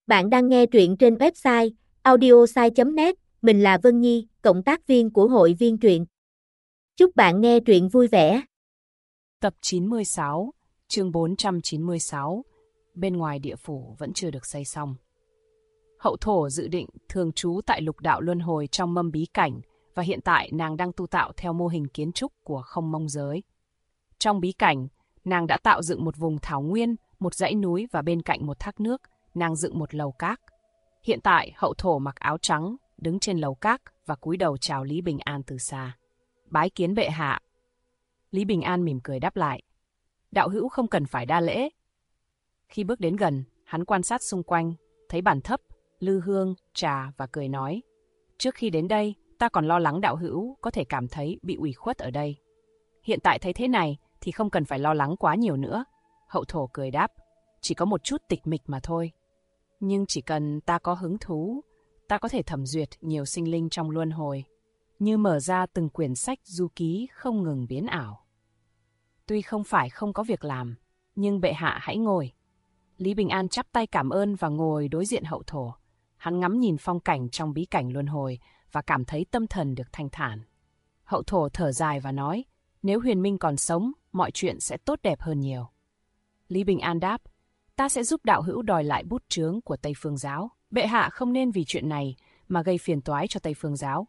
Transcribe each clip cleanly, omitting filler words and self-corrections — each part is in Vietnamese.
Bạn đang nghe truyện trên website audiosai.net, mình là Vân Nhi, cộng tác viên của hội viên truyện. Chúc bạn nghe truyện vui vẻ. Tập 96, chương 496, bên ngoài địa phủ vẫn chưa được xây xong. Hậu thổ dự định thường trú tại lục đạo luân hồi trong mâm bí cảnh, và hiện tại nàng đang tu tạo theo mô hình kiến trúc của không mông giới. Trong bí cảnh, nàng đã tạo dựng một vùng thảo nguyên, một dãy núi và bên cạnh một thác nước, nàng dựng một lầu các. Hiện tại, hậu thổ mặc áo trắng, đứng trên lầu các và cúi đầu chào Lý Bình An từ xa. Bái kiến bệ hạ. Lý Bình An mỉm cười đáp lại. Đạo hữu không cần phải đa lễ. Khi bước đến gần, hắn quan sát xung quanh, thấy bàn thấp, lư hương, trà và cười nói. Trước khi đến đây, ta còn lo lắng đạo hữu có thể cảm thấy bị ủy khuất ở đây. Hiện tại thấy thế này thì không cần phải lo lắng quá nhiều nữa. Hậu thổ cười đáp. Chỉ có một chút tịch mịch mà thôi. Nhưng chỉ cần ta có hứng thú, ta có thể thẩm duyệt nhiều sinh linh trong luân hồi, như mở ra từng quyển sách du ký không ngừng biến ảo. Tuy không phải không có việc làm, nhưng bệ hạ hãy ngồi. Lý Bình An chắp tay cảm ơn và ngồi đối diện hậu thổ. Hắn ngắm nhìn phong cảnh trong bí cảnh luân hồi và cảm thấy tâm thần được thanh thản. Hậu thổ thở dài và nói, nếu Huyền Minh còn sống, mọi chuyện sẽ tốt đẹp hơn nhiều. Lý Bình An đáp, ta sẽ giúp đạo hữu đòi lại bút chướng của Tây Phương Giáo. Bệ hạ không nên vì chuyện này mà gây phiền toái cho Tây Phương Giáo.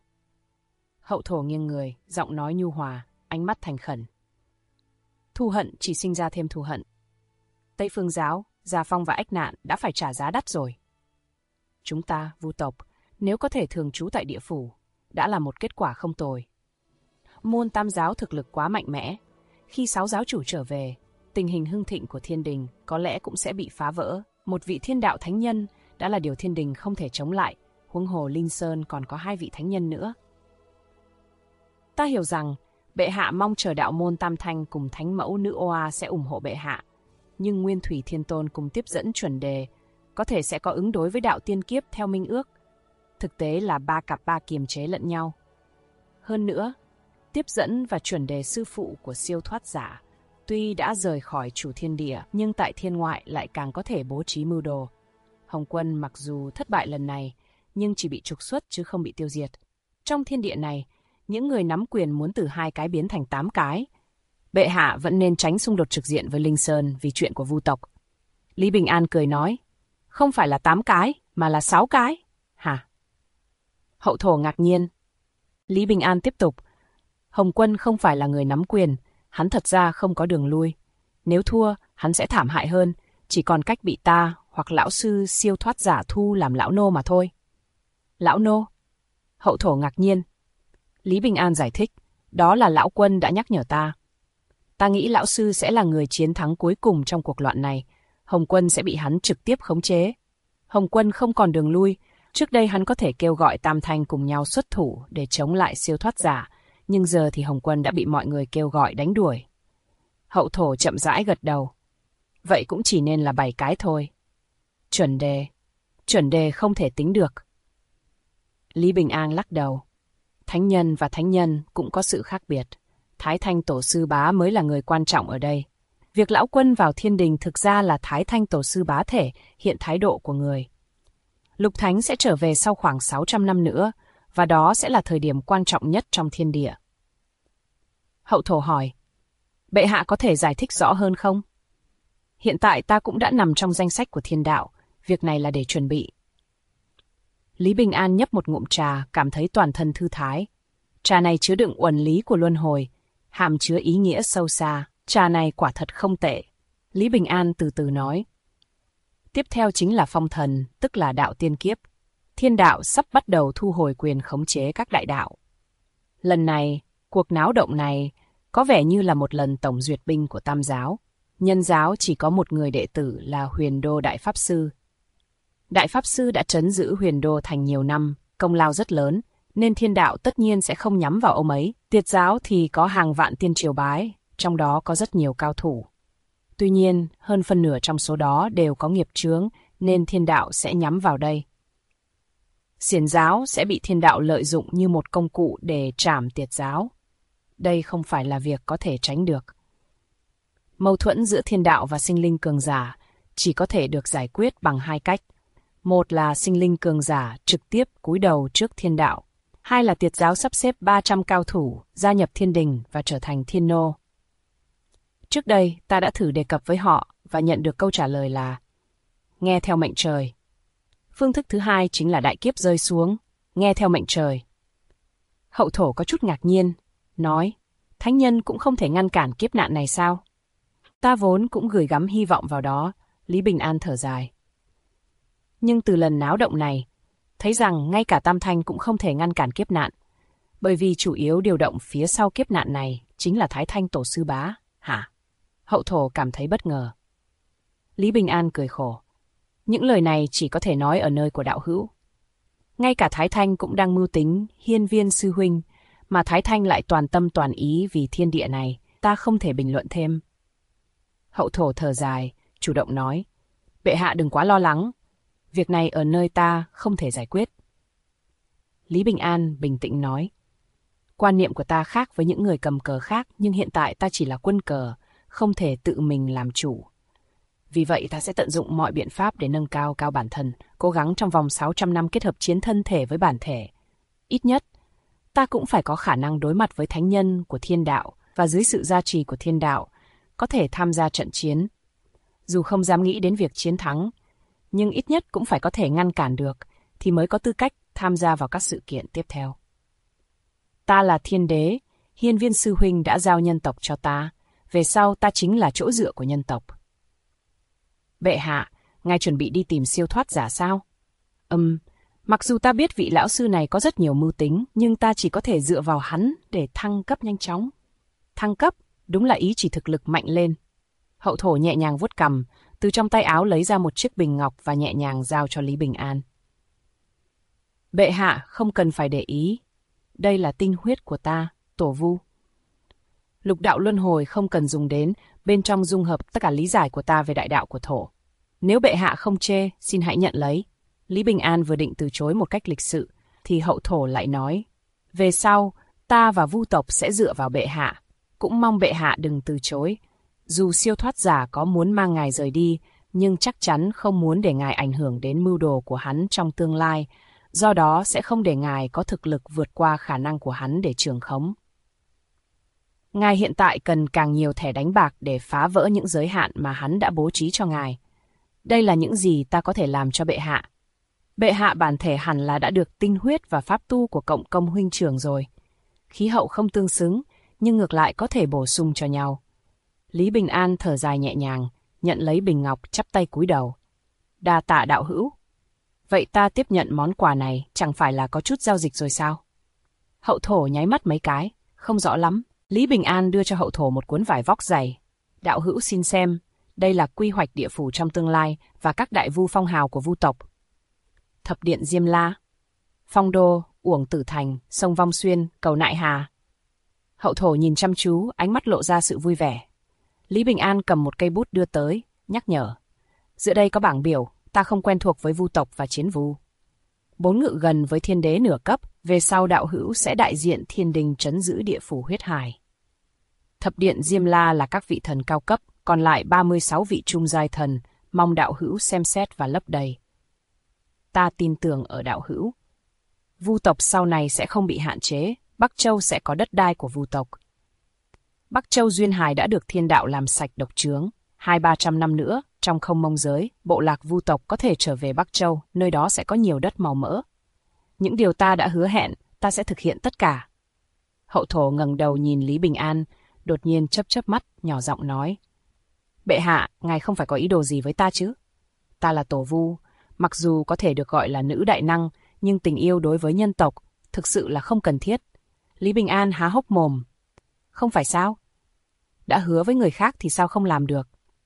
Hậu thổ nghiêng người, giọng nói nhu hòa, ánh mắt thành khẩn. Thù hận chỉ sinh ra thêm thù hận. Tây Phương Giáo, Gia Phong và Ách Nạn đã phải trả giá đắt rồi. Chúng ta, Vu tộc, nếu có thể thường trú tại địa phủ, đã là một kết quả không tồi. Môn Tam Giáo thực lực quá mạnh mẽ. Khi 6 giáo chủ trở về, tình hình hưng thịnh của thiên đình có lẽ cũng sẽ bị phá vỡ. Một vị thiên đạo thánh nhân đã là điều thiên đình không thể chống lại, huống hồ Linh Sơn còn có 2 vị thánh nhân nữa. Ta hiểu rằng, bệ hạ mong chờ đạo môn Tam Thanh cùng thánh mẫu nữ Oa sẽ ủng hộ bệ hạ, nhưng Nguyên Thủy Thiên Tôn cùng tiếp dẫn chuẩn đề có thể sẽ có ứng đối với đạo tiên kiếp theo minh ước. Thực tế là 3 cặp 3 kiềm chế lẫn nhau. Hơn nữa, tiếp dẫn và chuẩn đề sư phụ của siêu thoát giả tuy đã rời khỏi chủ thiên địa, nhưng tại thiên ngoại lại càng có thể bố trí mưu đồ. Hồng Quân mặc dù thất bại lần này, nhưng chỉ bị trục xuất chứ không bị tiêu diệt. Trong thiên địa này, những người nắm quyền muốn từ 2 cái biến thành 8 cái. Bệ hạ vẫn nên tránh xung đột trực diện với Linh Sơn vì chuyện của Vu tộc. Lý Bình An cười nói, không phải là 8 cái, mà là 6 cái. Hả? Hậu thổ ngạc nhiên. Lý Bình An tiếp tục, Hồng Quân không phải là người nắm quyền, hắn thật ra không có đường lui. Nếu thua, hắn sẽ thảm hại hơn, chỉ còn cách bị ta hoặc lão sư siêu thoát giả thu làm lão nô mà thôi. Lão nô? Hậu thổ ngạc nhiên. Lý Bình An giải thích, đó là lão quân đã nhắc nhở ta. Ta nghĩ lão sư sẽ là người chiến thắng cuối cùng trong cuộc loạn này. Hồng Quân sẽ bị hắn trực tiếp khống chế. Hồng Quân không còn đường lui. Trước đây hắn có thể kêu gọi Tam Thanh cùng nhau xuất thủ để chống lại siêu thoát giả, nhưng giờ thì Hồng Quân đã bị mọi người kêu gọi đánh đuổi. Hậu thổ chậm rãi gật đầu. Vậy cũng chỉ nên là 7 cái thôi. Chuẩn đề không thể tính được. Lý Bình An lắc đầu. Thánh nhân và thánh nhân cũng có sự khác biệt. Thái Thanh Tổ Sư Bá mới là người quan trọng ở đây. Việc lão quân vào thiên đình thực ra là Thái Thanh Tổ Sư Bá thể hiện thái độ của người. Lục Thánh sẽ trở về sau khoảng 600 năm nữa, và đó sẽ là thời điểm quan trọng nhất trong thiên địa. Hậu thổ hỏi, bệ hạ có thể giải thích rõ hơn không? Hiện tại ta cũng đã nằm trong danh sách của thiên đạo, việc này là để chuẩn bị. Lý Bình An nhấp một ngụm trà, cảm thấy toàn thân thư thái. Trà này chứa đựng uẩn lý của luân hồi, hàm chứa ý nghĩa sâu xa, trà này quả thật không tệ. Lý Bình An từ từ nói. Tiếp theo chính là phong thần, tức là đạo tiên kiếp. Thiên đạo sắp bắt đầu thu hồi quyền khống chế các đại đạo. Lần này, cuộc náo động này có vẻ như là một lần tổng duyệt binh của Tam Giáo. Nhân giáo chỉ có một người đệ tử là Huyền Đô Đại Pháp Sư. Đại Pháp Sư đã trấn giữ Huyền Đô thành nhiều năm, công lao rất lớn, nên thiên đạo tất nhiên sẽ không nhắm vào ông ấy. Tiệt giáo thì có hàng vạn tiên triều bái, trong đó có rất nhiều cao thủ. Tuy nhiên, hơn phân nửa trong số đó đều có nghiệp chướng, nên thiên đạo sẽ nhắm vào đây. Xiển giáo sẽ bị thiên đạo lợi dụng như một công cụ để trảm tiệt giáo. Đây không phải là việc có thể tránh được. Mâu thuẫn giữa thiên đạo và sinh linh cường giả chỉ có thể được giải quyết bằng 2 cách. Một là sinh linh cường giả trực tiếp cúi đầu trước thiên đạo. Hai là tiệt giáo sắp xếp 300 cao thủ gia nhập thiên đình và trở thành thiên nô. Trước đây, ta đã thử đề cập với họ và nhận được câu trả lời là nghe theo mệnh trời. Phương thức thứ hai chính là đại kiếp rơi xuống, nghe theo mệnh trời. Hậu thổ có chút ngạc nhiên, nói, thánh nhân cũng không thể ngăn cản kiếp nạn này sao? Ta vốn cũng gửi gắm hy vọng vào đó, Lý Bình An thở dài. Nhưng từ lần náo động này, thấy rằng ngay cả Tam Thanh cũng không thể ngăn cản kiếp nạn, bởi vì chủ yếu điều động phía sau kiếp nạn này chính là Thái Thanh Tổ Sư Bá, hả? Hậu thổ cảm thấy bất ngờ. Lý Bình An cười khổ. Những lời này chỉ có thể nói ở nơi của đạo hữu. Ngay cả Thái Thanh cũng đang mưu tính hiên viên sư huynh, mà Thái Thanh lại toàn tâm toàn ý vì thiên địa này, ta không thể bình luận thêm. Hậu thổ thở dài, chủ động nói, bệ hạ đừng quá lo lắng, việc này ở nơi ta không thể giải quyết. Lý Bình An bình tĩnh nói, quan niệm của ta khác với những người cầm cờ khác, nhưng hiện tại ta chỉ là quân cờ, không thể tự mình làm chủ. Vì vậy ta sẽ tận dụng mọi biện pháp để nâng cao bản thân, cố gắng trong vòng 600 năm kết hợp chiến thân thể với bản thể. Ít nhất, ta cũng phải có khả năng đối mặt với thánh nhân của thiên đạo và dưới sự gia trì của thiên đạo, có thể tham gia trận chiến. Dù không dám nghĩ đến việc chiến thắng, nhưng ít nhất cũng phải có thể ngăn cản được, thì mới có tư cách tham gia vào các sự kiện tiếp theo. Ta là thiên đế, hiên viên sư huynh đã giao nhân tộc cho ta, về sau ta chính là chỗ dựa của nhân tộc. Bệ hạ, ngài chuẩn bị đi tìm siêu thoát giả sao? Mặc dù ta biết vị lão sư này có rất nhiều mưu tính, nhưng ta chỉ có thể dựa vào hắn để thăng cấp nhanh chóng. Thăng cấp, đúng là ý chỉ thực lực mạnh lên. Hậu thổ nhẹ nhàng vuốt cằm, từ trong tay áo lấy ra một chiếc bình ngọc và nhẹ nhàng giao cho Lý Bình An. Bệ hạ không cần phải để ý. Đây là tinh huyết của ta, Tổ Vu. Lục đạo luân hồi không cần dùng đến, bên trong dung hợp tất cả lý giải của ta về đại đạo của thổ. Nếu bệ hạ không chê, xin hãy nhận lấy. Lý Bình An vừa định từ chối một cách lịch sự, thì hậu thổ lại nói, về sau, ta và Vu tộc sẽ dựa vào bệ hạ. Cũng mong bệ hạ đừng từ chối. Dù siêu thoát giả có muốn mang ngài rời đi, nhưng chắc chắn không muốn để ngài ảnh hưởng đến mưu đồ của hắn trong tương lai, do đó sẽ không để ngài có thực lực vượt qua khả năng của hắn để trường khống. Ngài hiện tại cần càng nhiều thẻ đánh bạc để phá vỡ những giới hạn mà hắn đã bố trí cho ngài. Đây là những gì ta có thể làm cho bệ hạ. Bệ hạ bản thể hẳn là đã được tinh huyết và pháp tu của cộng công huynh trưởng rồi. Khí hậu không tương xứng, nhưng ngược lại có thể bổ sung cho nhau. Lý Bình An thở dài nhẹ nhàng, nhận lấy bình ngọc chắp tay cúi đầu. Đa tạ đạo hữu. Vậy ta tiếp nhận món quà này chẳng phải là có chút giao dịch rồi sao? Hậu thổ nháy mắt mấy cái, không rõ lắm. Lý Bình An đưa cho hậu thổ một cuốn vải vóc dày. Đạo hữu xin xem, đây là quy hoạch địa phủ trong tương lai và các đại vu phong hào của vu tộc. Thập điện Diêm La, Phong Đô, Uổng Tử Thành, Sông Vong Xuyên, Cầu Nại Hà. Hậu thổ nhìn chăm chú, ánh mắt lộ ra sự vui vẻ. Lý Bình An cầm một cây bút đưa tới, nhắc nhở. Giữa đây có bảng biểu, ta không quen thuộc với vu tộc và chiến vu. 4 ngự gần với thiên đế nửa cấp, về sau đạo hữu sẽ đại diện thiên đình trấn giữ địa phủ huyết hải. Thập điện Diêm La là các vị thần cao cấp, còn lại 36 vị trung giai thần, mong đạo hữu xem xét và lấp đầy. Ta tin tưởng ở đạo hữu. Vu tộc sau này sẽ không bị hạn chế, Bắc Châu sẽ có đất đai của vu tộc. Bắc Châu Duyên Hải đã được thiên đạo làm sạch độc chướng, 200-300 năm nữa, trong không mông giới, bộ lạc vu tộc có thể trở về Bắc Châu, nơi đó sẽ có nhiều đất màu mỡ. Những điều ta đã hứa hẹn, ta sẽ thực hiện tất cả. Hậu thổ ngẩng đầu nhìn Lý Bình An, đột nhiên chớp mắt, nhỏ giọng nói. Bệ hạ, ngài không phải có ý đồ gì với ta chứ? Ta là Tổ Vu, mặc dù có thể được gọi là nữ đại năng, nhưng tình yêu đối với nhân tộc thực sự là không cần thiết. Lý Bình An há hốc mồm. Không phải sao? Đã hứa với người khác thì sao không làm được?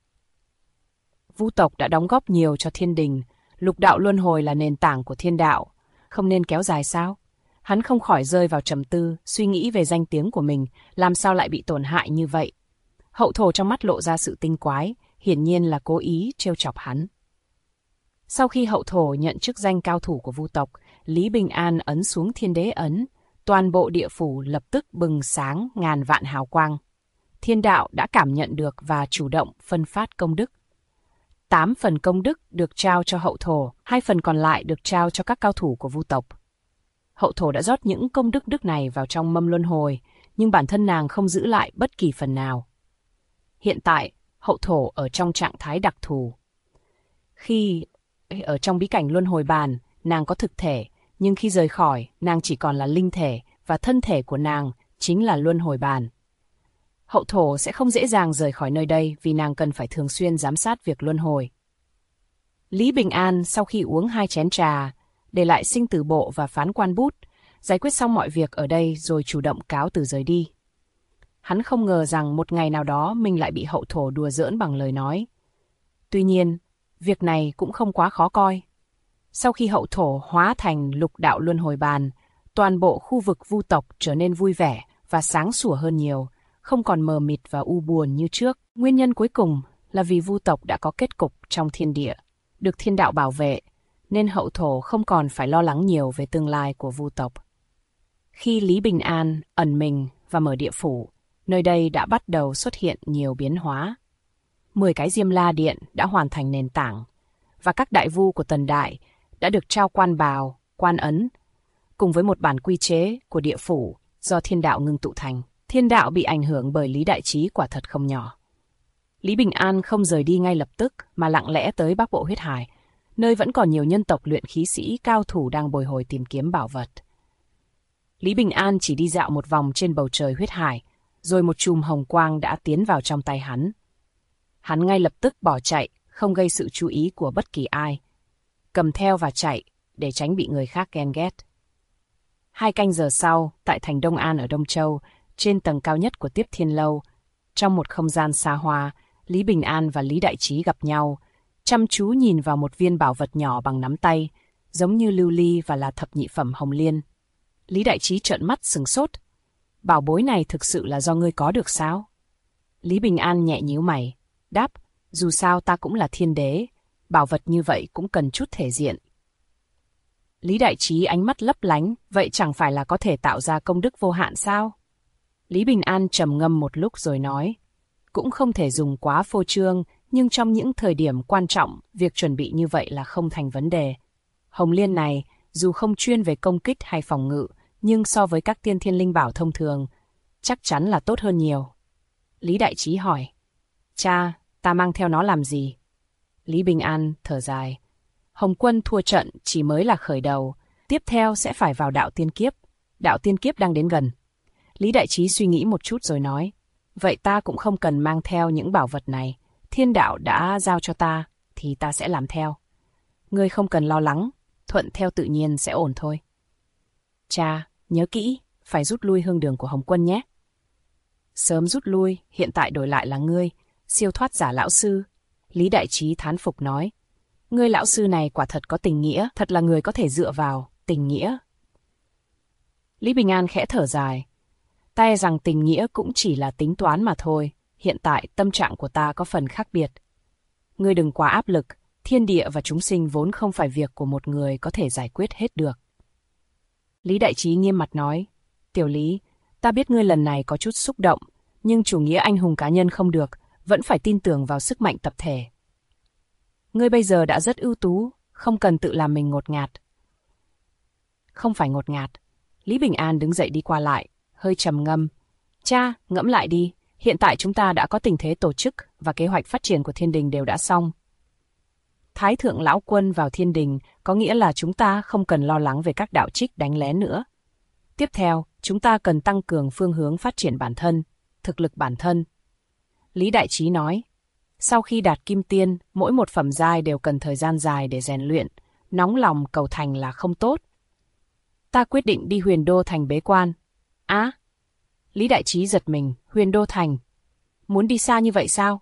Vu tộc đã đóng góp nhiều cho thiên đình, lục đạo luân hồi là nền tảng của thiên đạo, không nên kéo dài sao? Hắn không khỏi rơi vào trầm tư, suy nghĩ về danh tiếng của mình, làm sao lại bị tổn hại như vậy. Hậu thổ trong mắt lộ ra sự tinh quái, hiển nhiên là cố ý trêu chọc hắn. Sau khi hậu thổ nhận chức danh cao thủ của vu tộc, Lý Bình An ấn xuống thiên đế ấn, toàn bộ địa phủ lập tức bừng sáng ngàn vạn hào quang. Thiên đạo đã cảm nhận được và chủ động phân phát công đức. 8 phần công đức được trao cho hậu thổ, 2 phần còn lại được trao cho các cao thủ của vu tộc. Hậu thổ đã rót những công đức này vào trong mâm luân hồi, nhưng bản thân nàng không giữ lại bất kỳ phần nào. Hiện tại, hậu thổ ở trong trạng thái đặc thù. Khi ở trong bí cảnh luân hồi bàn, nàng có thực thể, nhưng khi rời khỏi, nàng chỉ còn là linh thể, và thân thể của nàng chính là luân hồi bàn. Hậu thổ sẽ không dễ dàng rời khỏi nơi đây vì nàng cần phải thường xuyên giám sát việc luân hồi. Lý Bình An sau khi uống 2 chén trà, để lại sinh tử bộ và phán quan bút, giải quyết xong mọi việc ở đây rồi chủ động cáo từ rời đi. Hắn không ngờ rằng một ngày nào đó mình lại bị hậu thổ đùa giỡn bằng lời nói. Tuy nhiên, việc này cũng không quá khó coi. Sau khi hậu thổ hóa thành lục đạo luân hồi bàn, toàn bộ khu vực vu tộc trở nên vui vẻ và sáng sủa hơn nhiều, không còn mờ mịt và u buồn như trước. Nguyên nhân cuối cùng là vì vu tộc đã có kết cục trong thiên địa, được thiên đạo bảo vệ, nên hậu thổ không còn phải lo lắng nhiều về tương lai của vu tộc. Khi Lý Bình An ẩn mình và mở địa phủ, nơi đây đã bắt đầu xuất hiện nhiều biến hóa. 10 cái Diêm La Điện đã hoàn thành nền tảng, và các đại vu của Tần Đại đã được trao quan bào, quan ấn, cùng với một bản quy chế của địa phủ do thiên đạo ngưng tụ thành. Thiên đạo bị ảnh hưởng bởi Lý Đại Trí quả thật không nhỏ. Lý Bình An không rời đi ngay lập tức mà lặng lẽ tới Bắc Bộ Huyết Hải, nơi vẫn còn nhiều nhân tộc luyện khí sĩ cao thủ đang bồi hồi tìm kiếm bảo vật. Lý Bình An chỉ đi dạo một vòng trên bầu trời huyết hải, rồi một chùm hồng quang đã tiến vào trong tay hắn. Hắn ngay lập tức bỏ chạy, không gây sự chú ý của bất kỳ ai. Cầm theo và chạy, để tránh bị người khác ghen ghét. 2 canh giờ sau, tại thành Đông An ở Đông Châu, trên tầng cao nhất của Tiếp Thiên Lâu, trong một không gian xa hoa, Lý Bình An và Lý Đại Trí gặp nhau, chăm chú nhìn vào một viên bảo vật nhỏ bằng nắm tay, giống như lưu ly và là thập nhị phẩm hồng liên. Lý Đại Trí trợn mắt sửng sốt. Bảo bối này thực sự là do ngươi có được sao? Lý Bình An nhẹ nhíu mày, đáp, dù sao ta cũng là thiên đế, bảo vật như vậy cũng cần chút thể diện. Lý Đại Trí ánh mắt lấp lánh, vậy chẳng phải là có thể tạo ra công đức vô hạn sao? Lý Bình An trầm ngâm một lúc rồi nói, cũng không thể dùng quá phô trương, nhưng trong những thời điểm quan trọng, việc chuẩn bị như vậy là không thành vấn đề. Hồng liên này, dù không chuyên về công kích hay phòng ngự, nhưng so với các tiên thiên linh bảo thông thường, chắc chắn là tốt hơn nhiều. Lý Đại Trí hỏi, cha, ta mang theo nó làm gì? Lý Bình An thở dài, Hồng Quân thua trận chỉ mới là khởi đầu, tiếp theo sẽ phải vào đạo tiên kiếp. Đạo tiên kiếp đang đến gần. Lý Đại Trí suy nghĩ một chút rồi nói, vậy ta cũng không cần mang theo những bảo vật này, thiên đạo đã giao cho ta, thì ta sẽ làm theo. Ngươi không cần lo lắng, thuận theo tự nhiên sẽ ổn thôi. Cha, nhớ kỹ, phải rút lui hương đường của Hồng Quân nhé. Sớm rút lui, hiện tại đổi lại là ngươi, siêu thoát giả lão sư. Lý Đại Trí thán phục nói, ngươi lão sư này quả thật có tình nghĩa, thật là người có thể dựa vào, tình nghĩa. Lý Bình An khẽ thở dài, ta e rằng tình nghĩa cũng chỉ là tính toán mà thôi, hiện tại tâm trạng của ta có phần khác biệt. Ngươi đừng quá áp lực, thiên địa và chúng sinh vốn không phải việc của một người có thể giải quyết hết được. Lý Đại Trí nghiêm mặt nói, Tiểu Lý, ta biết ngươi lần này có chút xúc động, nhưng chủ nghĩa anh hùng cá nhân không được, vẫn phải tin tưởng vào sức mạnh tập thể. Ngươi bây giờ đã rất ưu tú, không cần tự làm mình ngột ngạt. Không phải ngột ngạt. Lý Bình An đứng dậy đi qua lại, hơi trầm ngâm. Cha, ngẫm lại đi, hiện tại chúng ta đã có tình thế tổ chức và kế hoạch phát triển của thiên đình đều đã xong. Thái thượng lão quân vào thiên đình có nghĩa là chúng ta không cần lo lắng về các đạo trích đánh lén nữa. Tiếp theo, chúng ta cần tăng cường phương hướng phát triển bản thân, thực lực bản thân. Lý Đại Trí nói, sau khi đạt kim tiên, mỗi một phẩm giai đều cần thời gian dài để rèn luyện, nóng lòng cầu thành là không tốt. Ta quyết định đi Huyền Đô Thành bế quan. Á! Lý Đại Trí giật mình, Huyền Đô Thành. Muốn đi xa như vậy sao?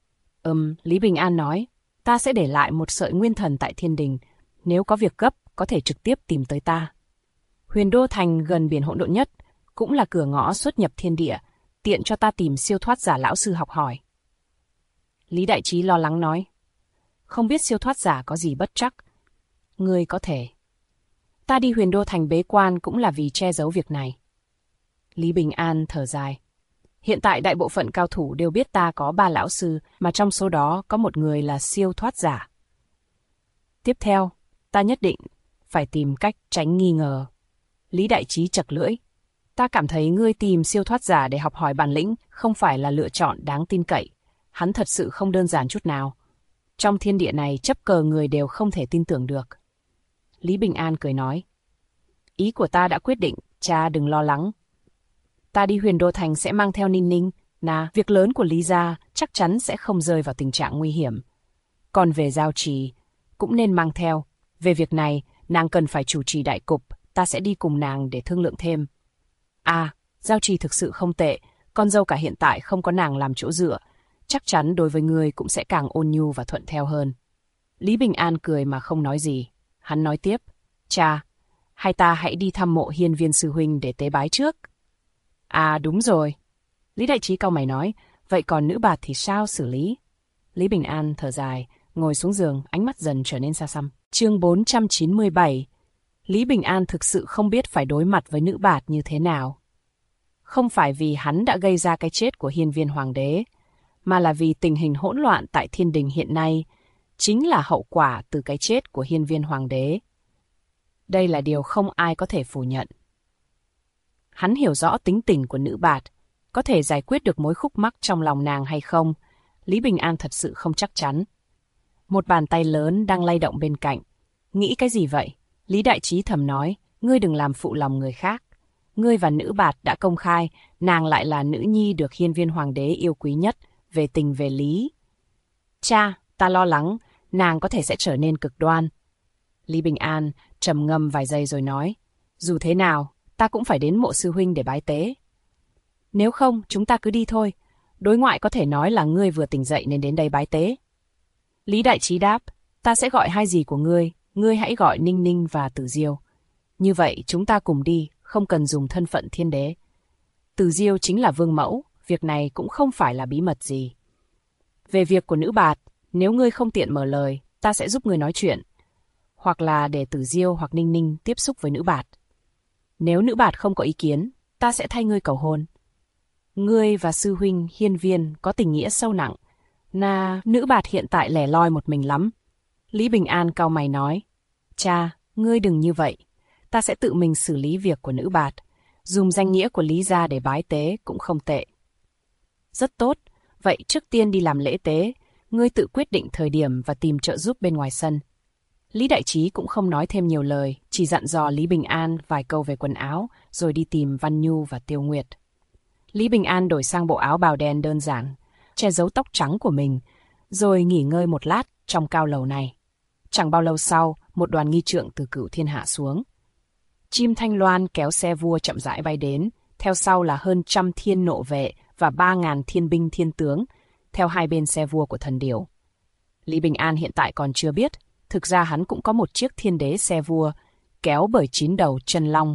Lý Bình An nói, ta sẽ để lại một sợi nguyên thần tại thiên đình, nếu có việc gấp có thể trực tiếp tìm tới ta. Huyền Đô Thành gần biển hỗn độn nhất, cũng là cửa ngõ xuất nhập thiên địa, tiện cho ta tìm siêu thoát giả lão sư học hỏi. Lý Đại Trí lo lắng nói, không biết siêu thoát giả có gì bất trắc. Ngươi có thể. Ta đi Huyền Đô Thành bế quan cũng là vì che giấu việc này. Lý Bình An thở dài. Hiện tại đại bộ phận cao thủ đều biết ta có 3 lão sư, mà trong số đó có một người là siêu thoát giả. Tiếp theo, ta nhất định phải tìm cách tránh nghi ngờ. Lý Đại Trí chật lưỡi. Ta cảm thấy ngươi tìm siêu thoát giả để học hỏi bản lĩnh không phải là lựa chọn đáng tin cậy. Hắn thật sự không đơn giản chút nào. Trong thiên địa này chấp cờ người đều không thể tin tưởng được. Lý Bình An cười nói. Ý của ta đã quyết định, cha đừng lo lắng. Ta đi Huyền Đô Thành sẽ mang theo Ninh Ninh, việc lớn của Lý gia chắc chắn sẽ không rơi vào tình trạng nguy hiểm. Còn về Giao Trì, cũng nên mang theo. Về việc này, nàng cần phải chủ trì đại cục, ta sẽ đi cùng nàng để thương lượng thêm. Giao Trì thực sự không tệ, con dâu cả hiện tại không có nàng làm chỗ dựa, chắc chắn đối với ngươi cũng sẽ càng ôn nhu và thuận theo hơn. Lý Bình An cười mà không nói gì. Hắn nói tiếp, cha, hay ta hãy đi thăm mộ Hiên Viên sư huynh để tế bái trước. Đúng rồi. Lý Đại Trí cau mày nói, vậy còn nữ bạt thì sao xử lý? Lý Bình An thở dài, ngồi xuống giường, ánh mắt dần trở nên xa xăm. Chương 497. Lý Bình An thực sự không biết phải đối mặt với nữ bạt như thế nào. Không phải vì hắn đã gây ra cái chết của Hiên Viên Hoàng đế, mà là vì tình hình hỗn loạn tại Thiên Đình hiện nay chính là hậu quả từ cái chết của Hiên Viên Hoàng đế. Đây là điều không ai có thể phủ nhận. Hắn hiểu rõ tính tình của nữ bạt, có thể giải quyết được mối khúc mắc trong lòng nàng hay không, Lý Bình An thật sự không chắc chắn. Một bàn tay lớn đang lay động bên cạnh. Nghĩ cái gì vậy? Lý Đại Trí thầm nói, ngươi đừng làm phụ lòng người khác. Ngươi và nữ bạt đã công khai, nàng lại là nữ nhi được Hiên Viên Hoàng đế yêu quý nhất, về tình về lý. Cha, ta lo lắng, nàng có thể sẽ trở nên cực đoan. Lý Bình An trầm ngâm vài giây rồi nói, dù thế nào, ta cũng phải đến mộ sư huynh để bái tế. Nếu không, chúng ta cứ đi thôi. Đối ngoại có thể nói là ngươi vừa tỉnh dậy nên đến đây bái tế. Lý Đại Trí đáp, ta sẽ gọi hai dì của ngươi hãy gọi Ninh Ninh và Tử Diêu. Như vậy chúng ta cùng đi, không cần dùng thân phận thiên đế. Tử Diêu chính là vương mẫu, việc này cũng không phải là bí mật gì. Về việc của nữ bạt, nếu ngươi không tiện mở lời, ta sẽ giúp ngươi nói chuyện. Hoặc là để Tử Diêu hoặc Ninh Ninh tiếp xúc với nữ bạt. Nếu nữ bạt không có ý kiến, ta sẽ thay ngươi cầu hôn. Ngươi và sư huynh Hiên Viên có tình nghĩa sâu nặng. Nữ bạt hiện tại lẻ loi một mình lắm. Lý Bình An cau mày nói, cha, ngươi đừng như vậy. Ta sẽ tự mình xử lý việc của nữ bạt. Dùng danh nghĩa của Lý gia để bái tế cũng không tệ. Rất tốt, vậy trước tiên đi làm lễ tế, ngươi tự quyết định thời điểm và tìm trợ giúp bên ngoài sân. Lý Đại Trí cũng không nói thêm nhiều lời, chỉ dặn dò Lý Bình An vài câu về quần áo, rồi đi tìm Văn Nhu và Tiêu Nguyệt. Lý Bình An đổi sang bộ áo bào đen đơn giản, che giấu tóc trắng của mình, rồi nghỉ ngơi một lát trong cao lầu này. Chẳng bao lâu sau, một đoàn nghi trượng từ Cửu Thiên hạ xuống. Chim Thanh Loan kéo xe vua chậm rãi bay đến, theo sau là hơn 100 thiên nộ vệ và 3.000 thiên binh thiên tướng, theo hai bên xe vua của thần điểu. Lý Bình An hiện tại còn chưa biết, thực ra hắn cũng có một chiếc thiên đế xe vua, kéo bởi 9 đầu chân long.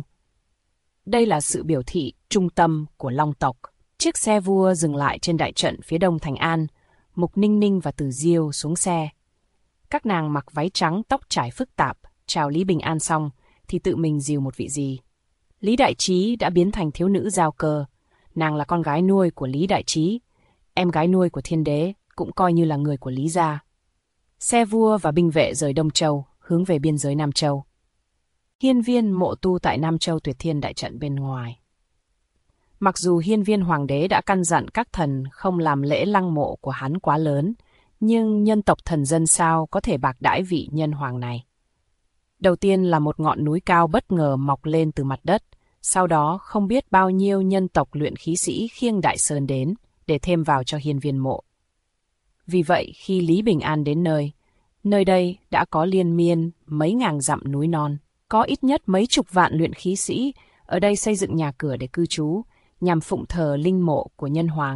Đây là sự biểu thị trung tâm của long tộc. Chiếc xe vua dừng lại trên đại trận phía đông thành An, Mục Ninh Ninh và Tử Diêu xuống xe. Các nàng mặc váy trắng tóc trải phức tạp, chào Lý Bình An xong, thì tự mình dìu một vị dì. Lý Đại Trí đã biến thành thiếu nữ Giao Cơ. Nàng là con gái nuôi của Lý Đại Trí, em gái nuôi của thiên đế, cũng coi như là người của Lý gia. Xe vua và binh vệ rời Đông Châu, hướng về biên giới Nam Châu. Hiên Viên mộ tu tại Nam Châu Tuyệt Thiên đại trận bên ngoài. Mặc dù Hiên Viên Hoàng đế đã căn dặn các thần không làm lễ lăng mộ của hắn quá lớn, nhưng nhân tộc thần dân sao có thể bạc đãi vị nhân hoàng này. Đầu tiên là một ngọn núi cao bất ngờ mọc lên từ mặt đất, sau đó không biết bao nhiêu nhân tộc luyện khí sĩ khiêng Đại Sơn đến để thêm vào cho Hiên Viên mộ. Vì vậy khi Lý Bình An đến nơi đây đã có liên miên mấy ngàn dặm núi non, có ít nhất mấy chục vạn luyện khí sĩ ở đây xây dựng nhà cửa để cư trú, nhằm phụng thờ linh mộ của nhân hoàng.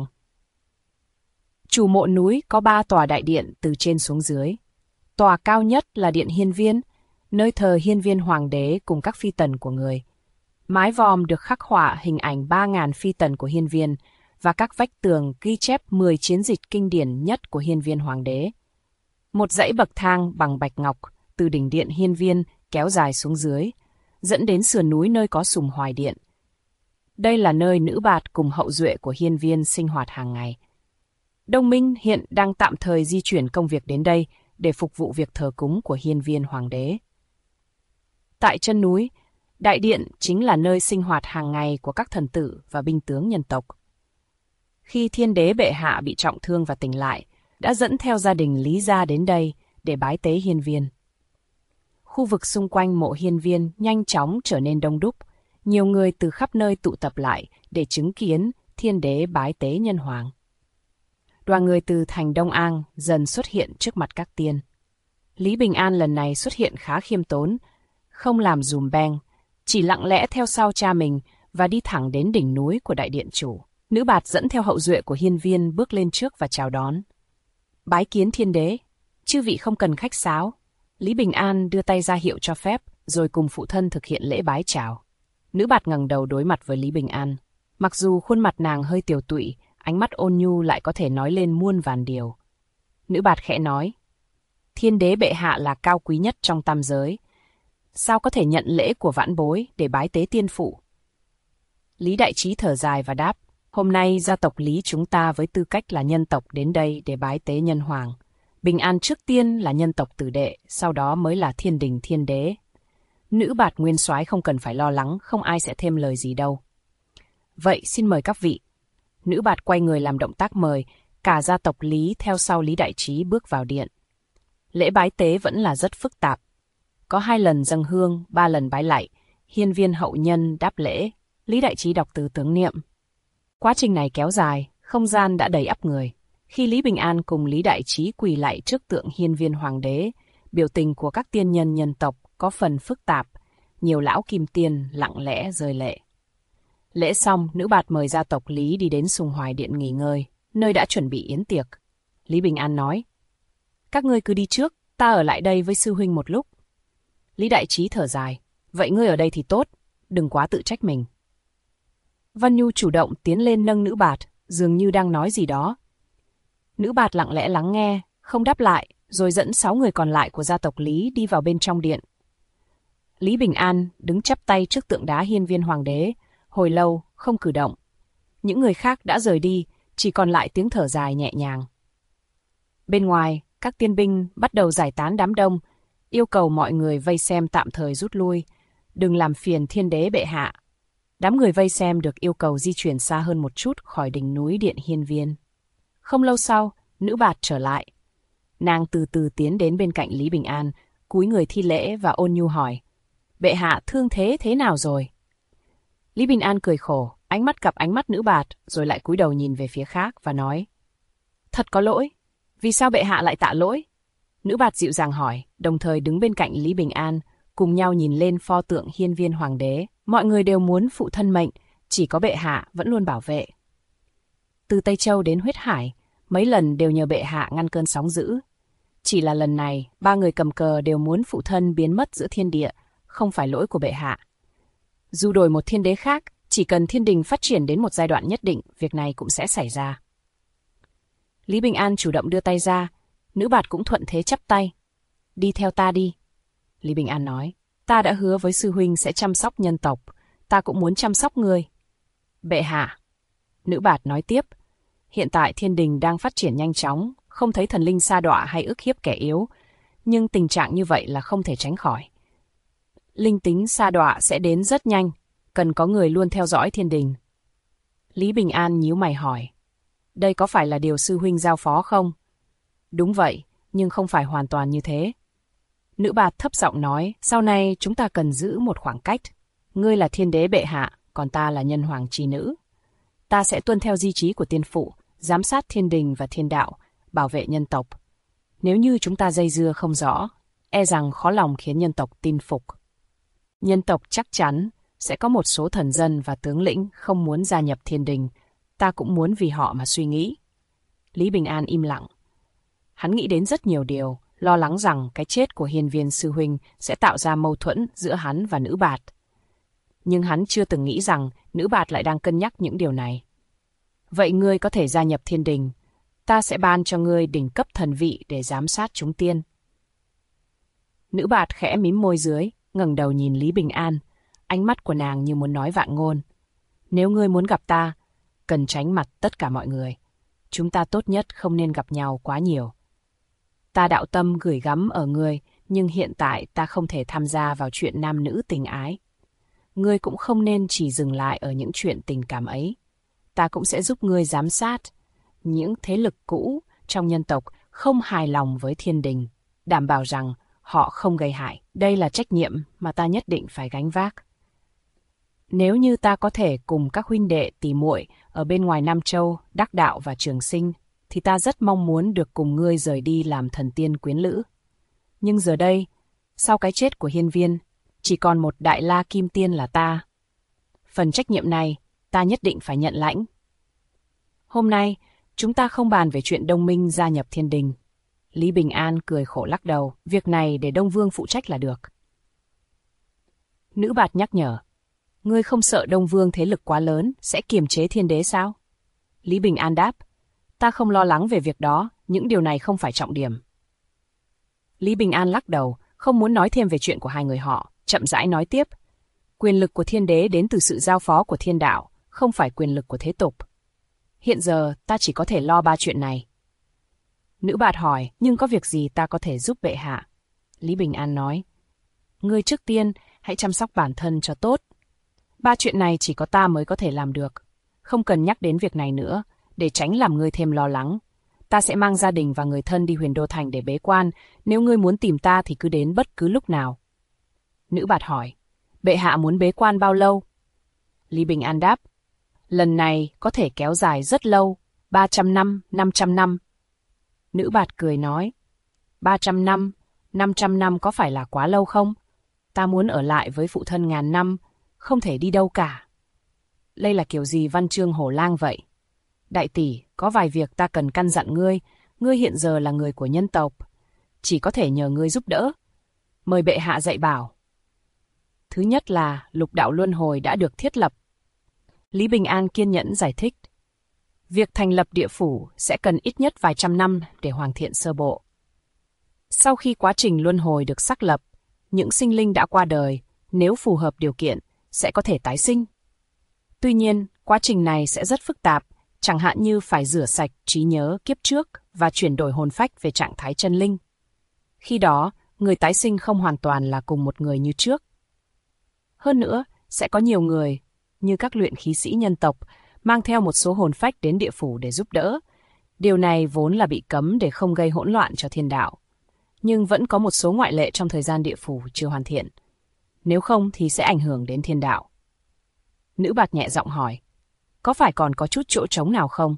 Chủ mộ núi có 3 tòa đại điện từ trên xuống dưới. Tòa cao nhất là điện Hiên Viên, nơi thờ Hiên Viên Hoàng đế cùng các phi tần của người. Mái vòm được khắc họa hình ảnh 3.000 phi tần của Hiên Viên và các vách tường ghi chép 10 chiến dịch kinh điển nhất của Hiên Viên Hoàng đế. Một dãy bậc thang bằng bạch ngọc từ đỉnh điện Hiên Viên kéo dài xuống dưới, dẫn đến sườn núi nơi có Sùng Hoài Điện. Đây là nơi nữ bạt cùng hậu duệ của hiên viên sinh hoạt hàng ngày. Đông Minh hiện đang tạm thời di chuyển công việc đến đây để phục vụ việc thờ cúng của hiên viên hoàng đế. Tại chân núi, đại điện chính là nơi sinh hoạt hàng ngày của các thần tử và binh tướng nhân tộc. Khi thiên đế bệ hạ bị trọng thương và tỉnh lại, đã dẫn theo gia đình Lý gia đến đây để bái tế hiên viên. Khu vực xung quanh mộ hiên viên nhanh chóng trở nên đông đúc, nhiều người từ khắp nơi tụ tập lại để chứng kiến thiên đế bái tế nhân hoàng. Đoàn người từ thành Đông An dần xuất hiện trước mặt các tiên. Lý Bình An lần này xuất hiện khá khiêm tốn, không làm dùm beng, chỉ lặng lẽ theo sau cha mình và đi thẳng đến đỉnh núi của đại điện chủ. Nữ bạt dẫn theo hậu duệ của hiên viên bước lên trước và chào đón. Bái kiến thiên đế, chư vị không cần khách sáo. Lý Bình An đưa tay ra hiệu cho phép, rồi cùng phụ thân thực hiện lễ bái chào. Nữ bạt ngẩng đầu đối mặt với Lý Bình An. Mặc dù khuôn mặt nàng hơi tiều tụy, ánh mắt ôn nhu lại có thể nói lên muôn vàn điều. Nữ bạt khẽ nói, thiên đế bệ hạ là cao quý nhất trong tam giới. Sao có thể nhận lễ của vãn bối để bái tế tiên phụ? Lý Đại Trí thở dài và đáp, hôm nay gia tộc Lý chúng ta với tư cách là nhân tộc đến đây để bái tế nhân hoàng. Bình An trước tiên là nhân tộc tử đệ, sau đó mới là thiên đình thiên đế. Nữ bạt nguyên soái không cần phải lo lắng, không ai sẽ thêm lời gì đâu. Vậy xin mời các vị. Nữ bạt quay người làm động tác mời, cả gia tộc Lý theo sau Lý Đại Trí bước vào điện. Lễ bái tế vẫn là rất phức tạp. Có 2 lần dâng hương, 3 lần bái lạy, hiên viên hậu nhân đáp lễ, Lý Đại Trí đọc từ tướng niệm. Quá trình này kéo dài, không gian đã đầy ắp người. Khi Lý Bình An cùng Lý Đại Trí quỳ lạy trước tượng hiên viên hoàng đế, biểu tình của các tiên nhân nhân tộc có phần phức tạp, nhiều lão kim tiên lặng lẽ rơi lệ. Lễ xong, nữ bạt mời gia tộc Lý đi đến Sùng Hoài Điện nghỉ ngơi, nơi đã chuẩn bị yến tiệc. Lý Bình An nói, các ngươi cứ đi trước, ta ở lại đây với sư huynh một lúc. Lý Đại Trí thở dài, vậy ngươi ở đây thì tốt, đừng quá tự trách mình. Văn Nhu chủ động tiến lên nâng nữ bạt, dường như đang nói gì đó. Nữ bạt lặng lẽ lắng nghe, không đáp lại, rồi dẫn 6 người còn lại của gia tộc Lý đi vào bên trong điện. Lý Bình An đứng chắp tay trước tượng đá hiên viên hoàng đế, hồi lâu không cử động. Những người khác đã rời đi, chỉ còn lại tiếng thở dài nhẹ nhàng. Bên ngoài, các tiên binh bắt đầu giải tán đám đông, yêu cầu mọi người vây xem tạm thời rút lui, đừng làm phiền thiên đế bệ hạ. Đám người vây xem được yêu cầu di chuyển xa hơn một chút khỏi đỉnh núi điện hiên viên. Không lâu sau, nữ bạt trở lại. Nàng từ từ tiến đến bên cạnh Lý Bình An, cúi người thi lễ và ôn nhu hỏi, bệ hạ thương thế thế nào rồi? Lý Bình An cười khổ, ánh mắt gặp ánh mắt nữ bạt, rồi lại cúi đầu nhìn về phía khác và nói, thật có lỗi, vì sao bệ hạ lại tạ lỗi? Nữ bạt dịu dàng hỏi, đồng thời đứng bên cạnh Lý Bình An, cùng nhau nhìn lên pho tượng hiên viên hoàng đế. Mọi người đều muốn phụ thân mệnh, chỉ có bệ hạ vẫn luôn bảo vệ. Từ Tây Châu đến Huyết Hải, mấy lần đều nhờ bệ hạ ngăn cơn sóng dữ. Chỉ là lần này, 3 người cầm cờ đều muốn phụ thân biến mất giữa thiên địa, không phải lỗi của bệ hạ. Dù đổi một thiên đế khác, chỉ cần thiên đình phát triển đến một giai đoạn nhất định, việc này cũng sẽ xảy ra. Lý Bình An chủ động đưa tay ra, nữ bạt cũng thuận thế chắp tay. Đi theo ta đi. Lý Bình An nói, ta đã hứa với sư huynh sẽ chăm sóc nhân tộc, ta cũng muốn chăm sóc ngươi. Bệ hạ. Nữ bạt nói tiếp, hiện tại thiên đình đang phát triển nhanh chóng, không thấy thần linh sa đọa hay ức hiếp kẻ yếu, nhưng tình trạng như vậy là không thể tránh khỏi. Linh tính sa đọa sẽ đến rất nhanh, cần có người luôn theo dõi thiên đình. Lý Bình An nhíu mày hỏi, đây có phải là điều sư huynh giao phó không? Đúng vậy, nhưng không phải hoàn toàn như thế. Nữ bạt thấp giọng nói, sau này chúng ta cần giữ một khoảng cách. Ngươi là thiên đế bệ hạ, còn ta là nhân hoàng chi nữ. Ta sẽ tuân theo di chí của tiên phụ, giám sát thiên đình và thiên đạo, bảo vệ nhân tộc. Nếu như chúng ta dây dưa không rõ, e rằng khó lòng khiến nhân tộc tin phục. Nhân tộc chắc chắn sẽ có một số thần dân và tướng lĩnh không muốn gia nhập thiên đình, ta cũng muốn vì họ mà suy nghĩ. Lý Bình An im lặng. Hắn nghĩ đến rất nhiều điều, lo lắng rằng cái chết của hiên viên sư huynh sẽ tạo ra mâu thuẫn giữa hắn và nữ bạt. Nhưng hắn chưa từng nghĩ rằng nữ bạt lại đang cân nhắc những điều này. Vậy ngươi có thể gia nhập thiên đình, ta sẽ ban cho ngươi đỉnh cấp thần vị để giám sát chúng tiên. Nữ bạt khẽ mím môi dưới, ngẩng đầu nhìn Lý Bình An, ánh mắt của nàng như muốn nói vạn ngôn. Nếu ngươi muốn gặp ta, cần tránh mặt tất cả mọi người. Chúng ta tốt nhất không nên gặp nhau quá nhiều. Ta đạo tâm gửi gắm ở ngươi, nhưng hiện tại ta không thể tham gia vào chuyện nam nữ tình ái. Ngươi cũng không nên chỉ dừng lại ở những chuyện tình cảm ấy. Ta cũng sẽ giúp ngươi giám sát những thế lực cũ trong nhân tộc không hài lòng với thiên đình, đảm bảo rằng họ không gây hại. Đây là trách nhiệm mà ta nhất định phải gánh vác. Nếu như ta có thể cùng các huynh đệ tỷ muội ở bên ngoài Nam Châu, Đắc Đạo và Trường Sinh, thì ta rất mong muốn được cùng ngươi rời đi làm thần tiên quyến lữ. Nhưng giờ đây, sau cái chết của Hiên Viên, chỉ còn một Đại La Kim Tiên là ta. Phần trách nhiệm này, ta nhất định phải nhận lãnh. Hôm nay, chúng ta không bàn về chuyện Đông Minh gia nhập thiên đình. Lý Bình An cười khổ lắc đầu, việc này để Đông Vương phụ trách là được. Nữ Bạt nhắc nhở, ngươi không sợ Đông Vương thế lực quá lớn sẽ kiềm chế thiên đế sao? Lý Bình An đáp, ta không lo lắng về việc đó, những điều này không phải trọng điểm. Lý Bình An lắc đầu, không muốn nói thêm về chuyện của hai người họ, chậm rãi nói tiếp. Quyền lực của thiên đế đến từ sự giao phó của thiên đạo, không phải quyền lực của thế tục. Hiện giờ ta chỉ có thể lo 3 chuyện này. Nữ Bạt hỏi, nhưng có việc gì ta có thể giúp bệ hạ? Lý Bình An nói, ngươi trước tiên hãy chăm sóc bản thân cho tốt. 3 chuyện này chỉ có ta mới có thể làm được. Không cần nhắc đến việc này nữa, để tránh làm ngươi thêm lo lắng. Ta sẽ mang gia đình và người thân đi Huyền Đô Thành để bế quan, nếu ngươi muốn tìm ta thì cứ đến bất cứ lúc nào. Nữ Bạt hỏi, bệ hạ muốn bế quan bao lâu? Lý Bình An đáp, lần này có thể kéo dài rất lâu, 300 năm, 500 năm. Nữ Bạt cười nói, 300 năm, 500 năm có phải là quá lâu không? Ta muốn ở lại với phụ thân ngàn năm, không thể đi đâu cả. Đây là kiểu gì văn chương hổ lang vậy? Đại tỷ, có vài việc ta cần căn dặn ngươi, ngươi hiện giờ là người của nhân tộc, chỉ có thể nhờ ngươi giúp đỡ. Mời bệ hạ dạy bảo. Thứ nhất là lục đạo luân hồi đã được thiết lập. Lý Bình An kiên nhẫn giải thích. Việc thành lập địa phủ sẽ cần ít nhất vài trăm năm để hoàn thiện sơ bộ. Sau khi quá trình luân hồi được xác lập, những sinh linh đã qua đời, nếu phù hợp điều kiện, sẽ có thể tái sinh. Tuy nhiên, quá trình này sẽ rất phức tạp, chẳng hạn như phải rửa sạch trí nhớ kiếp trước và chuyển đổi hồn phách về trạng thái chân linh. Khi đó, người tái sinh không hoàn toàn là cùng một người như trước. Hơn nữa, sẽ có nhiều người, như các luyện khí sĩ nhân tộc, mang theo một số hồn phách đến địa phủ để giúp đỡ. Điều này vốn là bị cấm để không gây hỗn loạn cho thiên đạo. Nhưng vẫn có một số ngoại lệ trong thời gian địa phủ chưa hoàn thiện. Nếu không thì sẽ ảnh hưởng đến thiên đạo. Nữ Bạt nhẹ giọng hỏi, có phải còn có chút chỗ trống nào không?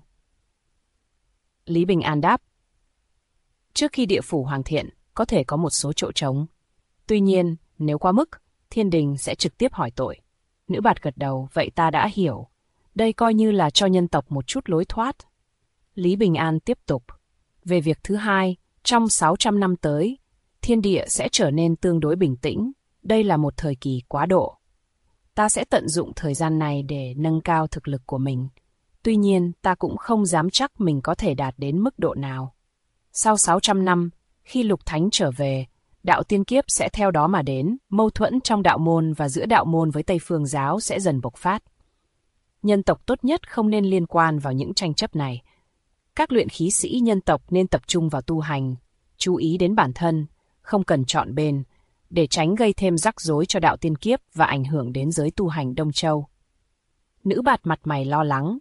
Lý Bình An đáp, trước khi địa phủ hoàn thiện, có thể có một số chỗ trống. Tuy nhiên, nếu quá mức, thiên đình sẽ trực tiếp hỏi tội. Nữ Bạt gật đầu, vậy ta đã hiểu. Đây coi như là cho nhân tộc một chút lối thoát. Lý Bình An tiếp tục. Về việc thứ hai, trong 600 năm tới, thiên địa sẽ trở nên tương đối bình tĩnh. Đây là một thời kỳ quá độ. Ta sẽ tận dụng thời gian này để nâng cao thực lực của mình. Tuy nhiên, ta cũng không dám chắc mình có thể đạt đến mức độ nào. Sau 600 năm, khi Lục Thánh trở về, đạo tiên kiếp sẽ theo đó mà đến, mâu thuẫn trong đạo môn và giữa đạo môn với Tây Phương giáo sẽ dần bộc phát. Nhân tộc tốt nhất không nên liên quan vào những tranh chấp này. Các luyện khí sĩ nhân tộc nên tập trung vào tu hành, chú ý đến bản thân, không cần chọn bên, để tránh gây thêm rắc rối cho đạo tiên kiếp và ảnh hưởng đến giới tu hành Đông Châu. Nữ Bạt mặt mày lo lắng.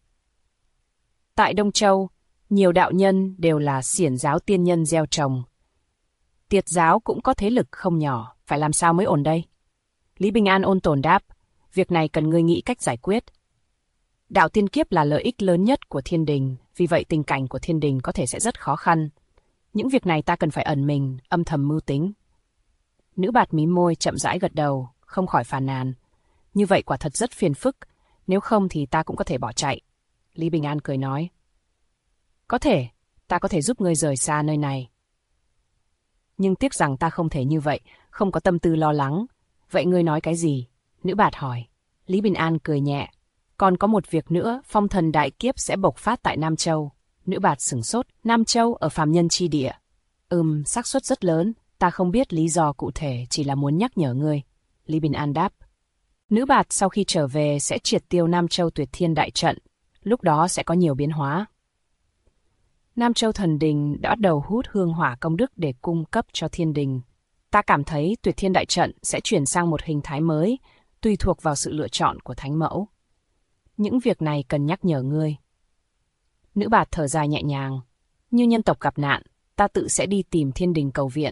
Tại Đông Châu, nhiều đạo nhân đều là xiển giáo tiên nhân gieo trồng. Tiệt giáo cũng có thế lực không nhỏ, phải làm sao mới ổn đây? Lý Bình An ôn tồn đáp, việc này cần ngươi nghĩ cách giải quyết. Đạo tiên kiếp là lợi ích lớn nhất của thiên đình, vì vậy tình cảnh của thiên đình có thể sẽ rất khó khăn. Những việc này ta cần phải ẩn mình, âm thầm mưu tính. Nữ Bạt mím môi chậm rãi gật đầu, không khỏi phàn nàn. Như vậy quả thật rất phiền phức, nếu không thì ta cũng có thể bỏ chạy. Lý Bình An cười nói. Có thể, ta có thể giúp ngươi rời xa nơi này. Nhưng tiếc rằng ta không thể như vậy, không có tâm tư lo lắng. Vậy ngươi nói cái gì? Nữ Bạt hỏi. Lý Bình An cười nhẹ. Còn có một việc nữa, phong thần đại kiếp sẽ bộc phát tại Nam Châu. Nữ Bạt sửng sốt, Nam Châu ở phàm nhân chi địa. Xác suất rất lớn, ta không biết lý do cụ thể, chỉ là muốn nhắc nhở ngươi. Lý Bình An đáp. Nữ bạt sau khi trở về sẽ triệt tiêu Nam Châu Tuyệt Thiên đại trận, lúc đó sẽ có nhiều biến hóa. Nam Châu Thần Đình đã bắt đầu hút hương hỏa công đức để cung cấp cho Thiên Đình. Ta cảm thấy Tuyệt Thiên đại trận sẽ chuyển sang một hình thái mới, tùy thuộc vào sự lựa chọn của Thánh Mẫu. Những việc này cần nhắc nhở ngươi. Nữ bạt thở dài nhẹ nhàng. Như nhân tộc gặp nạn, ta tự sẽ đi tìm Thiên Đình cầu viện.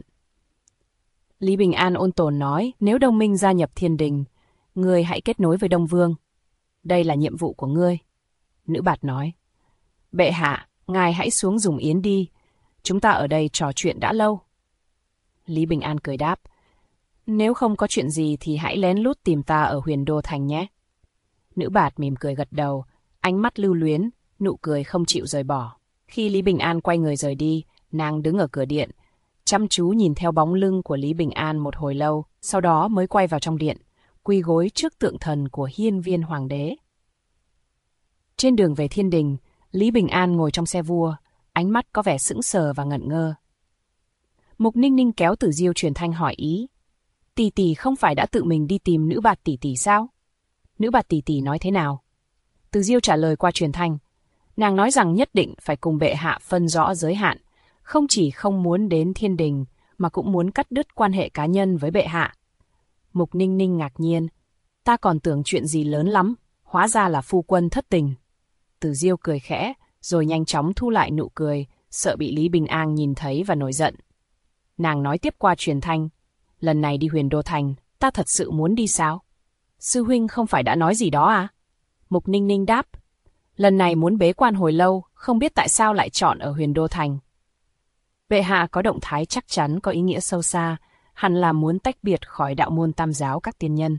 Lý Bình An ôn tồn nói, nếu Đông Minh gia nhập Thiên Đình, ngươi hãy kết nối với Đông Vương. Đây là nhiệm vụ của ngươi. Nữ bạt nói. Bệ hạ, ngài hãy xuống dùng yến đi. Chúng ta ở đây trò chuyện đã lâu. Lý Bình An cười đáp. Nếu không có chuyện gì thì hãy lén lút tìm ta ở Huyền Đô Thành nhé. Nữ bạt mỉm cười gật đầu, ánh mắt lưu luyến, nụ cười không chịu rời bỏ. Khi Lý Bình An quay người rời đi, nàng đứng ở cửa điện, chăm chú nhìn theo bóng lưng của Lý Bình An một hồi lâu, sau đó mới quay vào trong điện, quỳ gối trước tượng thần của Hiên Viên Hoàng đế. Trên đường về Thiên Đình, Lý Bình An ngồi trong xe vua, ánh mắt có vẻ sững sờ và ngẩn ngơ. Mục Ninh Ninh kéo Tử Diêu truyền thanh hỏi ý. Tỷ tỷ không phải đã tự mình đi tìm nữ bạt tỷ tỷ sao? Nữ bạt tỷ tỷ nói thế nào? Tử Diêu trả lời qua truyền thanh. Nàng nói rằng nhất định phải cùng bệ hạ phân rõ giới hạn, không chỉ không muốn đến Thiên Đình mà cũng muốn cắt đứt quan hệ cá nhân với bệ hạ. Mục Ninh Ninh ngạc nhiên. Ta còn tưởng chuyện gì lớn lắm, hóa ra là phu quân thất tình. Tử Diêu cười khẽ, rồi nhanh chóng thu lại nụ cười, sợ bị Lý Bình An nhìn thấy và nổi giận. Nàng nói tiếp qua truyền thanh. Lần này đi Huyền Đô Thành, ta thật sự muốn đi sao? Sư huynh không phải đã nói gì đó à? Mục Ninh Ninh đáp. Lần này muốn bế quan hồi lâu, không biết tại sao lại chọn ở Huyền Đô Thành. Bệ hạ có động thái chắc chắn có ý nghĩa sâu xa, hẳn là muốn tách biệt khỏi đạo môn tam giáo các tiên nhân.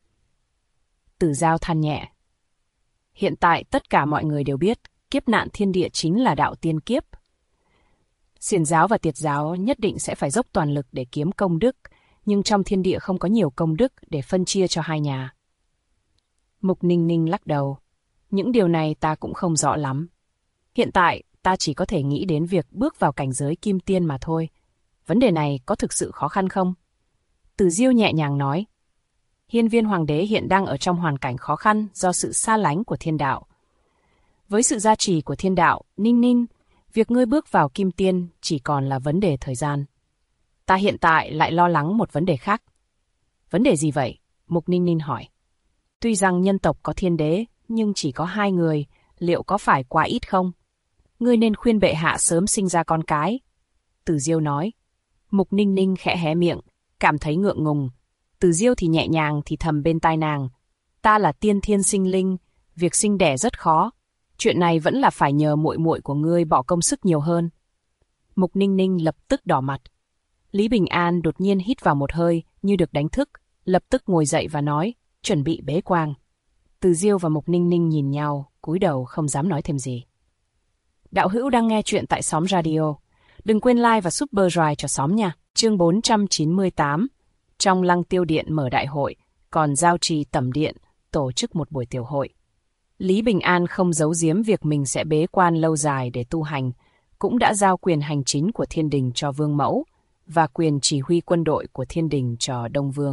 Tử Giao than nhẹ. Hiện tại tất cả mọi người đều biết, kiếp nạn thiên địa chính là đạo tiên kiếp. Xiển giáo và Tiệt giáo nhất định sẽ phải dốc toàn lực để kiếm công đức, nhưng trong thiên địa không có nhiều công đức để phân chia cho hai nhà. Mục Ninh Ninh lắc đầu. Những điều này ta cũng không rõ lắm. Hiện tại, ta chỉ có thể nghĩ đến việc bước vào cảnh giới kim tiên mà thôi. Vấn đề này có thực sự khó khăn không? Tử Diêu nhẹ nhàng nói. Hiên Viên Hoàng đế hiện đang ở trong hoàn cảnh khó khăn do sự xa lánh của thiên đạo. Với sự gia trì của thiên đạo, Ninh Ninh, việc ngươi bước vào kim tiên chỉ còn là vấn đề thời gian. Ta hiện tại lại lo lắng một vấn đề khác. Vấn đề gì vậy? Mục Ninh Ninh hỏi. Tuy rằng nhân tộc có thiên đế, nhưng chỉ có 2 người, liệu có phải quá ít không? Ngươi nên khuyên bệ hạ sớm sinh ra con cái. Tử Diêu nói. Mục Ninh Ninh khẽ hé miệng, cảm thấy ngượng ngùng. Tử Diêu thì nhẹ nhàng thì thầm bên tai nàng. Ta là tiên thiên sinh linh, việc sinh đẻ rất khó. Chuyện này vẫn là phải nhờ muội muội của ngươi bỏ công sức nhiều hơn. Mục Ninh Ninh lập tức đỏ mặt. Lý Bình An đột nhiên hít vào một hơi như được đánh thức, lập tức ngồi dậy và nói, chuẩn bị bế quan. Tử Diêu và Mục Ninh Ninh nhìn nhau, cúi đầu không dám nói thêm gì. Đạo hữu đang nghe chuyện tại Xóm Radio. Đừng quên like và Super Drive cho xóm nha. Chương 498. Trong Lăng Tiêu Điện mở đại hội, còn Giao Trì Tẩm Điện tổ chức một buổi tiểu hội. Lý Bình An không giấu giếm việc mình sẽ bế quan lâu dài để tu hành, cũng đã giao quyền hành chính của Thiên Đình cho Vương Mẫu và quyền chỉ huy quân đội của Thiên Đình cho Đông Vương.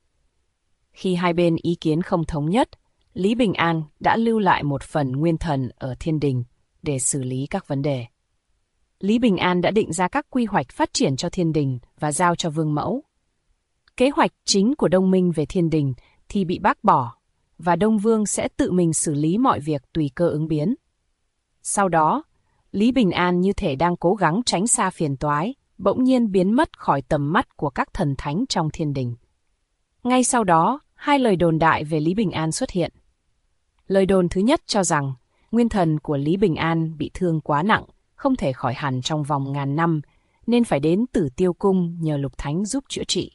Khi hai bên ý kiến không thống nhất, Lý Bình An đã lưu lại một phần nguyên thần ở Thiên Đình để xử lý các vấn đề. Lý Bình An đã định ra các quy hoạch phát triển cho Thiên Đình và giao cho Vương Mẫu. Kế hoạch chính của Đông Minh về Thiên Đình thì bị bác bỏ, và Đông Vương sẽ tự mình xử lý mọi việc tùy cơ ứng biến. Sau đó, Lý Bình An như thể đang cố gắng tránh xa phiền toái, bỗng nhiên biến mất khỏi tầm mắt của các thần thánh trong Thiên Đình. Ngay sau đó, 2 lời đồn đại về Lý Bình An xuất hiện. Lời đồn thứ nhất cho rằng, nguyên thần của Lý Bình An bị thương quá nặng, không thể khỏi hẳn trong vòng ngàn năm, nên phải đến Tử Tiêu Cung nhờ Lục Thánh giúp chữa trị.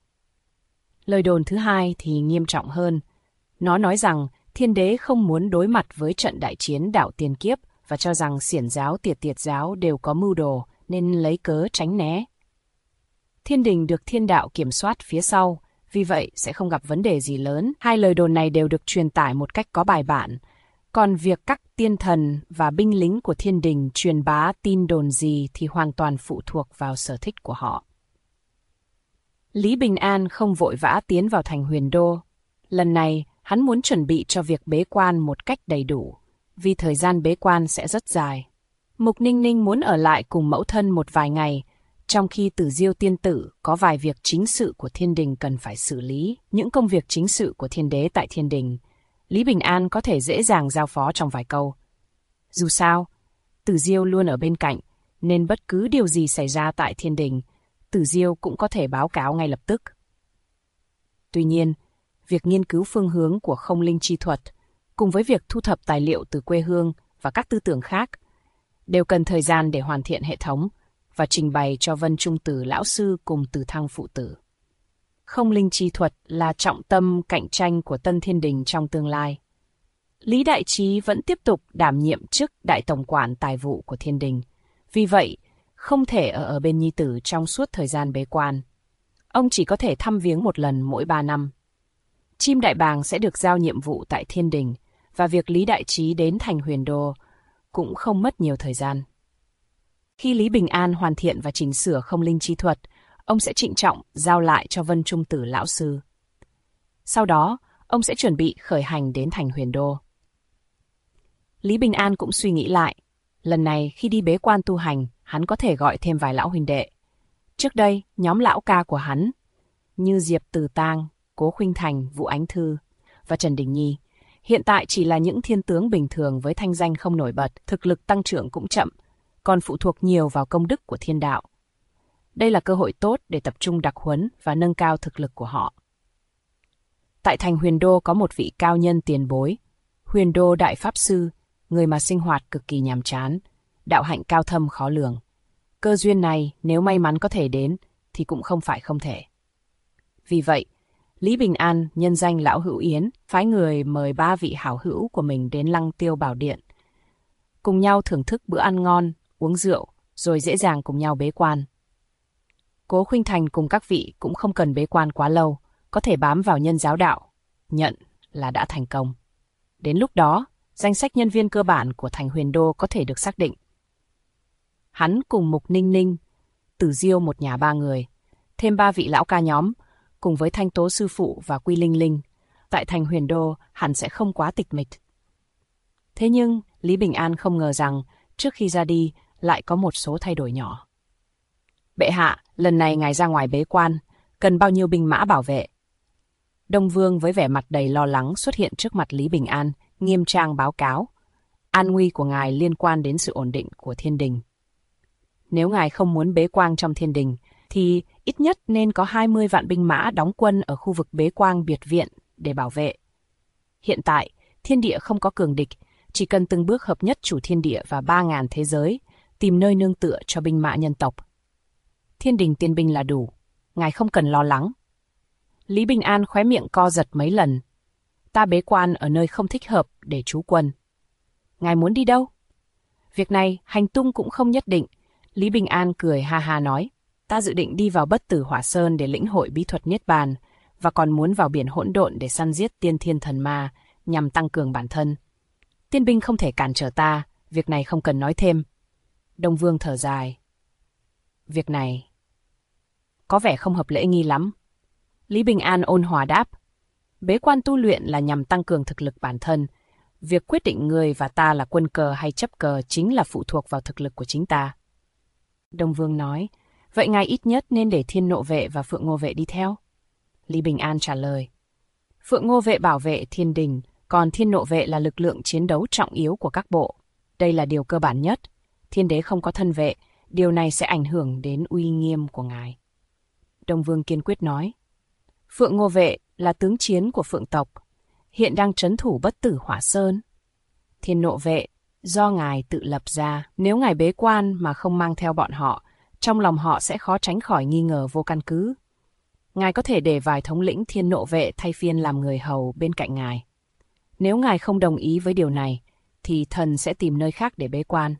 Lời đồn thứ hai thì nghiêm trọng hơn. Nó nói rằng Thiên Đế không muốn đối mặt với trận đại chiến đạo tiên kiếp và cho rằng Xiển giáo, Tiệt giáo đều có mưu đồ nên lấy cớ tránh né. Thiên Đình được thiên đạo kiểm soát phía sau, vì vậy sẽ không gặp vấn đề gì lớn. 2 lời đồn này đều được truyền tải một cách có bài bản. Còn việc các tiên thần và binh lính của Thiên Đình truyền bá tin đồn gì thì hoàn toàn phụ thuộc vào sở thích của họ. Lý Bình An không vội vã tiến vào thành Huyền Đô. Lần này, hắn muốn chuẩn bị cho việc bế quan một cách đầy đủ, vì thời gian bế quan sẽ rất dài. Mục Ninh Ninh muốn ở lại cùng mẫu thân một vài ngày, trong khi Tử Diêu tiên tử có vài việc chính sự của thiên đình cần phải xử lý. Những công việc chính sự của thiên đế tại thiên đình, Lý Bình An có thể dễ dàng giao phó trong vài câu. Dù sao, Tử Diêu luôn ở bên cạnh, nên bất cứ điều gì xảy ra tại thiên đình, Tử Diêu cũng có thể báo cáo ngay lập tức. Tuy nhiên, việc nghiên cứu phương hướng của không linh chi thuật, cùng với việc thu thập tài liệu từ quê hương và các tư tưởng khác, đều cần thời gian để hoàn thiện hệ thống và trình bày cho Vân Trung Tử lão sư cùng Từ Thăng phụ tử. Không linh chi thuật là trọng tâm cạnh tranh của Tân Thiên Đình trong tương lai. Lý Đại Trí vẫn tiếp tục đảm nhiệm chức đại tổng quản tài vụ của thiên đình, vì vậy không thể ở bên nhi tử trong suốt thời gian bế quan. Ông chỉ có thể thăm viếng một lần mỗi 3 năm. Chim Đại Bàng sẽ được giao nhiệm vụ tại thiên đình, và việc Lý Đại Trí đến thành Huyền Đô cũng không mất nhiều thời gian. Khi Lý Bình An hoàn thiện và chỉnh sửa không linh chi thuật, ông sẽ trịnh trọng giao lại cho Vân Trung Tử lão sư. Sau đó, ông sẽ chuẩn bị khởi hành đến thành Huyền Đô. Lý Bình An cũng suy nghĩ lại. Lần này khi đi bế quan tu hành, hắn có thể gọi thêm vài lão huynh đệ. Trước đây, nhóm lão ca của hắn, như Diệp Từ Tang, Cố Khuynh Thành, Vũ Ánh Thư và Trần Đình Nhi, hiện tại chỉ là những thiên tướng bình thường với thanh danh không nổi bật, thực lực tăng trưởng cũng chậm, còn phụ thuộc nhiều vào công đức của thiên đạo. Đây là cơ hội tốt để tập trung đặc huấn và nâng cao thực lực của họ. Tại thành Huyền Đô có một vị cao nhân tiền bối, Huyền Đô Đại Pháp Sư, người mà sinh hoạt cực kỳ nhàm chán, đạo hạnh cao thâm khó lường. Cơ duyên này nếu may mắn có thể đến thì cũng không phải không thể. Vì vậy, Lý Bình An nhân danh Lão Hữu Yến, phái người mời 3 vị hảo hữu của mình đến Lăng Tiêu Bảo Điện. Cùng nhau thưởng thức bữa ăn ngon, uống rượu, rồi dễ dàng cùng nhau bế quan. Cố Khuynh Thành cùng các vị cũng không cần bế quan quá lâu, có thể bám vào nhân giáo đạo, nhận là đã thành công. Đến lúc đó, danh sách nhân viên cơ bản của thành Huyền Đô có thể được xác định. Hắn cùng Mục Ninh Ninh, Tử Diêu một nhà 3 người, thêm 3 vị lão ca nhóm, cùng với Thanh Tố sư phụ và Quy Linh Linh, tại thành Huyền Đô hẳn sẽ không quá tịch mịch. Thế nhưng, Lý Bình An không ngờ rằng, trước khi ra đi, lại có một số thay đổi nhỏ. Bệ hạ, lần này ngài ra ngoài bế quan, cần bao nhiêu binh mã bảo vệ? Đông Vương với vẻ mặt đầy lo lắng xuất hiện trước mặt Lý Bình An, nghiêm trang báo cáo. An nguy của ngài liên quan đến sự ổn định của thiên đình. Nếu ngài không muốn bế quan trong thiên đình, thì ít nhất nên có 20 vạn binh mã đóng quân ở khu vực bế quan biệt viện để bảo vệ. Hiện tại, thiên địa không có cường địch, chỉ cần từng bước hợp nhất chủ thiên địa và 3.000 thế giới, tìm nơi nương tựa cho binh mã nhân tộc. Thiên đình tiên binh là đủ, ngài không cần lo lắng. Lý Bình An khóe miệng co giật mấy lần. Ta bế quan ở nơi không thích hợp để trú quân. Ngài muốn đi đâu? Việc này hành tung cũng không nhất định. Lý Bình An cười ha ha nói. Ta dự định đi vào Bất Tử Hỏa Sơn để lĩnh hội bí thuật Niết Bàn, và còn muốn vào biển hỗn độn để săn giết tiên thiên thần ma, nhằm tăng cường bản thân. Tiên binh không thể cản trở ta, việc này không cần nói thêm. Đông Vương thở dài. Việc này có vẻ không hợp lễ nghi lắm. Lý Bình An ôn hòa đáp. Bế quan tu luyện là nhằm tăng cường thực lực bản thân. Việc quyết định người và ta là quân cờ hay chấp cờ chính là phụ thuộc vào thực lực của chính ta. Đông Vương nói. Vậy ngài ít nhất nên để Thiên Nộ Vệ và Phượng Ngô Vệ đi theo. Lý Bình An trả lời. Phượng Ngô Vệ bảo vệ thiên đình, còn Thiên Nộ Vệ là lực lượng chiến đấu trọng yếu của các bộ. Đây là điều cơ bản nhất. Thiên đế không có thân vệ, điều này sẽ ảnh hưởng đến uy nghiêm của ngài. Đông Vương kiên quyết nói. Phượng Ngô Vệ là tướng chiến của Phượng tộc, hiện đang trấn thủ Bất Tử Hỏa Sơn. Thiên Nộ Vệ do ngài tự lập ra, nếu ngài bế quan mà không mang theo bọn họ, trong lòng họ sẽ khó tránh khỏi nghi ngờ vô căn cứ. Ngài có thể để vài thống lĩnh Thiên Nộ Vệ thay phiên làm người hầu bên cạnh ngài. Nếu ngài không đồng ý với điều này, thì thần sẽ tìm nơi khác để bế quan.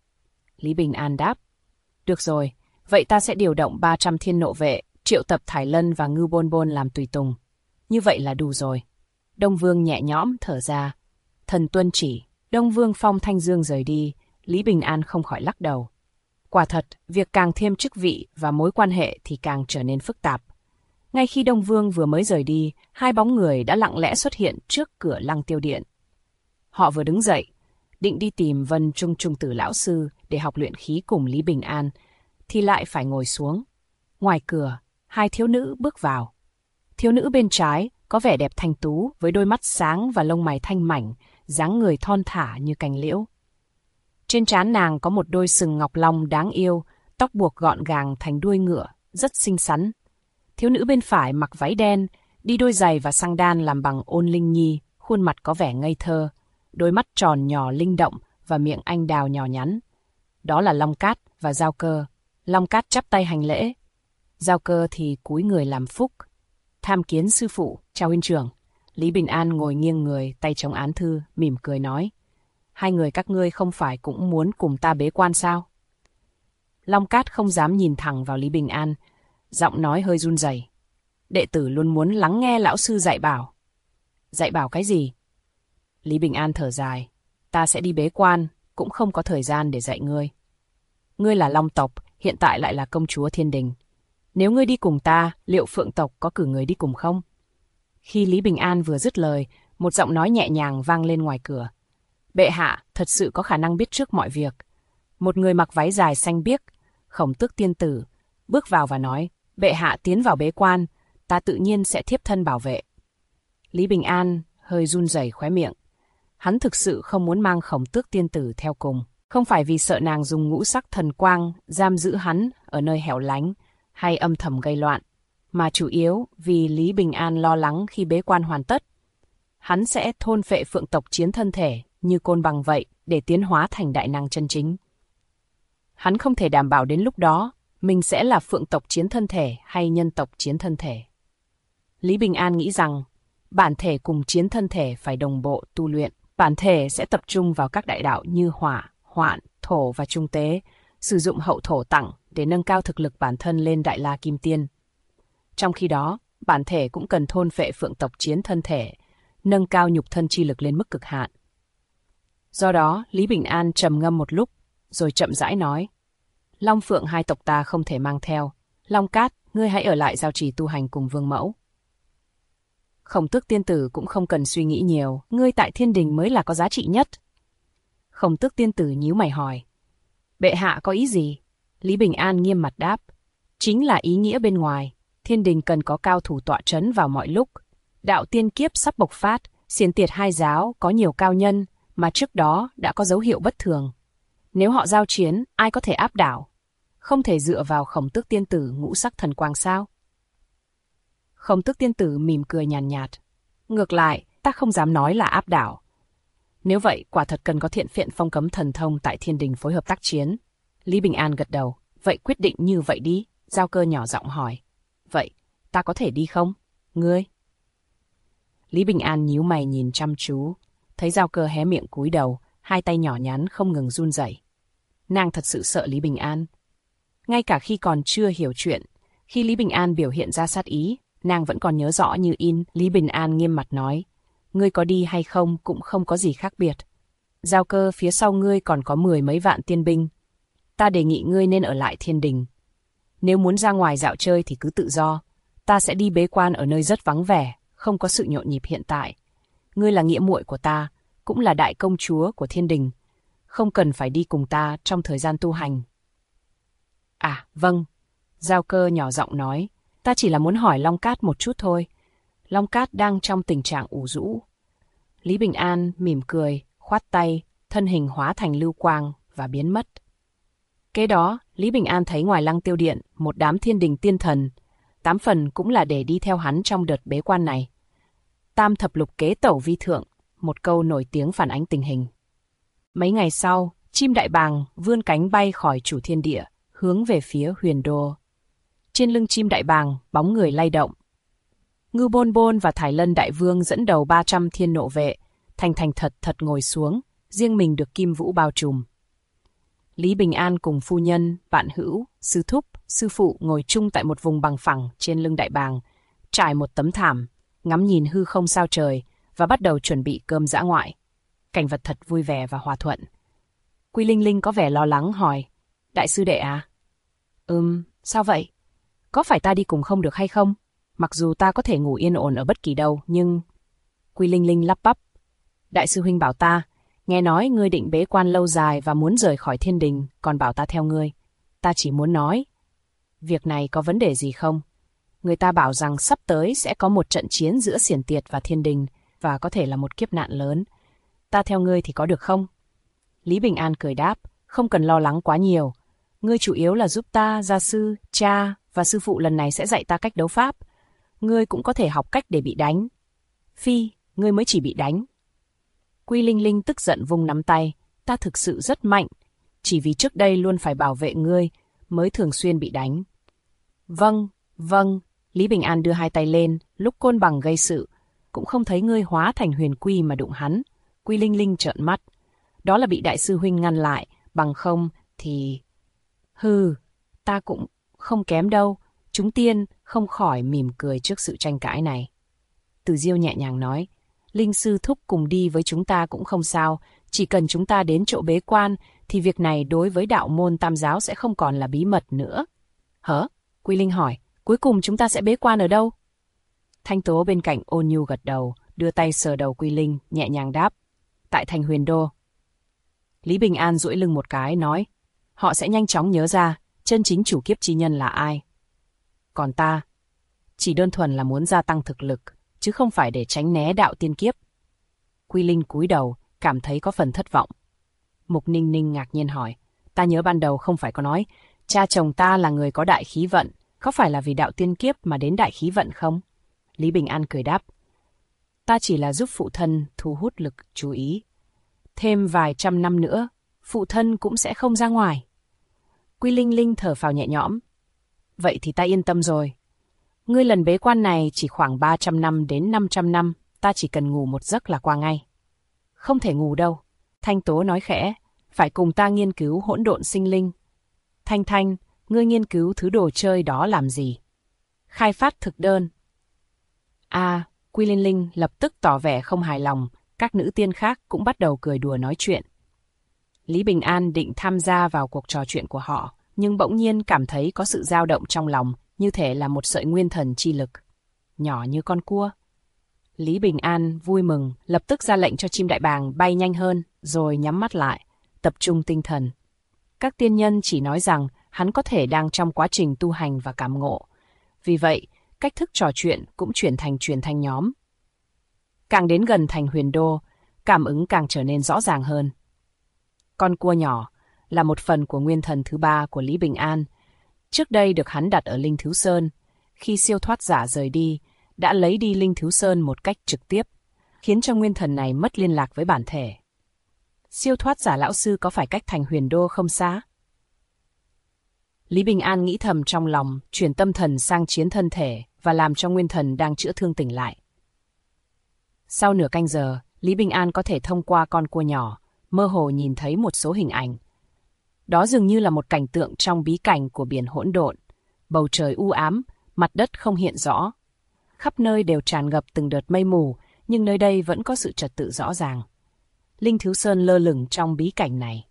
Lý Bình An đáp. Được rồi, vậy ta sẽ điều động 300 Thiên Nộ Vệ, triệu tập Thải Lân và Ngưu Bôn Bôn làm tùy tùng. Như vậy là đủ rồi. Đông Vương nhẹ nhõm thở ra. Thần tuân chỉ. Đông Vương phong thanh dương rời đi, Lý Bình An không khỏi lắc đầu. Quả thật, việc càng thêm chức vị và mối quan hệ thì càng trở nên phức tạp. Ngay khi Đông Vương vừa mới rời đi, hai bóng người đã lặng lẽ xuất hiện trước cửa Lăng Tiêu Điện. Họ vừa đứng dậy, định đi tìm Vân Trung Trung Tử lão sư để học luyện khí cùng Lý Bình An, thì lại phải ngồi xuống. Ngoài cửa, hai thiếu nữ bước vào. Thiếu nữ bên trái có vẻ đẹp thanh tú với đôi mắt sáng và lông mày thanh mảnh, dáng người thon thả như cành liễu. Trên trán nàng có một đôi sừng ngọc long đáng yêu, tóc buộc gọn gàng thành đuôi ngựa, rất xinh xắn. Thiếu nữ bên phải mặc váy đen, đi đôi giày và xăng đan làm bằng ôn linh nhi, khuôn mặt có vẻ ngây thơ, đôi mắt tròn nhỏ linh động và miệng anh đào nhỏ nhắn. Đó là Long Cát và Giao Cơ. Long Cát chắp tay hành lễ. Giao Cơ thì cúi người làm phúc. Tham kiến sư phụ, chào huynh trưởng. Lý Bình An ngồi nghiêng người, tay chống án thư, mỉm cười nói. Hai người các ngươi không phải cũng muốn cùng ta bế quan sao? Long Cát không dám nhìn thẳng vào Lý Bình An, giọng nói hơi run rẩy. Đệ tử luôn muốn lắng nghe lão sư dạy bảo. Dạy bảo cái gì? Lý Bình An thở dài. Ta sẽ đi bế quan, cũng không có thời gian để dạy ngươi. Ngươi là Long tộc, hiện tại lại là công chúa Thiên Đình. Nếu ngươi đi cùng ta, liệu Phượng tộc có cử người đi cùng không? Khi Lý Bình An vừa dứt lời, một giọng nói nhẹ nhàng vang lên ngoài cửa. Bệ hạ thật sự có khả năng biết trước mọi việc. Một người mặc váy dài xanh biếc, Khổng Tước tiên tử, bước vào và nói, bệ hạ tiến vào bế quan, ta tự nhiên sẽ thiếp thân bảo vệ. Lý Bình An hơi run rẩy khóe miệng. Hắn thực sự không muốn mang Khổng Tước tiên tử theo cùng. Không phải vì sợ nàng dùng ngũ sắc thần quang giam giữ hắn ở nơi hẻo lánh hay âm thầm gây loạn, mà chủ yếu vì Lý Bình An lo lắng khi bế quan hoàn tất, hắn sẽ thôn phệ Phượng tộc chiến thân thể như côn bằng vậy để tiến hóa thành đại năng chân chính. Hắn không thể đảm bảo đến lúc đó mình sẽ là Phượng tộc chiến thân thể hay nhân tộc chiến thân thể. Lý Bình An nghĩ rằng bản thể cùng chiến thân thể phải đồng bộ tu luyện. Bản thể sẽ tập trung vào các đại đạo như hỏa, hoạn, thổ và trung tế, sử dụng hậu thổ tặng để nâng cao thực lực bản thân lên đại la kim tiên. Trong khi đó, bản thể cũng cần thôn phệ Phượng tộc chiến thân thể, nâng cao nhục thân chi lực lên mức cực hạn. Do đó, Lý Bình An trầm ngâm một lúc, rồi chậm rãi nói. Long Phượng hai tộc ta không thể mang theo. Long Cát, ngươi hãy ở lại giao trì tu hành cùng Vương Mẫu. Khổng Tước tiên tử cũng không cần suy nghĩ nhiều, ngươi tại Thiên Đình mới là có giá trị nhất. Khổng Tước tiên tử nhíu mày hỏi. Bệ hạ có ý gì? Lý Bình An nghiêm mặt đáp. Chính là ý nghĩa bên ngoài. Thiên Đình cần có cao thủ tọa trấn vào mọi lúc. Đạo tiên kiếp sắp bộc phát, xiển tiệt hai giáo có nhiều cao nhân mà trước đó đã có dấu hiệu bất thường. Nếu họ giao chiến, ai có thể áp đảo? Không thể dựa vào Khổng Tước tiên tử ngũ sắc thần quang sao? Khổng Tước tiên tử mỉm cười nhàn nhạt. Ngược lại, ta không dám nói là áp đảo. Nếu vậy, quả thật cần có Thiện Phiện Phong Cấm thần thông tại Thiên Đình phối hợp tác chiến. Lý Bình An gật đầu. Vậy quyết định như vậy đi. Giao Cơ nhỏ giọng hỏi. Vậy, ta có thể đi không? Ngươi? Lý Bình An nhíu mày nhìn chăm chú. Thấy Giao Cơ hé miệng cúi đầu, hai tay nhỏ nhắn không ngừng run rẩy. Nàng thật sự sợ Lý Bình An. Ngay cả khi còn chưa hiểu chuyện, khi Lý Bình An biểu hiện ra sát ý, nàng vẫn còn nhớ rõ như in. Lý Bình An nghiêm mặt nói. Ngươi có đi hay không cũng không có gì khác biệt. Giao Cơ, phía sau ngươi còn có 10 mấy vạn tiên binh. Ta đề nghị ngươi nên ở lại Thiên Đình. Nếu muốn ra ngoài dạo chơi thì cứ tự do. Ta sẽ đi bế quan ở nơi rất vắng vẻ, không có sự nhộn nhịp hiện tại. Ngươi là nghĩa muội của ta, cũng là đại công chúa của Thiên Đình. Không cần phải đi cùng ta trong thời gian tu hành. À, vâng. Giao Cơ nhỏ giọng nói. Ta chỉ là muốn hỏi Long Cát một chút thôi. Long Cát đang trong tình trạng ủ rũ. Lý Bình An mỉm cười, khoát tay, thân hình hóa thành lưu quang và biến mất. Kế đó, Lý Bình An thấy ngoài Lăng Tiêu Điện một đám Thiên Đình tiên thần, 8 phần cũng là để đi theo hắn trong đợt bế quan này. Tam thập lục kế tẩu vi thượng, một câu nổi tiếng phản ánh tình hình. Mấy ngày sau, chim đại bàng vươn cánh bay khỏi chủ thiên địa, hướng về phía Huyền Đô. Trên lưng chim đại bàng, bóng người lay động. Ngưu Bôn Bôn và Thải Lân Đại Vương dẫn đầu 300 thiên nộ vệ, thành thật ngồi xuống, riêng mình được kim vũ bao trùm. Lý Bình An cùng phu nhân, bạn hữu, sư thúc, sư phụ ngồi chung tại một vùng bằng phẳng trên lưng đại bàng, trải một tấm thảm, ngắm nhìn hư không sao trời và bắt đầu chuẩn bị cơm dã ngoại. Cảnh vật thật vui vẻ và hòa thuận. Quy Linh Linh có vẻ lo lắng hỏi, đại sư đệ à? Sao vậy? Có phải ta đi cùng không được hay không? Mặc dù ta có thể ngủ yên ổn ở bất kỳ đâu, nhưng... Quy Linh Linh lắp bắp. Đại sư huynh bảo ta, nghe nói ngươi định bế quan lâu dài và muốn rời khỏi thiên đình, còn bảo ta theo ngươi. Ta chỉ muốn nói, việc này có vấn đề gì không? Người ta bảo rằng sắp tới sẽ có một trận chiến giữa Xiển Tiệt và thiên đình, và có thể là một kiếp nạn lớn. Ta theo ngươi thì có được không? Lý Bình An cười đáp, không cần lo lắng quá nhiều. Ngươi chủ yếu là giúp ta, gia sư, cha và sư phụ lần này sẽ dạy ta cách đấu pháp. Ngươi cũng có thể học cách để bị đánh. Phi, ngươi mới chỉ bị đánh. Quy Linh Linh tức giận vung nắm tay, ta thực sự rất mạnh, chỉ vì trước đây luôn phải bảo vệ ngươi, mới thường xuyên bị đánh. Vâng, vâng, Lý Bình An đưa hai tay lên, lúc côn bằng gây sự, cũng không thấy ngươi hóa thành huyền quy mà đụng hắn. Quy Linh Linh trợn mắt, đó là bị đại sư huynh ngăn lại, bằng không thì... Hừ, ta cũng không kém đâu. Chúng tiên không khỏi mỉm cười trước sự tranh cãi này. Từ Diêu nhẹ nhàng nói, Linh sư thúc cùng đi với chúng ta cũng không sao, chỉ cần chúng ta đến chỗ bế quan thì việc này đối với đạo môn Tam giáo sẽ không còn là bí mật nữa. Hả? Quy Linh hỏi, cuối cùng chúng ta sẽ bế quan ở đâu? Thanh Tố bên cạnh ôn nhu gật đầu, đưa tay sờ đầu Quy Linh, nhẹ nhàng đáp, tại thành Huyền Đô. Lý Bình An duỗi lưng một cái, nói, họ sẽ nhanh chóng nhớ ra chân chính chủ kiếp chi nhân là ai. Còn ta, chỉ đơn thuần là muốn gia tăng thực lực, chứ không phải để tránh né đạo tiên kiếp. Quy Linh cúi đầu, cảm thấy có phần thất vọng. Mục Ninh Ninh ngạc nhiên hỏi, ta nhớ ban đầu không phải có nói, cha chồng ta là người có đại khí vận, có phải là vì đạo tiên kiếp mà đến đại khí vận không? Lý Bình An cười đáp, ta chỉ là giúp phụ thân thu hút lực chú ý. Thêm vài trăm năm nữa, phụ thân cũng sẽ không ra ngoài. Quy Linh Linh thở phào nhẹ nhõm. Vậy thì ta yên tâm rồi. Ngươi lần bế quan này chỉ khoảng 300 năm đến 500 năm, ta chỉ cần ngủ một giấc là qua ngay. Không thể ngủ đâu. Thanh Tố nói khẽ, phải cùng ta nghiên cứu hỗn độn sinh linh. Thanh Thanh, ngươi nghiên cứu thứ đồ chơi đó làm gì? Khai phát thực đơn. Quy Linh Linh lập tức tỏ vẻ không hài lòng, các nữ tiên khác cũng bắt đầu cười đùa nói chuyện. Lý Bình An định tham gia vào cuộc trò chuyện của họ, nhưng bỗng nhiên cảm thấy có sự dao động trong lòng, như thể là một sợi nguyên thần chi lực. Nhỏ như con cua. Lý Bình An vui mừng, lập tức ra lệnh cho chim đại bàng bay nhanh hơn, rồi nhắm mắt lại, tập trung tinh thần. Các tiên nhân chỉ nói rằng hắn có thể đang trong quá trình tu hành và cảm ngộ. Vì vậy, cách thức trò chuyện cũng chuyển thành nhóm. Càng đến gần thành Huyền Đô, cảm ứng càng trở nên rõ ràng hơn. Con cua nhỏ là một phần của nguyên thần thứ 3 của Lý Bình An. Trước đây được hắn đặt ở Linh Thiếu Sơn. Khi siêu thoát giả rời đi, đã lấy đi Linh Thiếu Sơn một cách trực tiếp, khiến cho nguyên thần này mất liên lạc với bản thể. Siêu thoát giả lão sư có phải cách thành Huyền Đô không xa? Lý Bình An nghĩ thầm trong lòng, chuyển tâm thần sang chiến thân thể và làm cho nguyên thần đang chữa thương tỉnh lại. Sau nửa canh giờ, Lý Bình An có thể thông qua con cua nhỏ, mơ hồ nhìn thấy một số hình ảnh. Đó dường như là một cảnh tượng trong bí cảnh của biển hỗn độn. Bầu trời u ám, mặt đất không hiện rõ. Khắp nơi đều tràn ngập từng đợt mây mù, nhưng nơi đây vẫn có sự trật tự rõ ràng. Linh Thiếu Sơn lơ lửng trong bí cảnh này.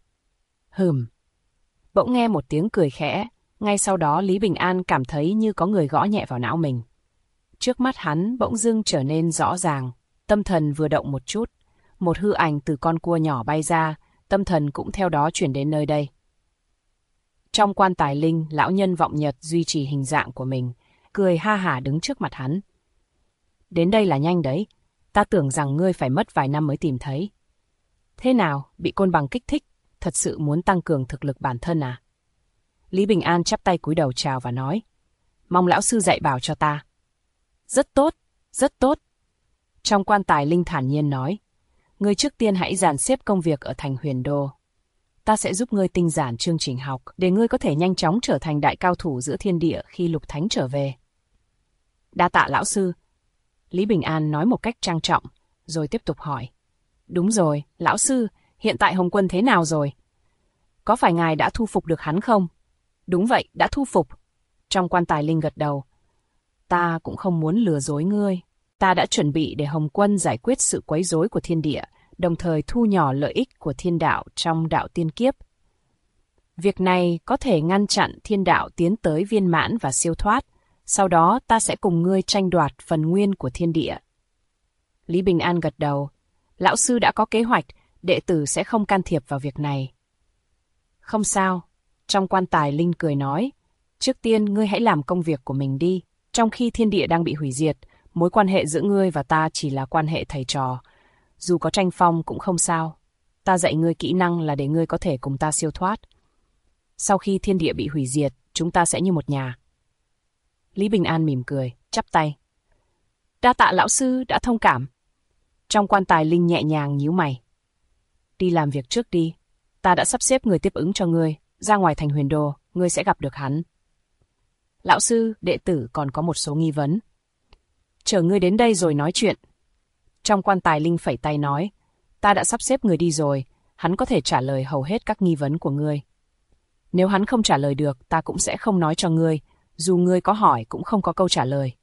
Bỗng nghe một tiếng cười khẽ, ngay sau đó Lý Bình An cảm thấy như có người gõ nhẹ vào não mình. Trước mắt hắn bỗng dưng trở nên rõ ràng, tâm thần vừa động một chút, một hư ảnh từ con cua nhỏ bay ra, tâm thần cũng theo đó chuyển đến nơi đây. Trong quan tài linh, lão nhân vọng nhật duy trì hình dạng của mình, cười ha hả đứng trước mặt hắn. Đến đây là nhanh đấy, ta tưởng rằng ngươi phải mất vài năm mới tìm thấy. Thế nào, bị côn bằng kích thích, thật sự muốn tăng cường thực lực bản thân à? Lý Bình An chắp tay cúi đầu chào và nói, mong lão sư dạy bảo cho ta. Rất tốt, rất tốt. Trong quan tài linh thản nhiên nói, ngươi trước tiên hãy dàn xếp công việc ở thành Huyền Đô. Ta sẽ giúp ngươi tinh giản chương trình học để ngươi có thể nhanh chóng trở thành đại cao thủ giữa thiên địa khi Lục Thánh trở về. Đa tạ lão sư. Lý Bình An nói một cách trang trọng, rồi tiếp tục hỏi. Đúng rồi, lão sư, hiện tại Hồng Quân thế nào rồi? Có phải ngài đã thu phục được hắn không? Đúng vậy, đã thu phục. Trong quan tài linh gật đầu. Ta cũng không muốn lừa dối ngươi. Ta đã chuẩn bị để Hồng Quân giải quyết sự quấy rối của thiên địa, đồng thời thu nhỏ lợi ích của thiên đạo trong đạo tiên kiếp. Việc này có thể ngăn chặn thiên đạo tiến tới viên mãn và siêu thoát, Sau đó ta sẽ cùng ngươi tranh đoạt phần nguyên của thiên địa. Lý Bình An gật đầu. Lão sư đã có kế hoạch, đệ tử sẽ không can thiệp vào việc này. Không sao. Trong quan tài Linh cười nói. Trước tiên ngươi hãy làm công việc của mình đi. Trong khi thiên địa đang bị hủy diệt, mối quan hệ giữa ngươi và ta chỉ là quan hệ thầy trò. Dù có tranh phong cũng không sao. Ta dạy ngươi kỹ năng là để ngươi có thể cùng ta siêu thoát. Sau khi thiên địa bị hủy diệt, chúng ta sẽ như một nhà. Lý Bình An mỉm cười, chắp tay. Đa tạ lão sư đã thông cảm. Trong quan tài Linh nhẹ nhàng nhíu mày. Đi làm việc trước đi. Ta đã sắp xếp người tiếp ứng cho ngươi. Ra ngoài thành Huyền Đô, ngươi sẽ gặp được hắn. Lão sư, đệ tử còn có một số nghi vấn. Chờ ngươi đến đây rồi nói chuyện. Trong quan tài Linh phẩy tay nói. Ta đã sắp xếp người đi rồi. Hắn có thể trả lời hầu hết các nghi vấn của ngươi. Nếu hắn không trả lời được, ta cũng sẽ không nói cho ngươi. Dù ngươi có hỏi cũng không có câu trả lời.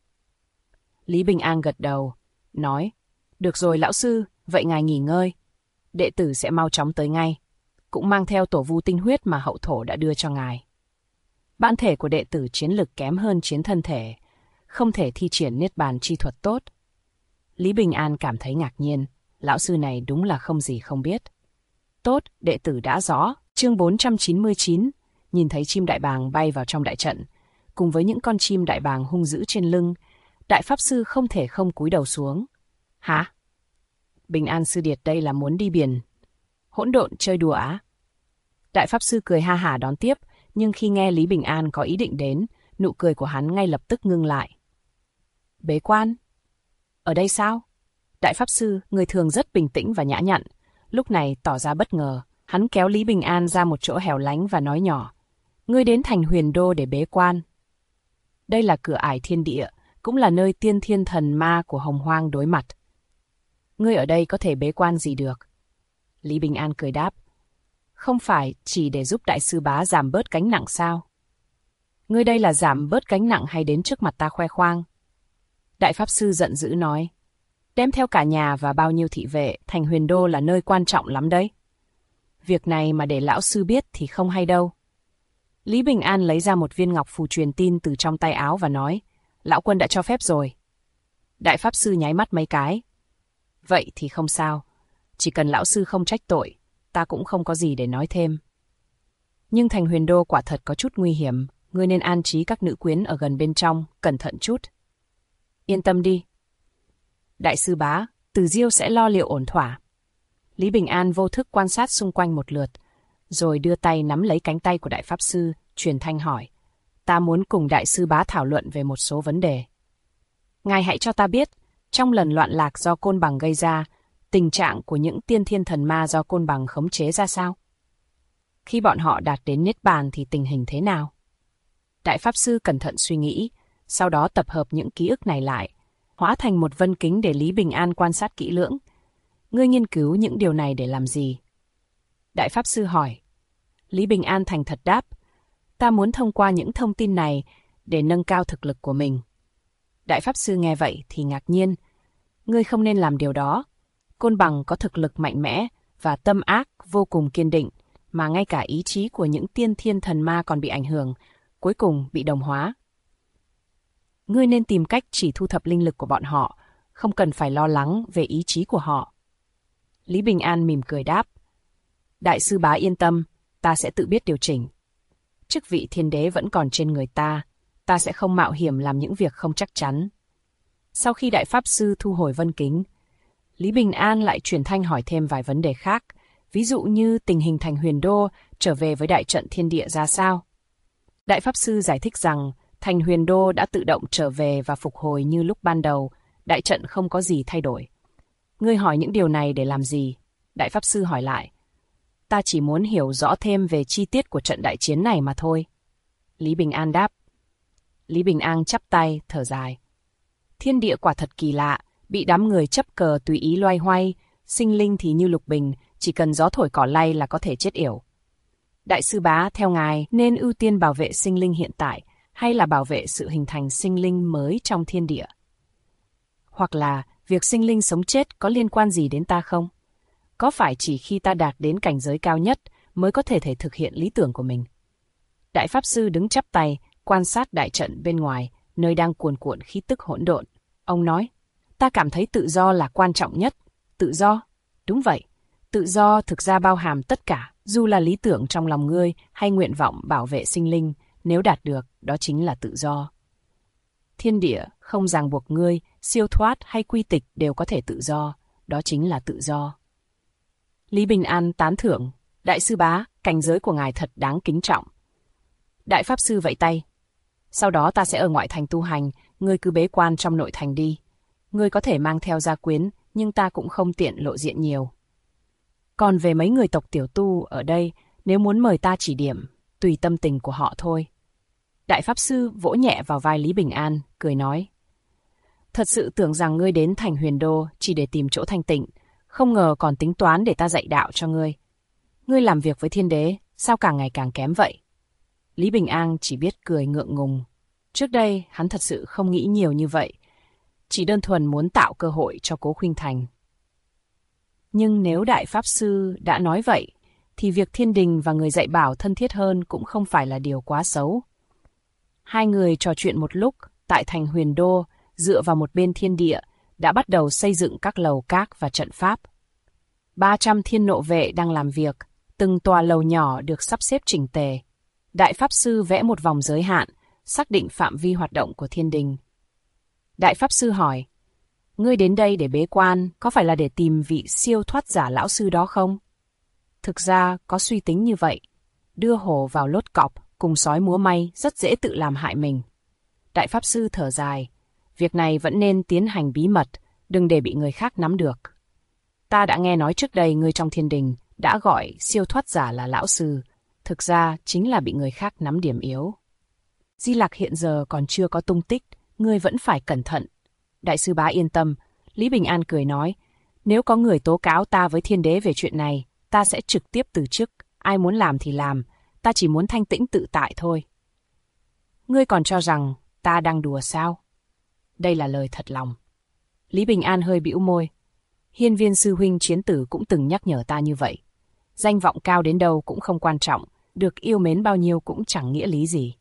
Lý Bình An gật đầu, nói. Được rồi lão sư, vậy ngài nghỉ ngơi. Đệ tử sẽ mau chóng tới ngay. Cũng mang theo tổ vu tinh huyết mà hậu thổ đã đưa cho ngài. Bản thể của đệ tử chiến lực kém hơn chiến thân thể, không thể thi triển niết bàn chi thuật tốt. Lý Bình An cảm thấy ngạc nhiên, lão sư này đúng là không gì không biết. Tốt, đệ tử đã rõ. Chương 499, nhìn thấy chim đại bàng bay vào trong đại trận, cùng với những con chim đại bàng hung dữ trên lưng, đại pháp sư không thể không cúi đầu xuống. Hả? Bình An sư điệt đây là muốn đi biển. Hỗn độn chơi đùa á? Đại pháp sư cười ha hả đón tiếp, nhưng khi nghe Lý Bình An có ý định đến, nụ cười của hắn ngay lập tức ngưng lại. Bế quan? Ở đây sao? Đại pháp sư, người thường rất bình tĩnh và nhã nhặn, lúc này tỏ ra bất ngờ. Hắn kéo Lý Bình An ra một chỗ hẻo lánh và nói nhỏ. Ngươi đến thành Huyền Đô để bế quan. Đây là cửa ải thiên địa, cũng là nơi tiên thiên thần ma của Hồng Hoang đối mặt. Ngươi ở đây có thể bế quan gì được? Lý Bình An cười đáp. Không phải chỉ để giúp đại sư bá giảm bớt gánh nặng sao? Ngươi đây là giảm bớt gánh nặng hay đến trước mặt ta khoe khoang? Đại pháp sư giận dữ nói. Đem theo cả nhà và bao nhiêu thị vệ, thành Huyền Đô là nơi quan trọng lắm đấy. Việc này mà để lão sư biết thì không hay đâu. Lý Bình An lấy ra một viên ngọc phù truyền tin từ trong tay áo và nói, lão quân đã cho phép rồi. Đại pháp sư nháy mắt mấy cái. Vậy thì không sao. Chỉ cần lão sư không trách tội, ta cũng không có gì để nói thêm. Nhưng thành Huyền Đô quả thật có chút nguy hiểm, ngươi nên an trí các nữ quyến ở gần bên trong, cẩn thận chút. Yên tâm đi. Đại sư bá, Từ Diêu sẽ lo liệu ổn thỏa. Lý Bình An vô thức quan sát xung quanh một lượt, rồi đưa tay nắm lấy cánh tay của đại pháp sư, truyền thanh hỏi. Ta muốn cùng đại sư bá thảo luận về một số vấn đề. Ngài hãy cho ta biết, trong lần loạn lạc do Côn Bằng gây ra, tình trạng của những tiên thiên thần ma do Côn Bằng khống chế ra sao? Khi bọn họ đạt đến Niết Bàn thì tình hình thế nào? Đại pháp sư cẩn thận suy nghĩ, sau đó tập hợp những ký ức này lại, hóa thành một vân kính để Lý Bình An quan sát kỹ lưỡng. Ngươi nghiên cứu những điều này để làm gì? Đại pháp sư hỏi. Lý Bình An thành thật đáp. Ta muốn thông qua những thông tin này để nâng cao thực lực của mình. Đại pháp sư nghe vậy thì ngạc nhiên. Ngươi không nên làm điều đó. Côn Bằng có thực lực mạnh mẽ và tâm ác vô cùng kiên định, mà ngay cả ý chí của những tiên thiên thần ma còn bị ảnh hưởng, cuối cùng bị đồng hóa. Ngươi nên tìm cách chỉ thu thập linh lực của bọn họ, không cần phải lo lắng về ý chí của họ. Lý Bình An mỉm cười đáp. Đại sư bá yên tâm, ta sẽ tự biết điều chỉnh. Chức vị thiên đế vẫn còn trên người ta sẽ không mạo hiểm làm những việc không chắc chắn. Sau khi đại pháp sư thu hồi vân kính, Lý Bình An lại chuyển thanh hỏi thêm vài vấn đề khác, ví dụ như tình hình thành Huyền Đô trở về với đại trận thiên địa ra sao. Đại pháp sư giải thích rằng thành Huyền Đô đã tự động trở về và phục hồi như lúc ban đầu, đại trận không có gì thay đổi. Ngươi hỏi những điều này để làm gì? Đại pháp sư hỏi lại. Ta chỉ muốn hiểu rõ thêm về chi tiết của trận đại chiến này mà thôi. Lý Bình An đáp. Lý Bình An chắp tay, thở dài. Thiên địa quả thật kỳ lạ, bị đám người chấp cờ tùy ý loay hoay, sinh linh thì như lục bình, chỉ cần gió thổi cỏ lay là có thể chết yểu. Đại sư bá, theo ngài, nên ưu tiên bảo vệ sinh linh hiện tại, hay là bảo vệ sự hình thành sinh linh mới trong thiên địa? Hoặc là, việc sinh linh sống chết có liên quan gì đến ta không? Có phải chỉ khi ta đạt đến cảnh giới cao nhất mới có thể thực hiện lý tưởng của mình? Đại pháp sư đứng chắp tay, quan sát đại trận bên ngoài, nơi đang cuồn cuộn khí tức hỗn độn. Ông nói, ta cảm thấy tự do là quan trọng nhất. Tự do? Đúng vậy. Tự do thực ra bao hàm tất cả, dù là lý tưởng trong lòng ngươi hay nguyện vọng bảo vệ sinh linh, nếu đạt được, đó chính là tự do. Thiên địa không ràng buộc ngươi, siêu thoát hay quy tịch đều có thể tự do, đó chính là tự do. Lý Bình An tán thưởng, đại sư bá, cảnh giới của ngài thật đáng kính trọng. Đại pháp sư vẫy tay, sau đó ta sẽ ở ngoại thành tu hành, ngươi cứ bế quan trong nội thành đi. Ngươi có thể mang theo gia quyến, nhưng ta cũng không tiện lộ diện nhiều. Còn về mấy người tộc tiểu tu ở đây, nếu muốn mời ta chỉ điểm, tùy tâm tình của họ thôi. Đại pháp sư vỗ nhẹ vào vai Lý Bình An, cười nói. Thật sự tưởng rằng ngươi đến thành Huyền Đô chỉ để tìm chỗ thanh tịnh, không ngờ còn tính toán để ta dạy đạo cho ngươi. Ngươi làm việc với thiên đế, sao càng ngày càng kém vậy? Lý Bình An chỉ biết cười ngượng ngùng. Trước đây, hắn thật sự không nghĩ nhiều như vậy, chỉ đơn thuần muốn tạo cơ hội cho Cố Khuynh Thành. Nhưng nếu Đại Pháp Sư đã nói vậy, thì việc thiên đình và người dạy bảo thân thiết hơn cũng không phải là điều quá xấu. Hai người trò chuyện một lúc, tại thành Huyền Đô, dựa vào một bên thiên địa, đã bắt đầu xây dựng các lầu các và trận pháp. 300 thiên nộ vệ đang làm việc, từng tòa lầu nhỏ được sắp xếp chỉnh tề. Đại Pháp Sư vẽ một vòng giới hạn, xác định phạm vi hoạt động của thiên đình. Đại Pháp Sư hỏi, ngươi đến đây để bế quan, có phải là để tìm vị siêu thoát giả lão sư đó không? Thực ra, có suy tính như vậy. Đưa hổ vào lốt cọp, cùng sói múa may, rất dễ tự làm hại mình. Đại Pháp Sư thở dài, việc này vẫn nên tiến hành bí mật, đừng để bị người khác nắm được. Ta đã nghe nói trước đây ngươi trong thiên đình đã gọi siêu thoát giả là lão sư, thực ra chính là bị người khác nắm điểm yếu. Di Lặc hiện giờ còn chưa có tung tích, ngươi vẫn phải cẩn thận. Đại sư bá yên tâm, Lý Bình An cười nói, nếu có người tố cáo ta với thiên đế về chuyện này, ta sẽ trực tiếp từ chức, ai muốn làm thì làm, ta chỉ muốn thanh tĩnh tự tại thôi. Ngươi còn cho rằng ta đang đùa sao? Đây là lời thật lòng. Lý Bình An hơi bĩu môi. Hiên Viên sư huynh Chiến Tử cũng từng nhắc nhở ta như vậy. Danh vọng cao đến đâu cũng không quan trọng, được yêu mến bao nhiêu cũng chẳng nghĩa lý gì.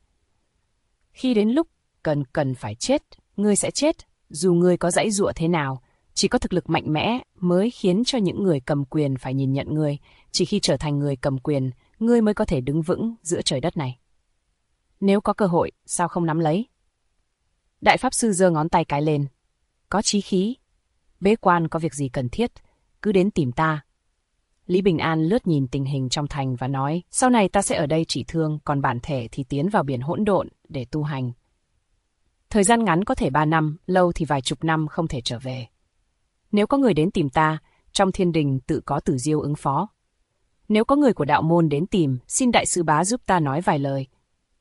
Khi đến lúc cần phải chết, ngươi sẽ chết, dù ngươi có giãy giụa thế nào, chỉ có thực lực mạnh mẽ mới khiến cho những người cầm quyền phải nhìn nhận ngươi, chỉ khi trở thành người cầm quyền, ngươi mới có thể đứng vững giữa trời đất này. Nếu có cơ hội, sao không nắm lấy? Đại Pháp Sư giơ ngón tay cái lên. Có chí khí. Bế quan có việc gì cần thiết, cứ đến tìm ta. Lý Bình An lướt nhìn tình hình trong thành và nói, sau này ta sẽ ở đây trị thương, còn bản thể thì tiến vào biển hỗn độn để tu hành. Thời gian ngắn có thể 3 năm, lâu thì vài chục năm không thể trở về. Nếu có người đến tìm ta, trong thiên đình tự có Tử Diêu ứng phó. Nếu có người của đạo môn đến tìm, xin đại sư bá giúp ta nói vài lời.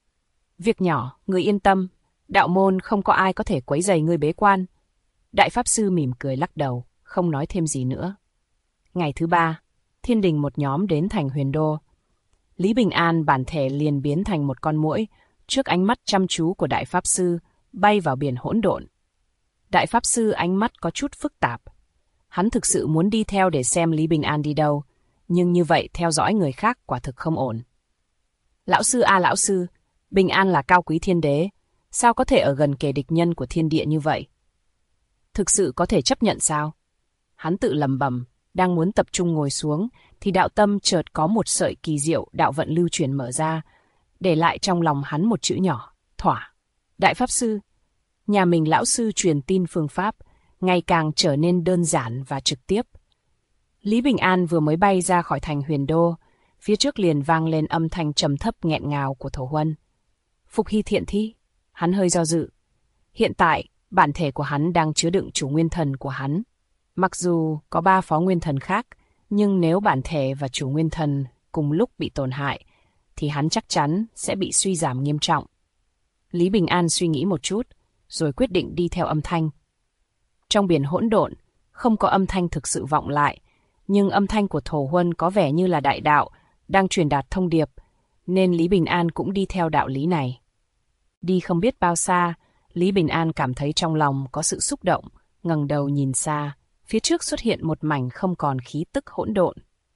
Việc nhỏ, người yên tâm, đạo môn không có ai có thể quấy rầy ngươi bế quan. Đại Pháp Sư mỉm cười lắc đầu, không nói thêm gì nữa. Ngày thứ 3, thiên đình một nhóm đến thành Huyền Đô. Lý Bình An bản thể liền biến thành một con muỗi, trước ánh mắt chăm chú của Đại Pháp Sư, bay vào biển hỗn độn. Đại Pháp Sư ánh mắt có chút phức tạp. Hắn thực sự muốn đi theo để xem Lý Bình An đi đâu, nhưng như vậy theo dõi người khác quả thực không ổn. Lão sư a lão sư, Bình An là cao quý thiên đế, sao có thể ở gần kẻ địch nhân của thiên địa như vậy? Thực sự có thể chấp nhận sao? Hắn tự lẩm bẩm, đang muốn tập trung ngồi xuống, thì đạo tâm chợt có một sợi kỳ diệu đạo vận lưu truyền mở ra, để lại trong lòng hắn một chữ nhỏ, thỏa. Đại Pháp Sư, nhà mình lão sư truyền tin phương pháp, ngày càng trở nên đơn giản và trực tiếp. Lý Bình An vừa mới bay ra khỏi thành Huyền Đô, phía trước liền vang lên âm thanh trầm thấp nghẹn ngào của Thổ Huân. Phục hy thiện thi, hắn hơi do dự. Hiện tại, bản thể của hắn đang chứa đựng chủ nguyên thần của hắn. Mặc dù có 3 phó nguyên thần khác, nhưng nếu bản thể và chủ nguyên thần cùng lúc bị tổn hại, thì hắn chắc chắn sẽ bị suy giảm nghiêm trọng. Lý Bình An suy nghĩ một chút, rồi quyết định đi theo âm thanh. Trong biển hỗn độn, không có âm thanh thực sự vọng lại, nhưng âm thanh của Thổ Huân có vẻ như là đại đạo, đang truyền đạt thông điệp, nên Lý Bình An cũng đi theo đạo lý này. Đi không biết bao xa, Lý Bình An cảm thấy trong lòng có sự xúc động, ngẩng đầu nhìn xa, phía trước xuất hiện một mảnh không còn khí tức hỗn độn.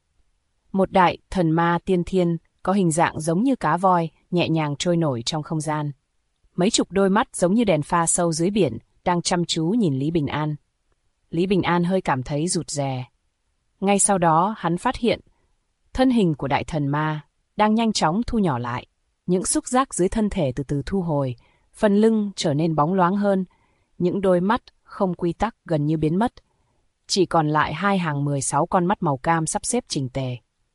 Một đại thần ma tiên thiên có hình dạng giống như cá voi, nhẹ nhàng trôi nổi trong không gian. Mấy chục đôi mắt giống như đèn pha sâu dưới biển, đang chăm chú nhìn Lý Bình An. Lý Bình An hơi cảm thấy rụt rè. Ngay sau đó, hắn phát hiện, thân hình của đại thần ma đang nhanh chóng thu nhỏ lại. Những xúc giác dưới thân thể từ từ thu hồi, phần lưng trở nên bóng loáng hơn, những đôi mắt không quy tắc gần như biến mất. Chỉ còn lại 2 hàng 16 con mắt màu cam sắp xếp chỉnh tề.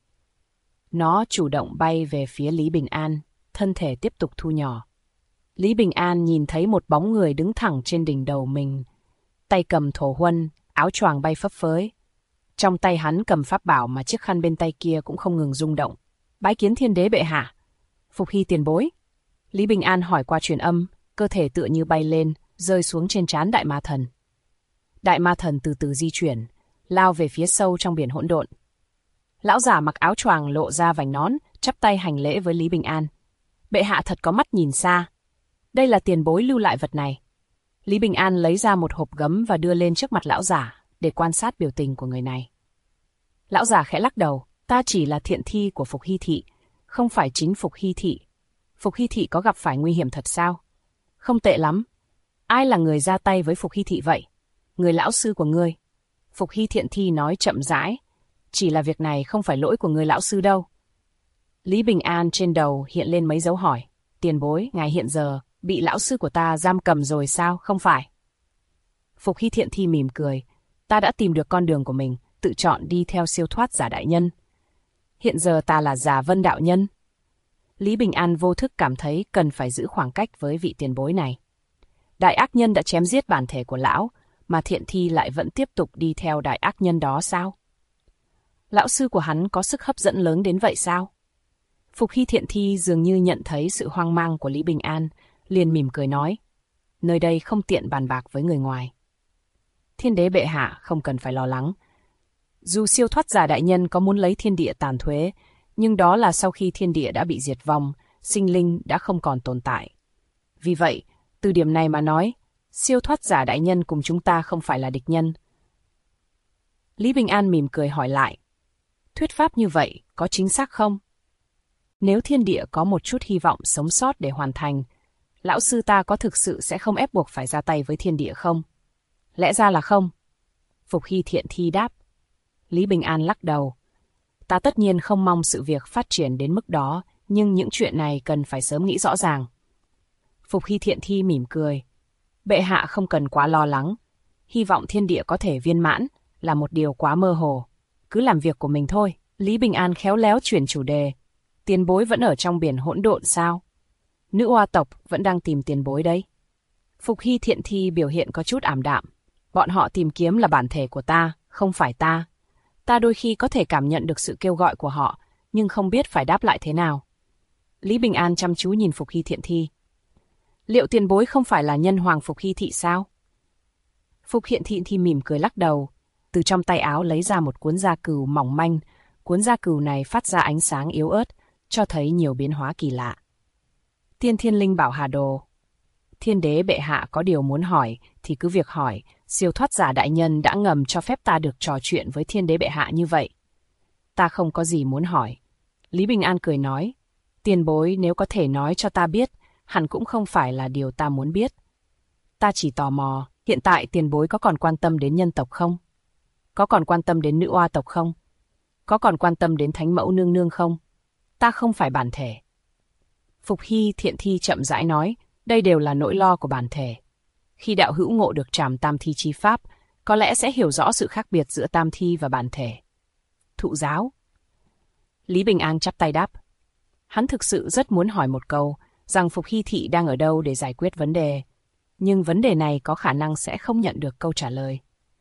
Nó chủ động bay về phía Lý Bình An, thân thể tiếp tục thu nhỏ. Lý Bình An nhìn thấy một bóng người đứng thẳng trên đỉnh đầu mình, tay cầm thổ huân, áo choàng bay phấp phới. Trong tay hắn cầm pháp bảo mà chiếc khăn bên tay kia cũng không ngừng rung động. Bái kiến thiên đế bệ hạ. Phục hy tiền bối. Lý Bình An hỏi qua truyền âm, cơ thể tựa như bay lên, rơi xuống trên trán đại ma thần. Đại ma thần từ từ di chuyển, lao về phía sâu trong biển hỗn độn. Lão giả mặc áo choàng lộ ra vành nón, chắp tay hành lễ với Lý Bình An. Bệ hạ thật có mắt nhìn xa. Đây là tiền bối lưu lại vật này. Lý Bình An lấy ra một hộp gấm và đưa lên trước mặt lão giả để quan sát biểu tình của người này. Lão giả khẽ lắc đầu, ta chỉ là thiện thi của Phục Hy Thị, không phải chính Phục Hy Thị. Phục Hy Thị có gặp phải nguy hiểm thật sao? Không tệ lắm. Ai là người ra tay với Phục Hy Thị vậy? Người lão sư của ngươi. Phục Hy Thiện Thi nói chậm rãi, chỉ là việc này không phải lỗi của người lão sư đâu. Lý Bình An trên đầu hiện lên mấy dấu hỏi. Tiền bối, ngài hiện giờ bị lão sư của ta giam cầm rồi sao, không phải? Phục Hy Thiện Thi mỉm cười. Ta đã tìm được con đường của mình, tự chọn đi theo siêu thoát giả đại nhân. Hiện giờ ta là giả vân đạo nhân. Lý Bình An vô thức cảm thấy cần phải giữ khoảng cách với vị tiền bối này. Đại ác nhân đã chém giết bản thể của lão, mà Thiện Thi lại vẫn tiếp tục đi theo đại ác nhân đó sao? Lão sư của hắn có sức hấp dẫn lớn đến vậy sao? Phục Hy Thiện Thi dường như nhận thấy sự hoang mang của Lý Bình An, liền mỉm cười nói. Nơi đây không tiện bàn bạc với người ngoài. Thiên đế bệ hạ không cần phải lo lắng. Dù siêu thoát giả đại nhân có muốn lấy thiên địa tàn thuế, nhưng đó là sau khi thiên địa đã bị diệt vong, sinh linh đã không còn tồn tại. Vì vậy, từ điểm này mà nói, siêu thoát giả đại nhân cùng chúng ta không phải là địch nhân. Lý Bình An mỉm cười hỏi lại. Thuyết pháp như vậy có chính xác không? Nếu thiên địa có một chút hy vọng sống sót để hoàn thành, lão sư ta có thực sự sẽ không ép buộc phải ra tay với thiên địa không? Lẽ ra là không. Phục Hy Thiện Thi đáp. Lý Bình An lắc đầu. Ta tất nhiên không mong sự việc phát triển đến mức đó, nhưng những chuyện này cần phải sớm nghĩ rõ ràng. Phục Hy Thiện Thi mỉm cười. Bệ hạ không cần quá lo lắng. Hy vọng thiên địa có thể viên mãn là một điều quá mơ hồ. Cứ làm việc của mình thôi. Lý Bình An khéo léo chuyển chủ đề. Tiền bối vẫn ở trong biển hỗn độn sao? Nữ oa tộc vẫn đang tìm tiền bối đấy. Phục Hy Thiện Thi biểu hiện có chút ảm đạm. Bọn họ tìm kiếm là bản thể của ta, không phải ta. Ta đôi khi có thể cảm nhận được sự kêu gọi của họ, nhưng không biết phải đáp lại thế nào. Lý Bình An chăm chú nhìn Phục Hy Thiện Thi. Liệu tiền bối không phải là nhân hoàng Phục Hy Thị sao? Phục Hy Thiện Thi mỉm cười lắc đầu, từ trong tay áo lấy ra một cuốn gia cừu mỏng manh. Cuốn gia cừu này phát ra ánh sáng yếu ớt, cho thấy nhiều biến hóa kỳ lạ. Tiên Thiên Linh Bảo Hà Đồ. Thiên đế bệ hạ có điều muốn hỏi thì cứ việc hỏi, siêu thoát giả đại nhân đã ngầm cho phép ta được trò chuyện với thiên đế bệ hạ như vậy. Ta không có gì muốn hỏi. Lý Bình An cười nói, tiền bối nếu có thể nói cho ta biết, hẳn cũng không phải là điều ta muốn biết. Ta chỉ tò mò, hiện tại tiền bối có còn quan tâm đến nhân tộc không? Có còn quan tâm đến nữ oa tộc không? Có còn quan tâm đến thánh mẫu nương nương không? Ta không phải bản thể. Phục Hy Thiện Thi chậm rãi nói, đây đều là nỗi lo của bản thể. Khi đạo hữu ngộ được trảm tam thi chi pháp, có lẽ sẽ hiểu rõ sự khác biệt giữa tam thi và bản thể. Thụ giáo. Lý Bình An chắp tay đáp. Hắn thực sự rất muốn hỏi một câu, rằng Phục Hy Thị đang ở đâu để giải quyết vấn đề. Nhưng vấn đề này có khả năng sẽ không nhận được câu trả lời.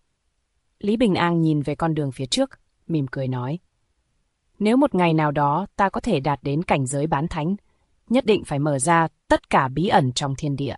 Lý Bình An nhìn về con đường phía trước, mỉm cười nói. Nếu một ngày nào đó ta có thể đạt đến cảnh giới bán thánh, nhất định phải mở ra tất cả bí ẩn trong thiên địa.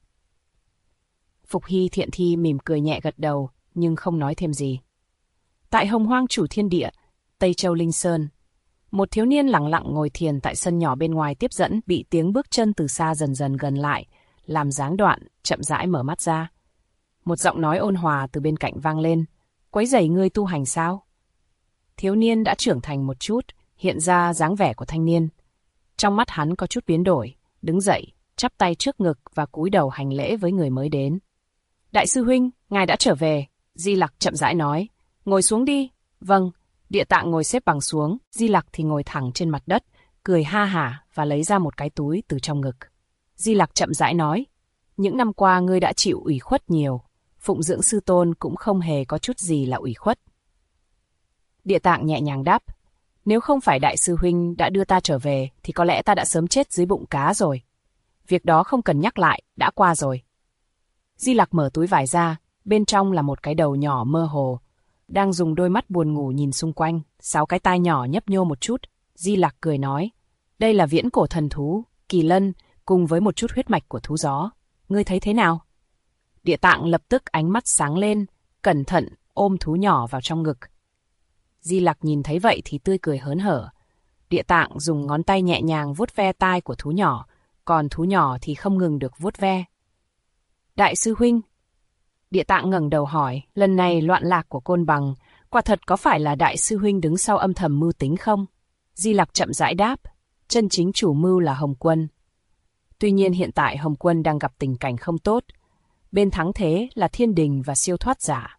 Phục Hy Thiện Thi mỉm cười nhẹ gật đầu, nhưng không nói thêm gì. Tại Hồng Hoang Chủ Thiên Địa, Tây Châu Linh Sơn, một thiếu niên lặng lặng ngồi thiền tại sân nhỏ bên ngoài tiếp dẫn bị tiếng bước chân từ xa dần dần gần lại, làm giáng đoạn, chậm rãi mở mắt ra. Một giọng nói ôn hòa từ bên cạnh vang lên, quấy rầy ngươi tu hành sao? Thiếu niên đã trưởng thành một chút, hiện ra dáng vẻ của thanh niên. Trong mắt hắn có chút biến đổi, đứng dậy, chắp tay trước ngực và cúi đầu hành lễ với người mới đến. Đại sư huynh, ngài đã trở về, Di Lặc chậm rãi nói. Ngồi xuống đi. Vâng. Địa Tạng ngồi xếp bằng xuống, Di Lặc thì ngồi thẳng trên mặt đất, cười ha hả và lấy ra một cái túi từ trong ngực. Di Lặc chậm rãi nói, những năm qua ngươi đã chịu ủy khuất nhiều, phụng dưỡng sư tôn cũng không hề có chút gì là ủy khuất. Địa Tạng nhẹ nhàng đáp, nếu không phải đại sư huynh đã đưa ta trở về thì có lẽ ta đã sớm chết dưới bụng cá rồi. Việc đó không cần nhắc lại, đã qua rồi. Di Lặc mở túi vải ra, bên trong là một cái đầu nhỏ mơ hồ, đang dùng đôi mắt buồn ngủ nhìn xung quanh, 6 cái tai nhỏ nhấp nhô một chút. Di Lặc cười nói, đây là viễn cổ thần thú, kỳ lân, cùng với một chút huyết mạch của thú gió. Ngươi thấy thế nào? Địa Tạng lập tức ánh mắt sáng lên, cẩn thận ôm thú nhỏ vào trong ngực. Di Lặc nhìn thấy vậy thì tươi cười hớn hở. Địa Tạng dùng ngón tay nhẹ nhàng vuốt ve tai của thú nhỏ, còn thú nhỏ thì không ngừng được vuốt ve. Đại sư huynh. Địa Tạng ngẩng đầu hỏi, lần này loạn lạc của Côn Bằng, quả thật có phải là đại sư huynh đứng sau âm thầm mưu tính không? Di Lặc chậm rãi đáp, chân chính chủ mưu là Hồng Quân. Tuy nhiên hiện tại Hồng Quân đang gặp tình cảnh không tốt, bên thắng thế là Thiên Đình và siêu thoát giả.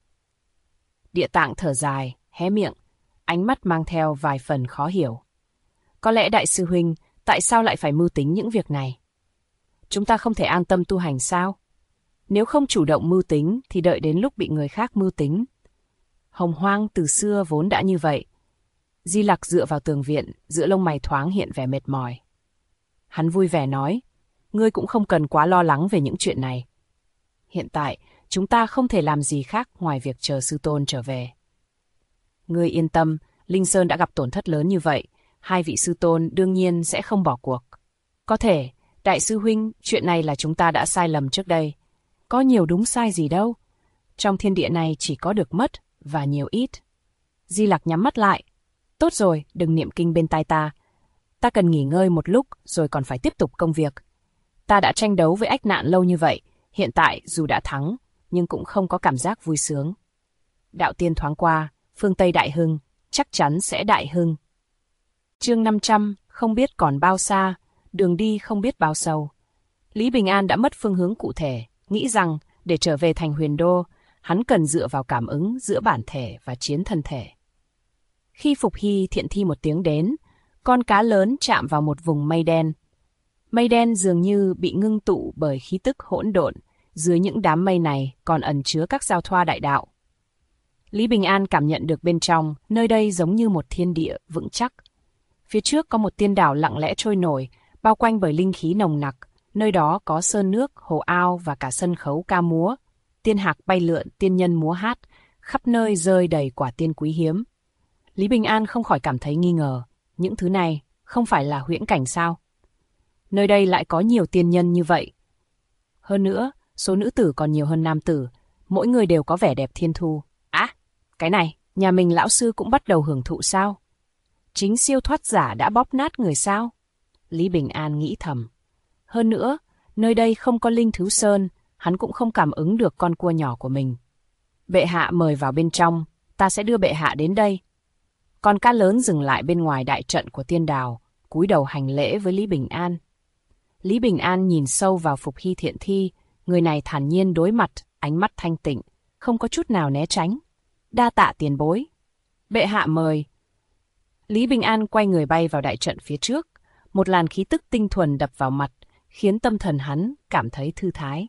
Địa Tạng thở dài, hé miệng, ánh mắt mang theo vài phần khó hiểu. Có lẽ đại sư huynh, tại sao lại phải mưu tính những việc này? Chúng ta không thể an tâm tu hành sao? Nếu không chủ động mưu tính thì đợi đến lúc bị người khác mưu tính. Hồng Hoang từ xưa vốn đã như vậy. Di Lặc dựa vào tường viện, giữa lông mày thoáng hiện vẻ mệt mỏi. Hắn vui vẻ nói, ngươi cũng không cần quá lo lắng về những chuyện này. Hiện tại, chúng ta không thể làm gì khác ngoài việc chờ sư tôn trở về. Ngươi yên tâm, Linh Sơn đã gặp tổn thất lớn như vậy, 2 vị sư tôn đương nhiên sẽ không bỏ cuộc. Có thể, đại sư huynh, chuyện này là chúng ta đã sai lầm trước đây. Có nhiều đúng sai gì đâu. Trong thiên địa này chỉ có được mất và nhiều ít. Di Lặc nhắm mắt lại. Tốt rồi, đừng niệm kinh bên tai ta. Ta cần nghỉ ngơi một lúc rồi còn phải tiếp tục công việc. Ta đã tranh đấu với ách nạn lâu như vậy, hiện tại dù đã thắng, nhưng cũng không có cảm giác vui sướng. Đạo tiên thoáng qua, phương Tây đại hưng, chắc chắn sẽ đại hưng. Chương 500, không biết còn bao xa, đường đi không biết bao sâu. Lý Bình An đã mất phương hướng cụ thể, nghĩ rằng để trở về thành Huyền Đô, hắn cần dựa vào cảm ứng giữa bản thể và chiến thân thể. Khi Phục Hy Thiện Thi một tiếng đến, con cá lớn chạm vào một vùng mây đen. Mây đen dường như bị ngưng tụ bởi khí tức hỗn độn, dưới những đám mây này còn ẩn chứa các giao thoa đại đạo. Lý Bình An cảm nhận được bên trong, nơi đây giống như một thiên địa vững chắc. Phía trước có một tiên đảo lặng lẽ trôi nổi, bao quanh bởi linh khí nồng nặc, nơi đó có sơn nước, hồ ao và cả sân khấu ca múa. Tiên hạc bay lượn, tiên nhân múa hát, khắp nơi rơi đầy quả tiên quý hiếm. Lý Bình An không khỏi cảm thấy nghi ngờ, những thứ này không phải là huyễn cảnh sao? Nơi đây lại có nhiều tiên nhân như vậy. Hơn nữa, số nữ tử còn nhiều hơn nam tử, mỗi người đều có vẻ đẹp thiên thu. Cái này, nhà mình lão sư cũng bắt đầu hưởng thụ sao? Chính siêu thoát giả đã bóp nát người sao? Lý Bình An nghĩ thầm. Hơn nữa, nơi đây không có linh thú sơn, hắn cũng không cảm ứng được con cua nhỏ của mình. Bệ hạ mời vào bên trong, ta sẽ đưa bệ hạ đến đây. Con cá lớn dừng lại bên ngoài đại trận của tiên đào, cúi đầu hành lễ với Lý Bình An. Lý Bình An nhìn sâu vào Phục Hy Thiện Thi, người này thản nhiên đối mặt, ánh mắt thanh tịnh, không có chút nào né tránh. Đa tạ tiền bối. Bệ hạ mời. Lý Bình An quay người bay vào đại trận phía trước, một làn khí tức tinh thuần đập vào mặt, khiến tâm thần hắn cảm thấy thư thái.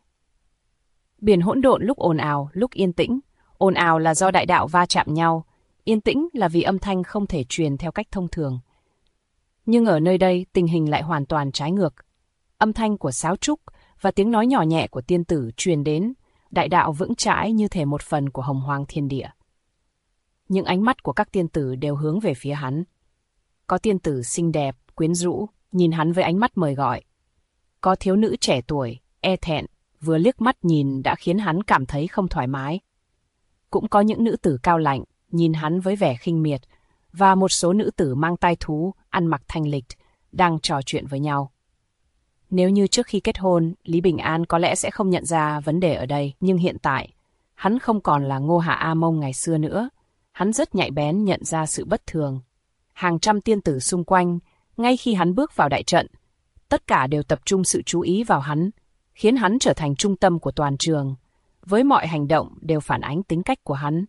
Biển hỗn độn lúc ồn ào, lúc yên tĩnh. Ồn ào là do đại đạo va chạm nhau, yên tĩnh là vì âm thanh không thể truyền theo cách thông thường. Nhưng ở nơi đây tình hình lại hoàn toàn trái ngược. Âm thanh của sáo trúc và tiếng nói nhỏ nhẹ của tiên tử truyền đến, đại đạo vững chãi như thể một phần của hồng hoang thiên địa. Những ánh mắt của các tiên tử đều hướng về phía hắn. Có tiên tử xinh đẹp, quyến rũ, nhìn hắn với ánh mắt mời gọi. Có thiếu nữ trẻ tuổi, e thẹn, vừa liếc mắt nhìn đã khiến hắn cảm thấy không thoải mái. Cũng có những nữ tử cao lạnh, nhìn hắn với vẻ khinh miệt, và một số nữ tử mang tai thú, ăn mặc thanh lịch, đang trò chuyện với nhau. Nếu như trước khi kết hôn, Lý Bình An có lẽ sẽ không nhận ra vấn đề ở đây, nhưng hiện tại, hắn không còn là Ngô Hạ A Mông ngày xưa nữa. Hắn rất nhạy bén nhận ra sự bất thường. Hàng trăm tiên tử xung quanh, ngay khi hắn bước vào đại trận, tất cả đều tập trung sự chú ý vào hắn, khiến hắn trở thành trung tâm của toàn trường, với mọi hành động đều phản ánh tính cách của hắn.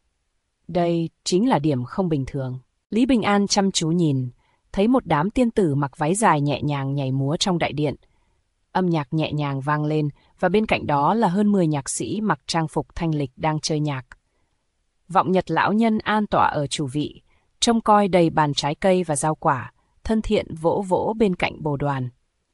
Đây chính là điểm không bình thường. Lý Bình An chăm chú nhìn, thấy một đám tiên tử mặc váy dài nhẹ nhàng nhảy múa trong đại điện. Âm nhạc nhẹ nhàng vang lên, và bên cạnh đó là hơn 10 nhạc sĩ mặc trang phục thanh lịch đang chơi nhạc. Vọng Nhật lão nhân an tọa ở chủ vị, trông coi đầy bàn trái cây và rau quả, thân thiện vỗ vỗ bên cạnh bồ đoàn.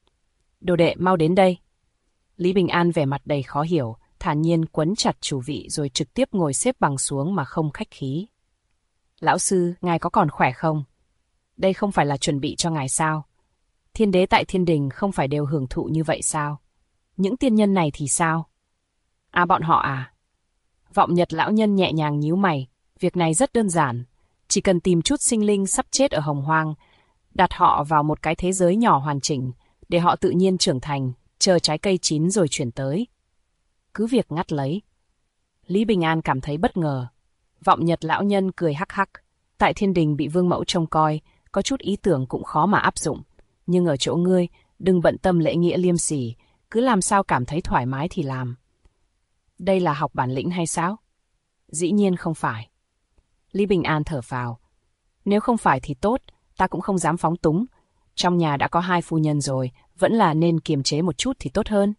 Đồ đệ mau đến đây. Lý Bình An vẻ mặt đầy khó hiểu, thản nhiên quấn chặt chủ vị rồi trực tiếp ngồi xếp bằng xuống mà không khách khí. Lão sư, ngài có còn khỏe không? Đây không phải là chuẩn bị cho ngài sao? Thiên đế tại thiên đình không phải đều hưởng thụ như vậy sao? Những tiên nhân này thì sao? À, bọn họ à? Vọng Nhật lão nhân nhẹ nhàng nhíu mày, việc này rất đơn giản, chỉ cần tìm chút sinh linh sắp chết ở Hồng Hoang, đặt họ vào một cái thế giới nhỏ hoàn chỉnh, để họ tự nhiên trưởng thành, chờ trái cây chín rồi chuyển tới. Cứ việc ngắt lấy. Lý Bình An cảm thấy bất ngờ. Vọng Nhật lão nhân cười hắc hắc. Tại thiên đình bị vương mẫu trông coi, có chút ý tưởng cũng khó mà áp dụng. Nhưng ở chỗ ngươi, đừng bận tâm lễ nghĩa liêm sỉ, cứ làm sao cảm thấy thoải mái thì làm. Đây là học bản lĩnh hay sao? Dĩ nhiên không phải. Lý Bình An thở phào. Nếu không phải thì tốt, ta cũng không dám phóng túng. Trong nhà đã có 2 phu nhân rồi, vẫn là nên kiềm chế một chút thì tốt hơn.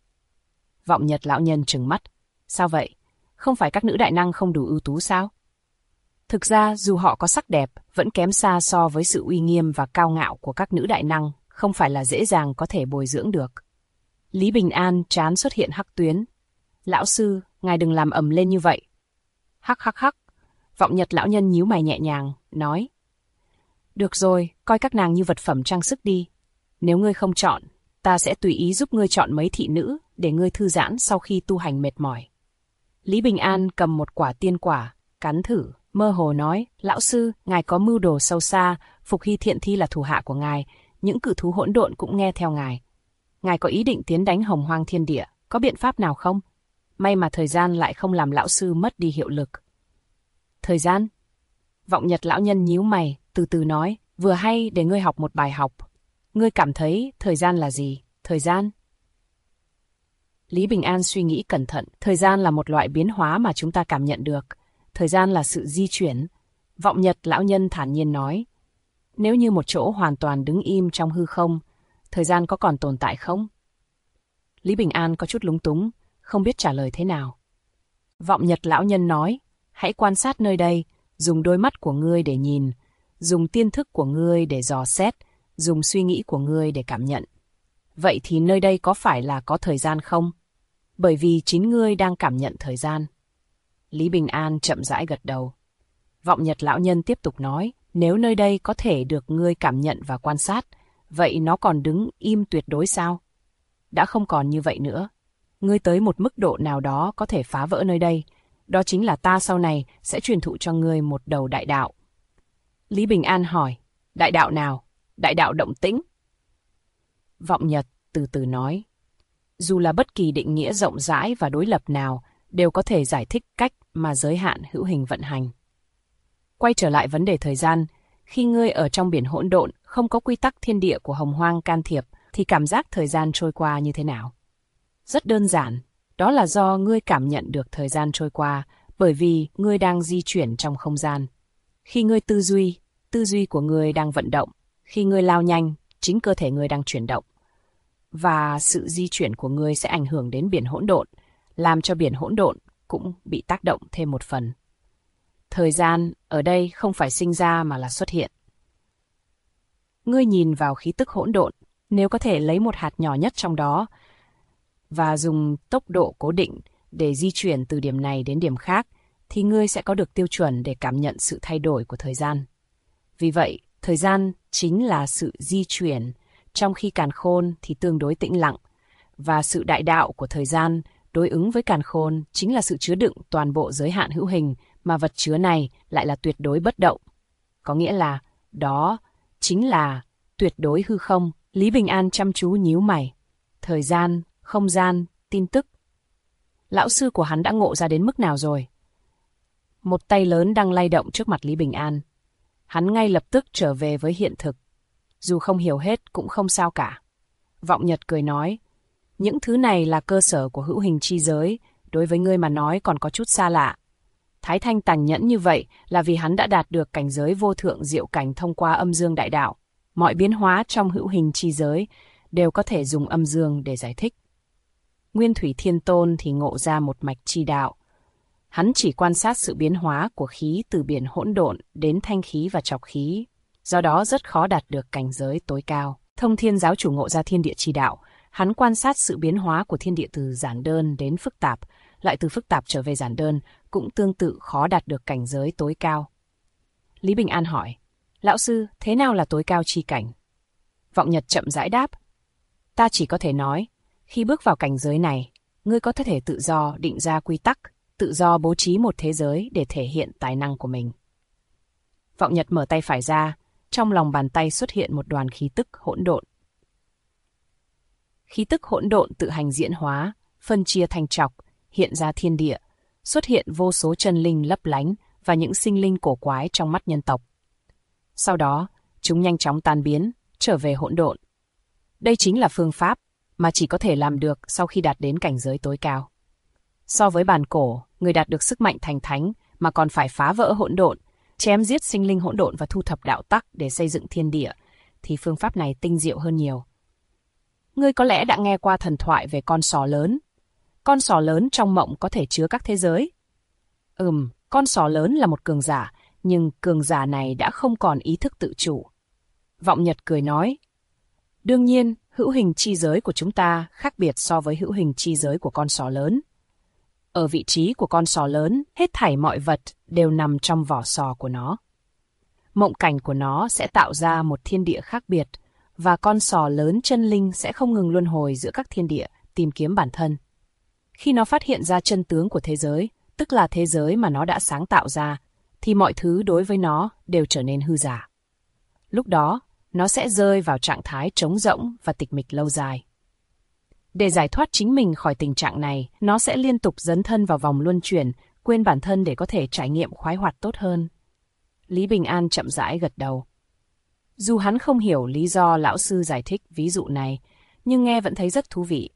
Vọng Nhật lão nhân trừng mắt. Sao vậy? Không phải các nữ đại năng không đủ ưu tú sao? Thực ra dù họ có sắc đẹp, vẫn kém xa so với sự uy nghiêm và cao ngạo của các nữ đại năng, không phải là dễ dàng có thể bồi dưỡng được. Lý Bình An trán xuất hiện hắc tuyến. Lão sư, ngài đừng làm ầm lên như vậy. Hắc hắc hắc. Vọng Nhật lão nhân nhíu mày nhẹ nhàng, nói. Được rồi, coi các nàng như vật phẩm trang sức đi. Nếu ngươi không chọn, ta sẽ tùy ý giúp ngươi chọn mấy thị nữ, để ngươi thư giãn sau khi tu hành mệt mỏi. Lý Bình An cầm một quả tiên quả, cắn thử, mơ hồ nói, lão sư, ngài có mưu đồ sâu xa, Phục Hy Thiện Thi là thủ hạ của ngài, những cự thú hỗn độn cũng nghe theo ngài. Ngài có ý định tiến đánh Hồng Hoang thiên địa, có biện pháp nào không? May mà thời gian lại không làm lão sư mất đi hiệu lực. Thời gian? Vọng Nhật lão nhân nhíu mày, từ từ nói, vừa hay để ngươi học một bài học. Ngươi cảm thấy thời gian là gì? Thời gian? Lý Bình An suy nghĩ cẩn thận, thời gian là một loại biến hóa mà chúng ta cảm nhận được. Thời gian là sự di chuyển. Vọng Nhật lão nhân thản nhiên nói, nếu như một chỗ hoàn toàn đứng im trong hư không, thời gian có còn tồn tại không? Lý Bình An có chút lúng túng, không biết trả lời thế nào. Vọng Nhật lão nhân nói, hãy quan sát nơi đây, dùng đôi mắt của ngươi để nhìn, dùng tiên thức của ngươi để dò xét, dùng suy nghĩ của ngươi để cảm nhận. Vậy thì nơi đây có phải là có thời gian không? Bởi vì chính ngươi đang cảm nhận thời gian. Lý Bình An chậm rãi gật đầu. Vọng Nhật lão nhân tiếp tục nói, nếu nơi đây có thể được ngươi cảm nhận và quan sát, vậy nó còn đứng im tuyệt đối sao? Đã không còn như vậy nữa. Ngươi tới một mức độ nào đó có thể phá vỡ nơi đây. Đó chính là ta sau này sẽ truyền thụ cho ngươi một đầu đại đạo. Lý Bình An hỏi, đại đạo nào? Đại đạo động tĩnh. Vọng Nhật từ từ nói, dù là bất kỳ định nghĩa rộng rãi và đối lập nào, đều có thể giải thích cách mà giới hạn hữu hình vận hành. Quay trở lại vấn đề thời gian, khi ngươi ở trong biển hỗn độn, không có quy tắc thiên địa của Hồng Hoang can thiệp, thì cảm giác thời gian trôi qua như thế nào? Rất đơn giản, đó là do ngươi cảm nhận được thời gian trôi qua, bởi vì ngươi đang di chuyển trong không gian. Khi ngươi tư duy của ngươi đang vận động. Khi ngươi lao nhanh, chính cơ thể ngươi đang chuyển động. Và sự di chuyển của ngươi sẽ ảnh hưởng đến biển hỗn độn, làm cho biển hỗn độn cũng bị tác động thêm một phần. Thời gian ở đây không phải sinh ra mà là xuất hiện. Ngươi nhìn vào khí tức hỗn độn, nếu có thể lấy một hạt nhỏ nhất trong đó và dùng tốc độ cố định để di chuyển từ điểm này đến điểm khác, thì ngươi sẽ có được tiêu chuẩn để cảm nhận sự thay đổi của thời gian. Vì vậy, thời gian chính là sự di chuyển, trong khi càn khôn thì tương đối tĩnh lặng, và sự đại đạo của thời gian đối ứng với càn khôn chính là sự chứa đựng toàn bộ giới hạn hữu hình, mà vật chứa này lại là tuyệt đối bất động. Có nghĩa là, đó chính là tuyệt đối hư không. Lý Bình An chăm chú nhíu mày. Thời gian, không gian, tin tức. Lão sư của hắn đã ngộ ra đến mức nào rồi? Một tay lớn đang lay động trước mặt Lý Bình An. Hắn ngay lập tức trở về với hiện thực. Dù không hiểu hết cũng không sao cả. Vọng Nhật cười nói, những thứ này là cơ sở của hữu hình chi giới, đối với ngươi mà nói còn có chút xa lạ. Thái Thanh tàn nhẫn như vậy là vì hắn đã đạt được cảnh giới vô thượng diệu cảnh thông qua âm dương đại đạo. Mọi biến hóa trong hữu hình chi giới đều có thể dùng âm dương để giải thích. Nguyên Thủy Thiên Tôn thì ngộ ra một mạch chi đạo. Hắn chỉ quan sát sự biến hóa của khí từ biển hỗn độn đến thanh khí và trọc khí, do đó rất khó đạt được cảnh giới tối cao. Thông Thiên giáo chủ ngộ ra thiên địa chi đạo, hắn quan sát sự biến hóa của thiên địa từ giản đơn đến phức tạp, lại từ phức tạp trở về giản đơn, cũng tương tự khó đạt được cảnh giới tối cao. Lý Bình An hỏi, lão sư, thế nào là tối cao chi cảnh? Vọng Nhật chậm rãi đáp, ta chỉ có thể nói, khi bước vào cảnh giới này, ngươi có thể tự do định ra quy tắc, tự do bố trí một thế giới để thể hiện tài năng của mình. Vọng Nhật mở tay phải ra, trong lòng bàn tay xuất hiện một đoàn khí tức hỗn độn. Khí tức hỗn độn tự hành diễn hóa, phân chia thành trọc, hiện ra thiên địa, xuất hiện vô số chân linh lấp lánh và những sinh linh cổ quái trong mắt nhân tộc. Sau đó, chúng nhanh chóng tan biến, trở về hỗn độn. Đây chính là phương pháp mà chỉ có thể làm được sau khi đạt đến cảnh giới tối cao. So với bàn cổ, người đạt được sức mạnh thành thánh mà còn phải phá vỡ hỗn độn, chém giết sinh linh hỗn độn và thu thập đạo tắc để xây dựng thiên địa, thì phương pháp này tinh diệu hơn nhiều. Ngươi có lẽ đã nghe qua thần thoại về con sò lớn. Con sò lớn trong mộng có thể chứa các thế giới. Con sò lớn là một cường giả, nhưng cường giả này đã không còn ý thức tự chủ. Vọng Nhật cười nói, đương nhiên, hữu hình chi giới của chúng ta khác biệt so với hữu hình chi giới của con sò lớn. Ở vị trí của con sò lớn, hết thảy mọi vật đều nằm trong vỏ sò của nó. Mộng cảnh của nó sẽ tạo ra một thiên địa khác biệt, và con sò lớn chân linh sẽ không ngừng luân hồi giữa các thiên địa, tìm kiếm bản thân. Khi nó phát hiện ra chân tướng của thế giới, tức là thế giới mà nó đã sáng tạo ra, thì mọi thứ đối với nó đều trở nên hư giả. Lúc đó, nó sẽ rơi vào trạng thái trống rỗng và tịch mịch lâu dài. Để giải thoát chính mình khỏi tình trạng này, nó sẽ liên tục dấn thân vào vòng luân chuyển, quên bản thân để có thể trải nghiệm khoái hoạt tốt hơn. Lý Bình An chậm rãi gật đầu. Dù hắn không hiểu lý do lão sư giải thích ví dụ này, nhưng nghe vẫn thấy rất thú vị.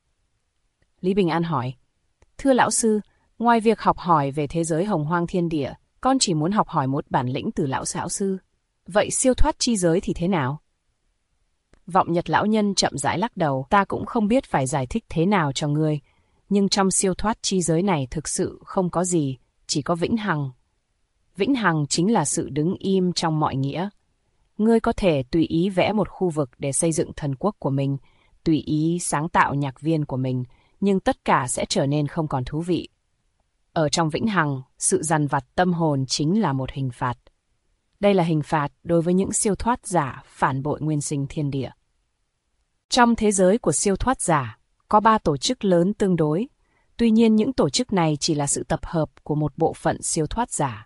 Lý Bình An hỏi, thưa lão sư, ngoài việc học hỏi về thế giới hồng hoang thiên địa, con chỉ muốn học hỏi một bản lĩnh từ lão sư. Vậy siêu thoát chi giới thì thế nào? Vọng Nhật lão nhân chậm rãi lắc đầu, ta cũng không biết phải giải thích thế nào cho ngươi, nhưng trong siêu thoát chi giới này thực sự không có gì, chỉ có vĩnh hằng. Vĩnh hằng chính là sự đứng im trong mọi nghĩa. Ngươi có thể tùy ý vẽ một khu vực để xây dựng thần quốc của mình, tùy ý sáng tạo nhạc viên của mình, nhưng tất cả sẽ trở nên không còn thú vị. Ở trong vĩnh hằng, sự dằn vặt tâm hồn chính là một hình phạt. Đây là hình phạt đối với những siêu thoát giả phản bội nguyên sinh thiên địa. Trong thế giới của siêu thoát giả, có 3 tổ chức lớn tương đối. Tuy nhiên những tổ chức này chỉ là sự tập hợp của một bộ phận siêu thoát giả.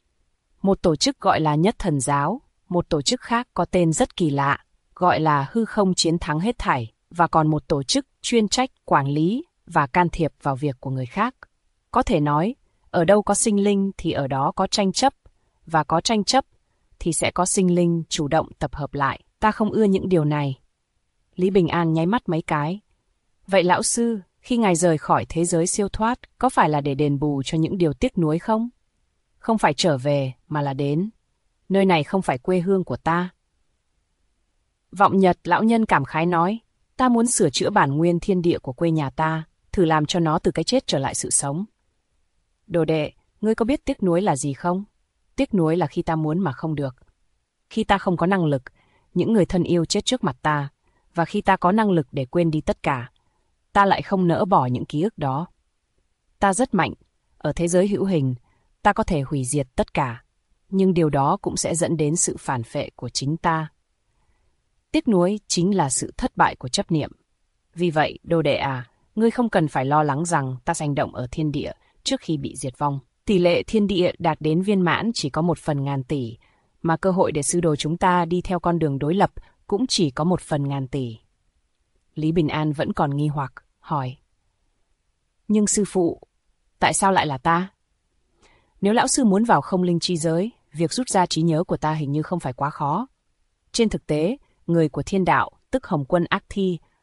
Một tổ chức gọi là Nhất Thần Giáo, một tổ chức khác có tên rất kỳ lạ, gọi là Hư Không Chiến Thắng Hết Thảy, và còn một tổ chức chuyên trách quản lý và can thiệp vào việc của người khác. Có thể nói, ở đâu có sinh linh thì ở đó có tranh chấp, và có tranh chấp thì sẽ có sinh linh chủ động tập hợp lại. Ta không ưa những điều này. Lý Bình An nháy mắt mấy cái. Vậy lão sư, khi ngài rời khỏi thế giới siêu thoát, có phải là để đền bù cho những điều tiếc nuối không? Không phải trở về, mà là đến. Nơi này không phải quê hương của ta. Vọng Nhật lão nhân cảm khái nói, ta muốn sửa chữa bản nguyên thiên địa của quê nhà ta, thử làm cho nó từ cái chết trở lại sự sống. Đồ đệ, ngươi có biết tiếc nuối là gì không? Tiếc nuối là khi ta muốn mà không được. Khi ta không có năng lực, những người thân yêu chết trước mặt ta, và khi ta có năng lực để quên đi tất cả, ta lại không nỡ bỏ những ký ức đó. Ta rất mạnh, ở thế giới hữu hình, ta có thể hủy diệt tất cả, nhưng điều đó cũng sẽ dẫn đến sự phản phệ của chính ta. Tiếc nuối chính là sự thất bại của chấp niệm. Vì vậy, đồ đệ à, ngươi không cần phải lo lắng rằng ta hành động ở thiên địa trước khi bị diệt vong. Tỷ lệ thiên địa đạt đến viên mãn chỉ có 1/1000 tỷ, mà cơ hội để sư đồ chúng ta đi theo con đường đối lập cũng chỉ có 1/1000 tỷ. Lý Bình An vẫn còn nghi hoặc, hỏi. Nhưng sư phụ, tại sao lại là ta? Nếu lão sư muốn vào không linh chi giới, việc rút ra trí nhớ của ta hình như không phải quá khó. Trên thực tế, người của thiên đạo, tức Hồng Quân Ác Thi,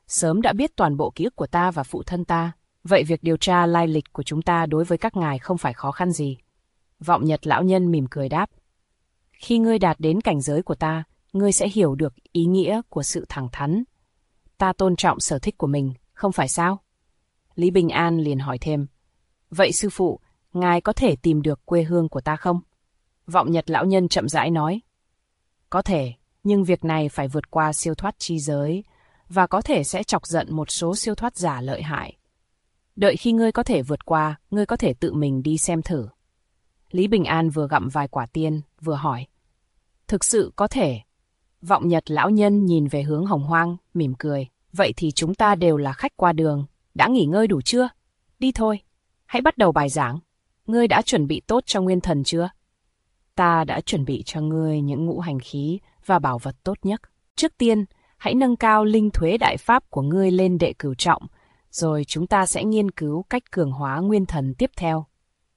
sớm đã biết toàn bộ ký ức của ta và phụ thân ta. Vậy việc điều tra lai lịch của chúng ta đối với các ngài không phải khó khăn gì. Vọng Nhật lão nhân mỉm cười đáp. Khi ngươi đạt đến cảnh giới của ta, ngươi sẽ hiểu được ý nghĩa của sự thẳng thắn. Ta tôn trọng sở thích của mình, không phải sao? Lý Bình An liền hỏi thêm. Vậy sư phụ, ngài có thể tìm được quê hương của ta không? Vọng Nhật lão nhân chậm rãi nói. Có thể, nhưng việc này phải vượt qua siêu thoát chi giới, và có thể sẽ chọc giận một số siêu thoát giả lợi hại. Đợi khi ngươi có thể vượt qua, ngươi có thể tự mình đi xem thử. Lý Bình An vừa gặm vài quả tiên, vừa hỏi. Thực sự có thể. Vọng Nhật lão nhân nhìn về hướng Hồng Hoang, mỉm cười. Vậy thì chúng ta đều là khách qua đường. Đã nghỉ ngơi đủ chưa? Đi thôi. Hãy bắt đầu bài giảng. Ngươi đã chuẩn bị tốt cho nguyên thần chưa? Ta đã chuẩn bị cho ngươi những ngũ hành khí và bảo vật tốt nhất. Trước tiên, hãy nâng cao linh thuế đại pháp của ngươi lên đệ cửu trọng, rồi chúng ta sẽ nghiên cứu cách cường hóa nguyên thần tiếp theo.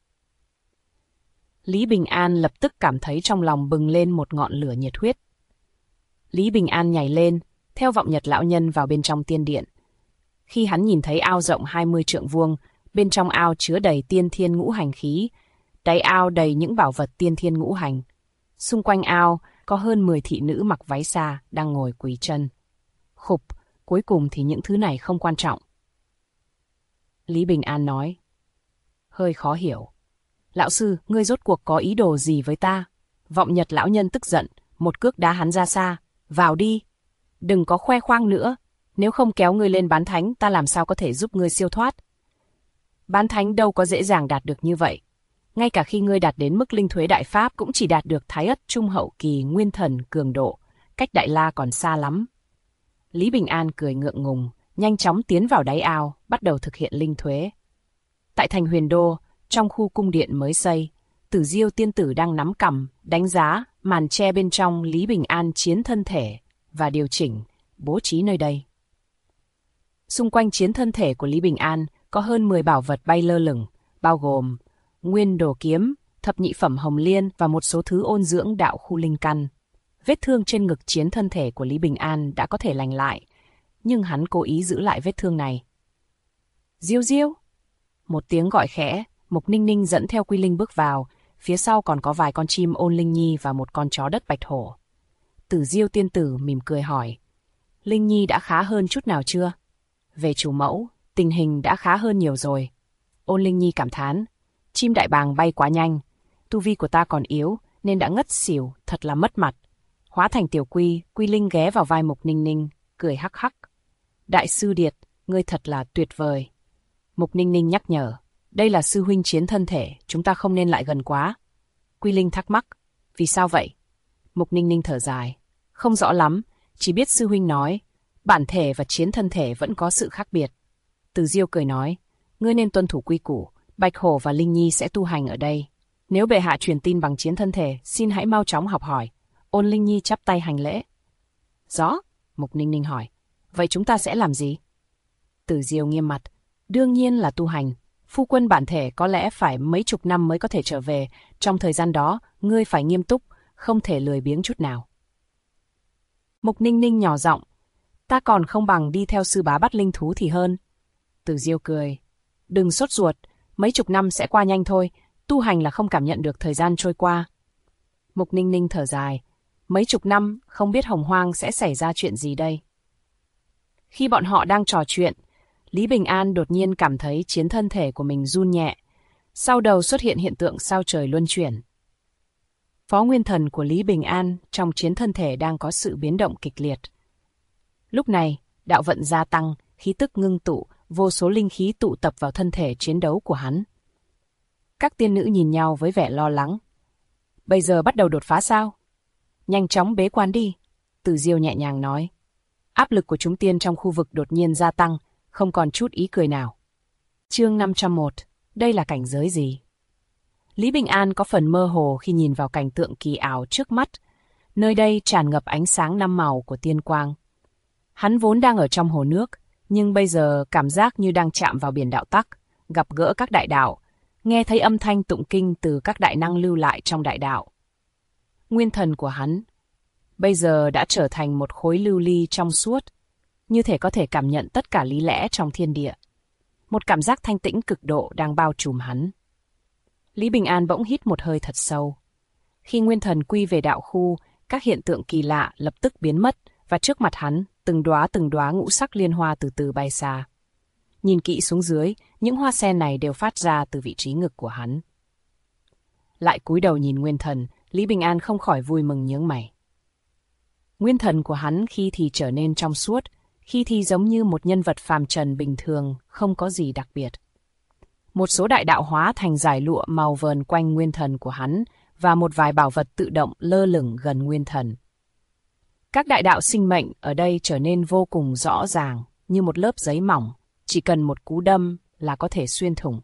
Lý Bình An lập tức cảm thấy trong lòng bừng lên một ngọn lửa nhiệt huyết. Lý Bình An nhảy lên, theo Vọng Nhật lão nhân vào bên trong tiên điện. Khi hắn nhìn thấy ao rộng 20 trượng vuông, bên trong ao chứa đầy tiên thiên ngũ hành khí, đáy ao đầy những bảo vật tiên thiên ngũ hành. Xung quanh ao có hơn 10 thị nữ mặc váy xa đang ngồi quỳ chân. Khục, cuối cùng thì những thứ này không quan trọng. Lý Bình An nói. Hơi khó hiểu. Lão sư, ngươi rốt cuộc có ý đồ gì với ta? Vọng Nhật lão nhân tức giận, một cước đá hắn ra xa. Vào đi. Đừng có khoe khoang nữa. Nếu không kéo ngươi lên bán thánh, ta làm sao có thể giúp ngươi siêu thoát? Bán thánh đâu có dễ dàng đạt được như vậy. Ngay cả khi ngươi đạt đến mức linh thuế đại pháp cũng chỉ đạt được thái ất trung hậu kỳ nguyên thần cường độ, cách Đại La còn xa lắm. Lý Bình An cười ngượng ngùng, nhanh chóng tiến vào đáy ao, bắt đầu thực hiện linh thuế. Tại thành Huyền Đô, trong khu cung điện mới xây, Tử Diêu tiên tử đang nắm cằm, đánh giá màn che bên trong Lý Bình An chiến thân thể và điều chỉnh, bố trí nơi đây. Xung quanh chiến thân thể của Lý Bình An có hơn 10 bảo vật bay lơ lửng, bao gồm Nguyên Đồ Kiếm, Thập Nhị Phẩm Hồng Liên và một số thứ ôn dưỡng đạo khu linh căn. Vết thương trên ngực chiến thân thể của Lý Bình An đã có thể lành lại, nhưng hắn cố ý giữ lại vết thương này. Diêu Diêu! Một tiếng gọi khẽ, Mục Ninh Ninh dẫn theo Quy Linh bước vào, phía sau còn có vài con chim Ôn Linh Nhi và một con chó đất bạch hổ. Tử Diêu tiên tử mỉm cười hỏi, Linh Nhi đã khá hơn chút nào chưa? Về chủ mẫu, tình hình đã khá hơn nhiều rồi. Ôn Linh Nhi cảm thán, chim đại bàng bay quá nhanh, tu vi của ta còn yếu nên đã ngất xỉu, thật là mất mặt. Hóa thành tiểu Quy, Quy Linh ghé vào vai Mục Ninh Ninh, cười hắc hắc. Đại sư Điệt, ngươi thật là tuyệt vời. Mục Ninh Ninh nhắc nhở, đây là sư huynh chiến thân thể, chúng ta không nên lại gần quá. Quy Linh thắc mắc, vì sao vậy? Mục Ninh Ninh thở dài, không rõ lắm, chỉ biết sư huynh nói, bản thể và chiến thân thể vẫn có sự khác biệt. Từ Diêu cười nói, ngươi nên tuân thủ quy củ, Bạch Hổ và Linh Nhi sẽ tu hành ở đây. Nếu bệ hạ truyền tin bằng chiến thân thể, xin hãy mau chóng học hỏi. Ôn Linh Nhi chắp tay hành lễ. Rõ, Mục Ninh Ninh hỏi, vậy chúng ta sẽ làm gì? Từ Diêu nghiêm mặt, đương nhiên là tu hành. Phu quân bản thể có lẽ phải mấy chục năm mới có thể trở về, trong thời gian đó, ngươi phải nghiêm túc, không thể lười biếng chút nào. Mục Ninh Ninh nhỏ giọng, ta còn không bằng đi theo sư bá bắt linh thú thì hơn. Từ Diêu cười, đừng sốt ruột, mấy chục năm sẽ qua nhanh thôi, tu hành là không cảm nhận được thời gian trôi qua. Mục Ninh Ninh thở dài, mấy chục năm không biết Hồng Hoang sẽ xảy ra chuyện gì đây. Khi bọn họ đang trò chuyện, Lý Bình An đột nhiên cảm thấy chiến thân thể của mình run nhẹ, sau đầu xuất hiện hiện tượng sao trời luân chuyển. Phó nguyên thần của Lý Bình An trong chiến thân thể đang có sự biến động kịch liệt. Lúc này, đạo vận gia tăng, khí tức ngưng tụ, vô số linh khí tụ tập vào thân thể chiến đấu của hắn. Các tiên nữ nhìn nhau với vẻ lo lắng. Bây giờ bắt đầu đột phá sao? Nhanh chóng bế quan đi, Từ Diêu nhẹ nhàng nói. Áp lực của chúng tiên trong khu vực đột nhiên gia tăng, không còn chút ý cười nào. Chương 501, đây là cảnh giới gì? Lý Bình An có phần mơ hồ khi nhìn vào cảnh tượng kỳ ảo trước mắt. Nơi đây tràn ngập ánh sáng năm màu của tiên quang. Hắn vốn đang ở trong hồ nước, nhưng bây giờ cảm giác như đang chạm vào biển đạo tắc, gặp gỡ các đại đạo, nghe thấy âm thanh tụng kinh từ các đại năng lưu lại trong đại đạo. Nguyên thần của hắn bây giờ đã trở thành một khối lưu ly trong suốt. như thể có thể cảm nhận tất cả lý lẽ trong thiên địa. Một cảm giác thanh tĩnh cực độ đang bao trùm hắn. Lý Bình An bỗng hít một hơi thật sâu. Khi nguyên thần quy về đạo khu, các hiện tượng kỳ lạ lập tức biến mất và trước mặt hắn, từng đóa ngũ sắc liên hoa từ từ bay xa. Nhìn kỹ xuống dưới, những hoa sen này đều phát ra từ vị trí ngực của hắn. Lại cúi đầu nhìn nguyên thần, Lý Bình An không khỏi vui mừng nhướng mày. Nguyên thần của hắn khi thì trở nên trong suốt, khi thì giống như một nhân vật phàm trần bình thường, không có gì đặc biệt. Một số đại đạo hóa thành dải lụa màu vờn quanh nguyên thần của hắn và một vài bảo vật tự động lơ lửng gần nguyên thần. Các đại đạo sinh mệnh ở đây trở nên vô cùng rõ ràng, như một lớp giấy mỏng, chỉ cần một cú đâm là có thể xuyên thủng.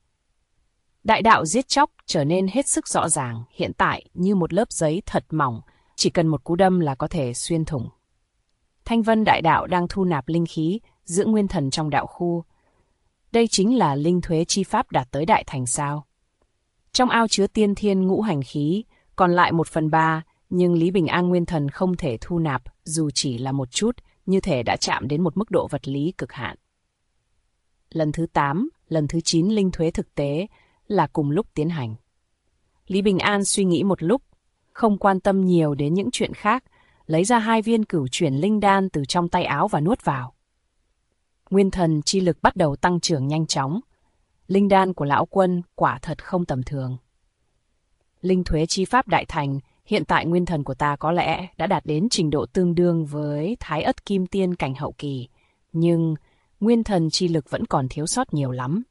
Đại đạo giết chóc trở nên hết sức rõ ràng, hiện tại như một lớp giấy thật mỏng, chỉ cần một cú đâm là có thể xuyên thủng. Thanh vân đại đạo đang thu nạp linh khí, giữ nguyên thần trong đạo khu. Đây chính là linh thuế chi pháp đạt tới đại thành sao. Trong ao chứa tiên thiên ngũ hành khí, còn lại 1/3, nhưng Lý Bình An nguyên thần không thể thu nạp, dù chỉ là một chút, như thể đã chạm đến một mức độ vật lý cực hạn. Lần thứ 8, lần thứ 9 linh thuế thực tế là cùng lúc tiến hành. Lý Bình An suy nghĩ một lúc, không quan tâm nhiều đến những chuyện khác, lấy ra 2 viên cửu chuyển linh đan từ trong tay áo và nuốt vào. Nguyên thần chi lực bắt đầu tăng trưởng nhanh chóng. Linh đan của lão quân quả thật không tầm thường. Linh thuế chi pháp đại thành, hiện tại nguyên thần của ta có lẽ đã đạt đến trình độ tương đương với Thái Ất Kim Tiên cảnh hậu kỳ, nhưng nguyên thần chi lực vẫn còn thiếu sót nhiều lắm.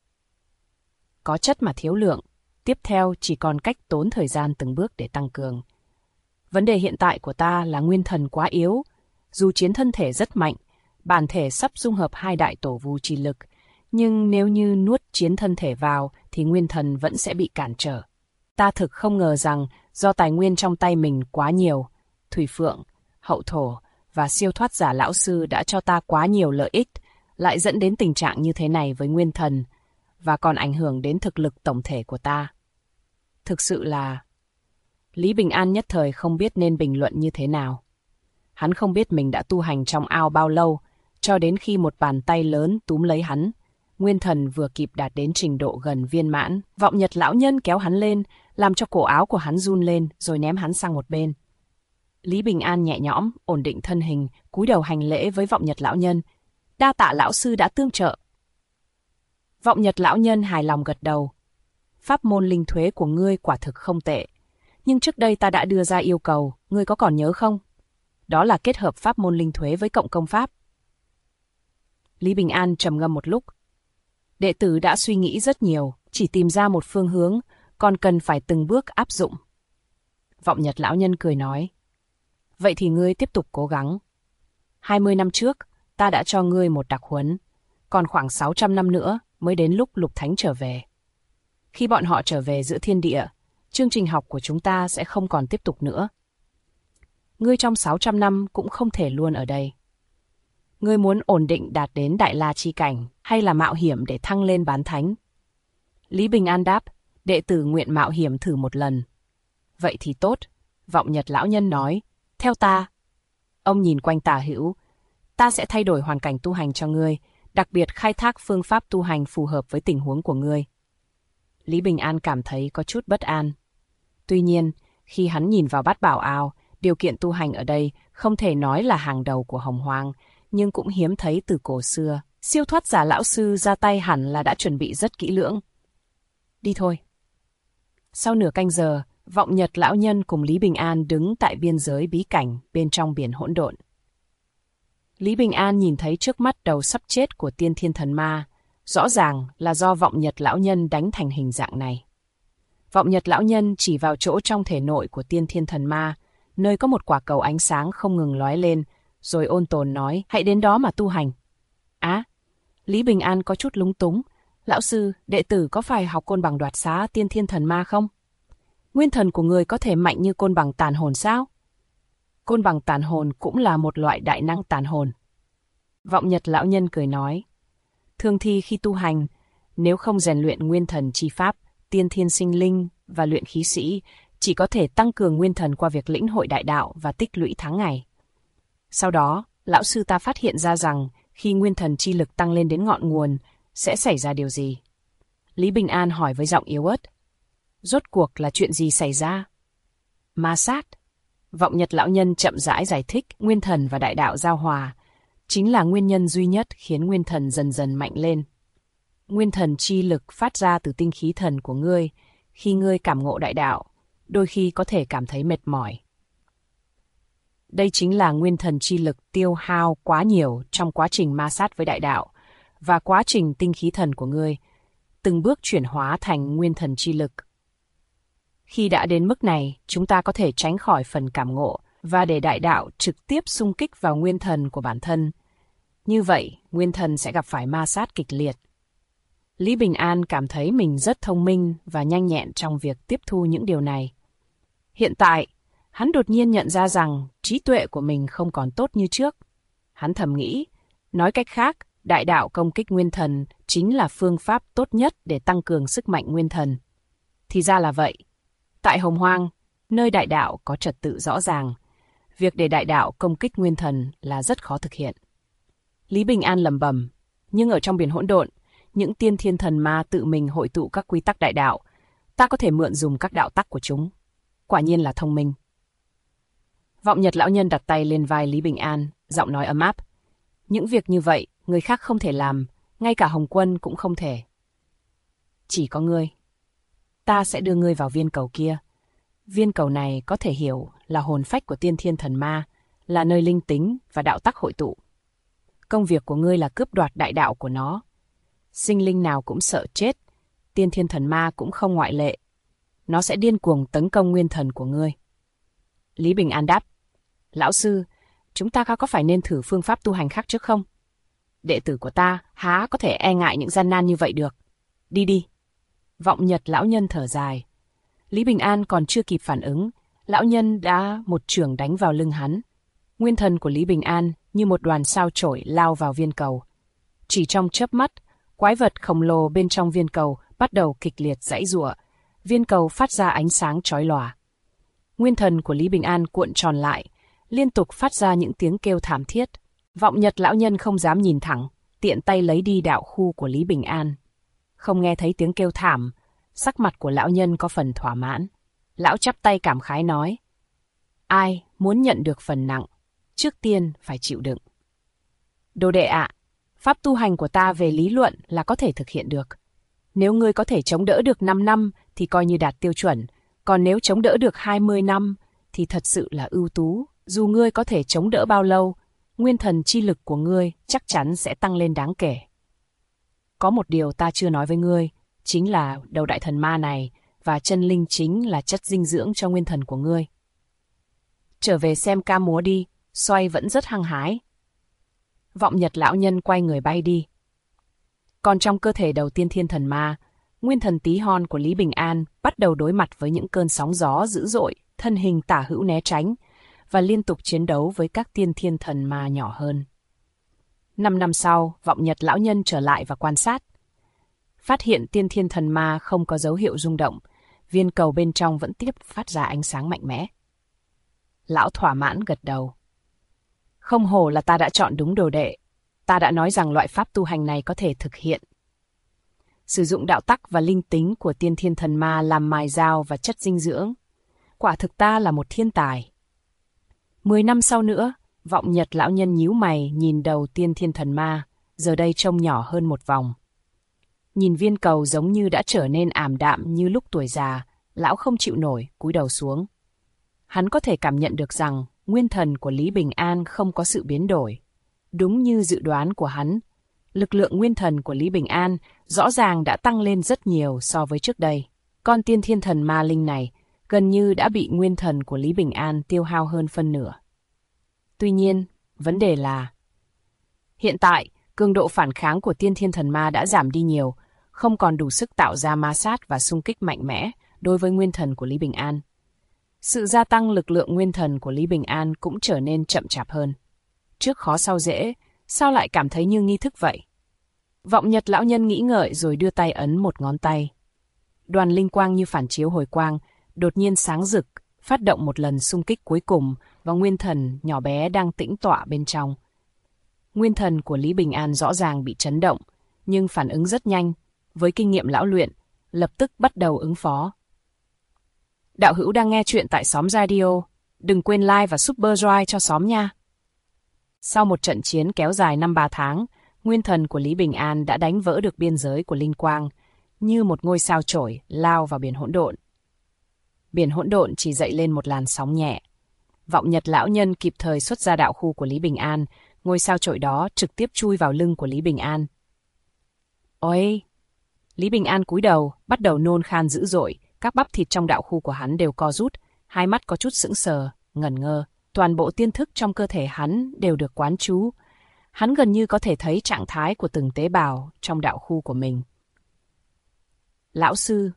Có chất mà thiếu lượng, tiếp theo chỉ còn cách tốn thời gian từng bước để tăng cường. Vấn đề hiện tại của ta là nguyên thần quá yếu, dù chiến thân thể rất mạnh, bản thể sắp dung hợp 2 đại tổ vu chi lực, nhưng nếu như nuốt chiến thân thể vào thì nguyên thần vẫn sẽ bị cản trở. Ta thực không ngờ rằng do tài nguyên trong tay mình quá nhiều, Thủy Phượng, Hậu Thổ và siêu thoát giả lão sư đã cho ta quá nhiều lợi ích, lại dẫn đến tình trạng như thế này với nguyên thần, và còn ảnh hưởng đến thực lực tổng thể của ta. Thực sự là... Lý Bình An nhất thời không biết nên bình luận như thế nào. Hắn không biết mình đã tu hành trong ao bao lâu, cho đến khi một bàn tay lớn túm lấy hắn. Nguyên thần vừa kịp đạt đến trình độ gần viên mãn, Vọng Nhật lão nhân kéo hắn lên, làm cho cổ áo của hắn run lên rồi ném hắn sang một bên. Lý Bình An nhẹ nhõm, ổn định thân hình, cúi đầu hành lễ với Vọng Nhật lão nhân. Đa tạ lão sư đã tương trợ. Vọng Nhật lão nhân hài lòng gật đầu. Pháp môn linh thuế của ngươi quả thực không tệ. Nhưng trước đây ta đã đưa ra yêu cầu, ngươi có còn nhớ không? Đó là kết hợp pháp môn linh thuế với cộng công pháp. Lý Bình An trầm ngâm một lúc. Đệ tử đã suy nghĩ rất nhiều, chỉ tìm ra một phương hướng, còn cần phải từng bước áp dụng. Vọng Nhật lão nhân cười nói. Vậy thì ngươi tiếp tục cố gắng. 20 năm trước, ta đã cho ngươi một đặc huấn, còn khoảng 600 năm nữa mới đến lúc Lục Thánh trở về. Khi bọn họ trở về giữa thiên địa, chương trình học của chúng ta sẽ không còn tiếp tục nữa. Ngươi trong 600 năm cũng không thể luôn ở đây. Ngươi muốn ổn định đạt đến Đại La chi cảnh hay là mạo hiểm để thăng lên bán thánh? Lý Bình An đáp, đệ tử nguyện mạo hiểm thử một lần. Vậy thì tốt, Vọng Nhật lão nhân nói, theo ta. Ông nhìn quanh tả hữu, ta sẽ thay đổi hoàn cảnh tu hành cho ngươi, đặc biệt khai thác phương pháp tu hành phù hợp với tình huống của ngươi. Lý Bình An cảm thấy có chút bất an. Tuy nhiên, khi hắn nhìn vào Bát Bảo Ao, điều kiện tu hành ở đây không thể nói là hàng đầu của Hồng Hoang, nhưng cũng hiếm thấy từ cổ xưa. Siêu thoát giả lão sư ra tay hẳn là đã chuẩn bị rất kỹ lưỡng. Đi thôi. Sau nửa canh giờ, Vọng Nhật lão nhân cùng Lý Bình An đứng tại biên giới bí cảnh bên trong biển hỗn độn. Lý Bình An nhìn thấy trước mắt đầu sắp chết của Tiên Thiên Thần Ma, rõ ràng là do Vọng Nhật lão nhân đánh thành hình dạng này. Vọng Nhật lão nhân chỉ vào chỗ trong thể nội của Tiên Thiên Thần Ma, nơi có một quả cầu ánh sáng không ngừng lóe lên, rồi ôn tồn nói, hãy đến đó mà tu hành. Lý Bình An có chút lúng túng, lão sư, đệ tử có phải học côn bằng đoạt xá Tiên Thiên Thần Ma không? Nguyên thần của người có thể mạnh như côn bằng tàn hồn sao? Côn bằng tàn hồn cũng là một loại đại năng tàn hồn. Vọng Nhật lão nhân cười nói, thường thì khi tu hành, nếu không rèn luyện nguyên thần chi pháp, tiên thiên sinh linh và luyện khí sĩ, chỉ có thể tăng cường nguyên thần qua việc lĩnh hội đại đạo và tích lũy tháng ngày. Sau đó, Lão sư, ta phát hiện ra rằng khi nguyên thần chi lực tăng lên đến ngọn nguồn, sẽ xảy ra điều gì? Lý Bình An hỏi với giọng yếu ớt. Rốt cuộc là chuyện gì xảy ra? Ma sát. Vọng Nhật lão nhân chậm rãi giải thích, nguyên thần và đại đạo giao hòa chính là nguyên nhân duy nhất khiến nguyên thần dần dần mạnh lên. Nguyên thần chi lực phát ra từ tinh khí thần của ngươi, khi ngươi cảm ngộ đại đạo, đôi khi có thể cảm thấy mệt mỏi. Đây chính là nguyên thần chi lực tiêu hao quá nhiều trong quá trình ma sát với đại đạo, và quá trình tinh khí thần của ngươi từng bước chuyển hóa thành nguyên thần chi lực. Khi đã đến mức này, chúng ta có thể tránh khỏi phần cảm ngộ và để đại đạo trực tiếp xung kích vào nguyên thần của bản thân. Như vậy, nguyên thần sẽ gặp phải ma sát kịch liệt. Lý Bình An cảm thấy mình rất thông minh và nhanh nhẹn trong việc tiếp thu những điều này. Hiện tại, hắn đột nhiên nhận ra rằng trí tuệ của mình không còn tốt như trước. Hắn thầm nghĩ, nói cách khác, đại đạo công kích nguyên thần chính là phương pháp tốt nhất để tăng cường sức mạnh nguyên thần. Thì ra là vậy. Tại Hồng Hoang, nơi đại đạo có trật tự rõ ràng, việc để đại đạo công kích nguyên thần là rất khó thực hiện. Lý Bình An lẩm bẩm, nhưng ở trong biển hỗn độn, những tiên thiên thần ma tự mình hội tụ các quy tắc đại đạo, ta có thể mượn dùng các đạo tắc của chúng. Quả nhiên là thông minh. Vọng Nhật lão nhân đặt tay lên vai Lý Bình An, giọng nói ấm áp. Những việc như vậy, người khác không thể làm, ngay cả Hồng Quân cũng không thể. Chỉ có ngươi. Ta sẽ đưa ngươi vào viên cầu kia. Viên cầu này có thể hiểu là hồn phách của tiên thiên thần ma, là nơi linh tính và đạo tắc hội tụ. Công việc của ngươi là cướp đoạt đại đạo của nó. Sinh linh nào cũng sợ chết, tiên thiên thần ma cũng không ngoại lệ. Nó sẽ điên cuồng tấn công nguyên thần của ngươi. Lý Bình An đáp, lão sư, chúng ta có phải nên thử phương pháp tu hành khác trước không? Đệ tử của ta há có thể e ngại những gian nan như vậy được. Đi đi. Vọng Nhật lão nhân thở dài. Lý Bình An còn chưa kịp phản ứng, lão nhân đã một chưởng đánh vào lưng hắn. Nguyên thần của Lý Bình An như một đoàn sao chổi lao vào viên cầu. Chỉ trong chớp mắt, quái vật khổng lồ bên trong viên cầu bắt đầu kịch liệt giãy giụa. Viên cầu phát ra ánh sáng chói lòa. Nguyên thần của Lý Bình An cuộn tròn lại, liên tục phát ra những tiếng kêu thảm thiết. Vọng Nhật lão nhân không dám nhìn thẳng, tiện tay lấy đi đạo khu của Lý Bình An. Không nghe thấy tiếng kêu thảm, sắc mặt của lão nhân có phần thỏa mãn. Lão chắp tay cảm khái nói, ai muốn nhận được phần nặng, trước tiên phải chịu đựng. Đồ đệ ạ, pháp tu hành của ta về lý luận là có thể thực hiện được. Nếu ngươi có thể chống đỡ được 5 năm thì coi như đạt tiêu chuẩn, còn nếu chống đỡ được 20 năm thì thật sự là ưu tú. Dù ngươi có thể chống đỡ bao lâu, nguyên thần chi lực của ngươi chắc chắn sẽ tăng lên đáng kể. Có một điều ta chưa nói với ngươi, chính là đầu đại thần ma này và chân linh chính là chất dinh dưỡng cho nguyên thần của ngươi. Trở về xem ca múa đi, Xoay vẫn rất hăng hái. Vọng Nhật lão nhân quay người bay đi. Còn trong cơ thể đầu tiên thiên thần ma, nguyên thần tí hon của Lý Bình An bắt đầu đối mặt với những cơn sóng gió dữ dội, thân hình tả hữu né tránh và liên tục chiến đấu với các tiên thiên thần ma nhỏ hơn. 5 năm sau, Vọng Nhật lão nhân trở lại và quan sát. Phát hiện tiên thiên thần ma không có dấu hiệu rung động, viên cầu bên trong vẫn tiếp phát ra ánh sáng mạnh mẽ. Lão thỏa mãn gật đầu. Không hổ là ta đã chọn đúng đồ đệ, ta đã nói rằng loại pháp tu hành này có thể thực hiện. Sử dụng đạo tắc và linh tính của tiên thiên thần ma làm mài dao và chất dinh dưỡng. Quả thực ta là một thiên tài. 10 năm sau nữa, Vọng Nhật lão nhân nhíu mày nhìn đầu tiên thiên thần ma, giờ đây trông nhỏ hơn một vòng. Nhìn viên cầu giống như đã trở nên ảm đạm như lúc tuổi già, lão không chịu nổi, cúi đầu xuống. Hắn có thể cảm nhận được rằng nguyên thần của Lý Bình An không có sự biến đổi. Đúng như dự đoán của hắn, lực lượng nguyên thần của Lý Bình An rõ ràng đã tăng lên rất nhiều so với trước đây. Con tiên thiên thần ma linh này gần như đã bị nguyên thần của Lý Bình An tiêu hao hơn phân nửa. Tuy nhiên, vấn đề là hiện tại, cường độ phản kháng của tiên thiên thần ma đã giảm đi nhiều, không còn đủ sức tạo ra ma sát và xung kích mạnh mẽ đối với nguyên thần của Lý Bình An. Sự gia tăng lực lượng nguyên thần của Lý Bình An cũng trở nên chậm chạp hơn. Trước khó sau dễ, sao lại cảm thấy như nghi thức vậy? Vọng Nhật lão nhân nghĩ ngợi rồi đưa tay ấn một ngón tay. Đoàn linh quang như phản chiếu hồi quang, đột nhiên sáng rực, phát động một lần xung kích cuối cùng vào nguyên thần nhỏ bé đang tĩnh tọa bên trong. Nguyên thần của Lý Bình An rõ ràng bị chấn động, nhưng phản ứng rất nhanh, với kinh nghiệm lão luyện, lập tức bắt đầu ứng phó. Đạo hữu đang nghe chuyện tại Xóm Radio, đừng quên like và subscribe cho xóm nha. Sau một trận chiến kéo dài 5-3 tháng, nguyên thần của Lý Bình An đã đánh vỡ được biên giới của linh quang, như một ngôi sao chổi lao vào biển hỗn độn. Biển hỗn độn chỉ dậy lên một làn sóng nhẹ. Vọng Nhật lão nhân kịp thời xuất ra đạo khu của Lý Bình An, ngôi sao chổi đó trực tiếp chui vào lưng của Lý Bình An. Ôi! Lý Bình An cúi đầu, bắt đầu nôn khan dữ dội, các bắp thịt trong đạo khu của hắn đều co rút, hai mắt có chút sững sờ, ngẩn ngơ, toàn bộ tiên thức trong cơ thể hắn đều được quán chú. Hắn gần như có thể thấy trạng thái của từng tế bào trong đạo khu của mình. Lão sư!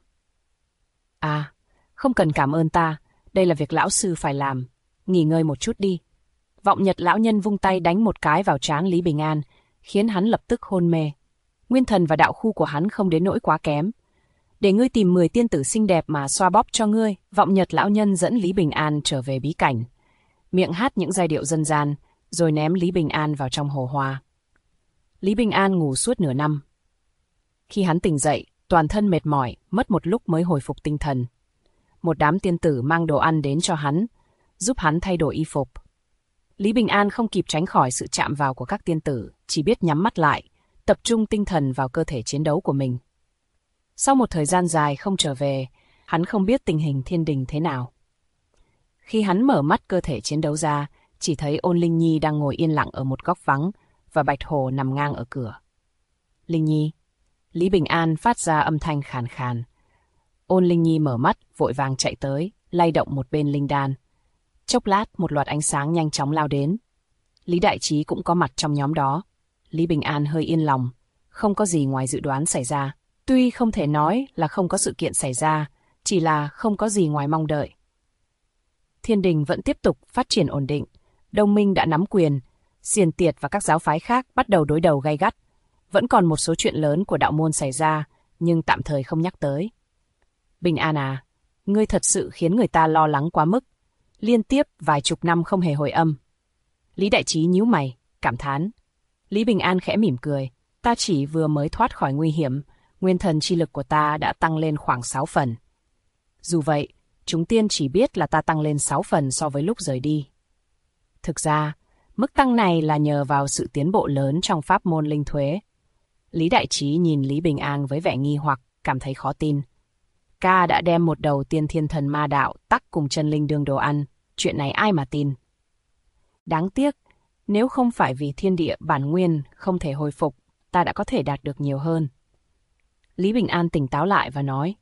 À, không cần cảm ơn ta, đây là việc lão sư phải làm. Nghỉ ngơi một chút đi. Vọng Nhật lão nhân vung tay đánh một cái vào trán Lý Bình An, khiến hắn lập tức hôn mê. Nguyên thần và đạo khu của hắn không đến nỗi quá kém. Để ngươi tìm 10 tiên tử xinh đẹp mà xoa bóp cho ngươi. Vọng Nhật lão nhân dẫn Lý Bình An trở về bí cảnh, miệng hát những giai điệu dân gian, rồi ném Lý Bình An vào trong hồ hoa. Lý Bình An ngủ suốt nửa năm. Khi hắn tỉnh dậy, toàn thân mệt mỏi, mất một lúc mới hồi phục tinh thần. Một đám tiên tử mang đồ ăn đến cho hắn, giúp hắn thay đổi y phục. Lý Bình An không kịp tránh khỏi sự chạm vào của các tiên tử, chỉ biết nhắm mắt lại, tập trung tinh thần vào cơ thể chiến đấu của mình. Sau một thời gian dài không trở về, hắn không biết tình hình thiên đình thế nào. Khi hắn mở mắt cơ thể chiến đấu ra, chỉ thấy Ôn Linh Nhi đang ngồi yên lặng ở một góc vắng và Bạch Hồ nằm ngang ở cửa. Linh Nhi! Lý Bình An phát ra âm thanh khàn khàn. Ôn Linh Nhi mở mắt, vội vàng chạy tới, lay động một bên linh đan. Chốc lát, một loạt ánh sáng nhanh chóng lao đến. Lý Đại Trí cũng có mặt trong nhóm đó. Lý Bình An hơi yên lòng, không có gì ngoài dự đoán xảy ra. Tuy không thể nói là không có sự kiện xảy ra, chỉ là không có gì ngoài mong đợi. Thiên đình vẫn tiếp tục phát triển ổn định. Đông Minh đã nắm quyền, Xiển Tiệt và các giáo phái khác bắt đầu đối đầu gay gắt. Vẫn còn một số chuyện lớn của đạo môn xảy ra, nhưng tạm thời không nhắc tới. Bình An à, ngươi thật sự khiến người ta lo lắng quá mức. Liên tiếp vài chục năm không hề hồi âm. Lý Đại Trí nhíu mày, cảm thán. Lý Bình An khẽ mỉm cười. Ta chỉ vừa mới thoát khỏi nguy hiểm, nguyên thần chi lực của ta đã tăng lên khoảng 6 phần. Dù vậy, chúng tiên chỉ biết là ta tăng lên 6 phần so với lúc rời đi. Thực ra, mức tăng này là nhờ vào sự tiến bộ lớn trong pháp môn linh thuế. Lý Đại Trí nhìn Lý Bình An với vẻ nghi hoặc, cảm thấy khó tin. Ca đã đem một đầu tiên thiên thần ma đạo tắc cùng chân linh đương đồ ăn, chuyện này ai mà tin. Đáng tiếc, nếu không phải vì thiên địa bản nguyên không thể hồi phục, ta đã có thể đạt được nhiều hơn. Lý Bình An tỉnh táo lại và nói,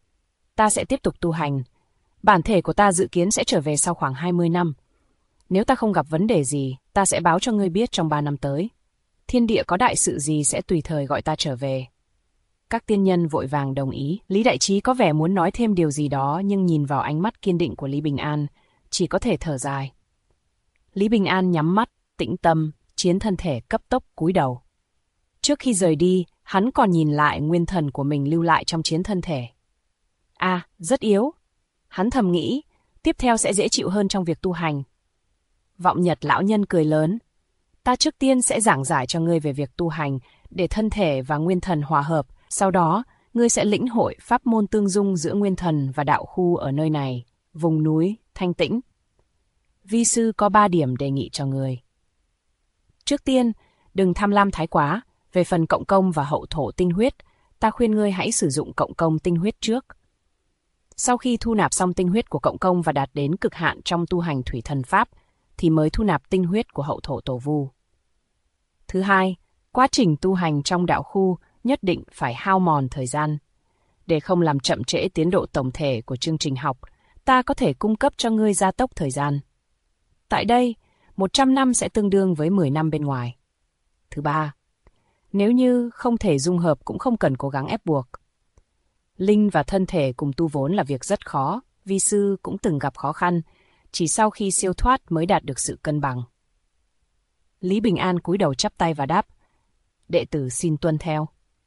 ta sẽ tiếp tục tu hành. Bản thể của ta dự kiến sẽ trở về sau khoảng 20 năm. Nếu ta không gặp vấn đề gì, ta sẽ báo cho ngươi biết trong 3 năm tới. Thiên địa có đại sự gì sẽ tùy thời gọi ta trở về. Các tiên nhân vội vàng đồng ý. Lý Đại Trí có vẻ muốn nói thêm điều gì đó, nhưng nhìn vào ánh mắt kiên định của Lý Bình An, chỉ có thể thở dài. Lý Bình An nhắm mắt, tĩnh tâm, chiến thân thể cấp tốc cúi đầu. Trước khi rời đi, hắn còn nhìn lại nguyên thần của mình lưu lại trong chiến thân thể. À, rất yếu. Hắn thầm nghĩ, tiếp theo sẽ dễ chịu hơn trong việc tu hành. Vọng Nhật lão nhân cười lớn. Ta trước tiên sẽ giảng giải cho ngươi về việc tu hành, để thân thể và nguyên thần hòa hợp. Sau đó, ngươi sẽ lĩnh hội pháp môn tương dung giữa nguyên thần và đạo khu ở nơi này, vùng núi, thanh tĩnh. Vi sư có 3 điểm đề nghị cho ngươi. Trước tiên, đừng tham lam thái quá. Về phần cộng công và hậu thổ tinh huyết, ta khuyên ngươi hãy sử dụng cộng công tinh huyết trước. Sau khi thu nạp xong tinh huyết của cộng công và đạt đến cực hạn trong tu hành thủy thần pháp, thì mới thu nạp tinh huyết của hậu thổ tổ vu. Thứ hai, quá trình tu hành trong đạo khu nhất định phải hao mòn thời gian. Để không làm chậm trễ tiến độ tổng thể của chương trình học, ta có thể cung cấp cho ngươi gia tốc thời gian. Tại đây, 100 năm sẽ tương đương với 10 năm bên ngoài. Thứ ba, nếu như không thể dung hợp cũng không cần cố gắng ép buộc. Linh và thân thể cùng tu vốn là việc rất khó, vi sư cũng từng gặp khó khăn, chỉ sau khi siêu thoát mới đạt được sự cân bằng. Lý Bình An cúi đầu chắp tay và đáp, đệ tử xin tuân theo.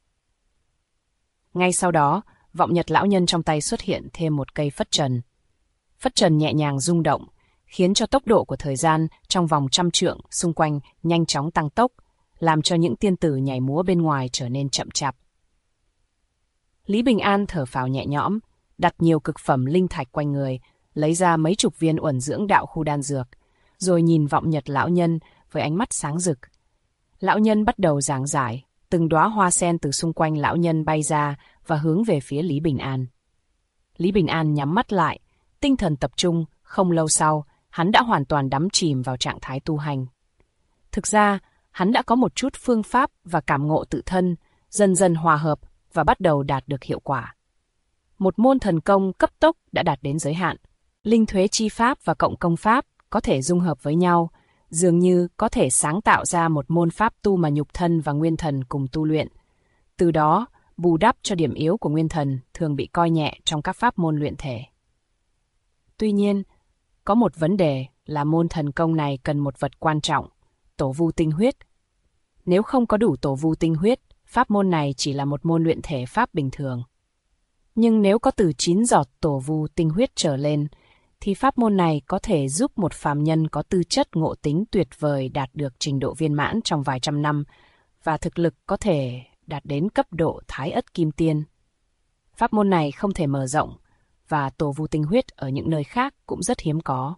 Ngay sau đó, Vọng Nhật lão nhân trong tay xuất hiện thêm một cây phất trần. Phất trần nhẹ nhàng rung động, khiến cho tốc độ của thời gian trong vòng 100 trượng xung quanh nhanh chóng tăng tốc, làm cho những tiên tử nhảy múa bên ngoài trở nên chậm chạp. Lý Bình An thở phào nhẹ nhõm, đặt nhiều cực phẩm linh thạch quanh người, lấy ra mấy chục viên uẩn dưỡng đạo khu đan dược, rồi nhìn Vọng Nhật lão nhân với ánh mắt sáng rực. Lão nhân bắt đầu giảng giải, từng đóa hoa sen từ xung quanh lão nhân bay ra và hướng về phía Lý Bình An. Lý Bình An nhắm mắt lại, tinh thần tập trung, không lâu sau, hắn đã hoàn toàn đắm chìm vào trạng thái tu hành. Thực ra, hắn đã có một chút phương pháp và cảm ngộ tự thân, dần dần hòa hợp và bắt đầu đạt được hiệu quả. Một môn thần công cấp tốc đã đạt đến giới hạn. Linh thuế chi pháp và cộng công pháp có thể dung hợp với nhau, dường như có thể sáng tạo ra một môn pháp tu mà nhục thân và nguyên thần cùng tu luyện. Từ đó, bù đắp cho điểm yếu của nguyên thần thường bị coi nhẹ trong các pháp môn luyện thể. Tuy nhiên, có một vấn đề là môn thần công này cần một vật quan trọng, tổ vu tinh huyết. Nếu không có đủ tổ vu tinh huyết, pháp môn này chỉ là một môn luyện thể pháp bình thường. Nhưng nếu có từ 9 giọt tổ vu tinh huyết trở lên, thì pháp môn này có thể giúp một phàm nhân có tư chất ngộ tính tuyệt vời đạt được trình độ viên mãn trong vài trăm năm, và thực lực có thể đạt đến cấp độ Thái Ất Kim Tiên. Pháp môn này không thể mở rộng, và tổ vu tinh huyết ở những nơi khác cũng rất hiếm có.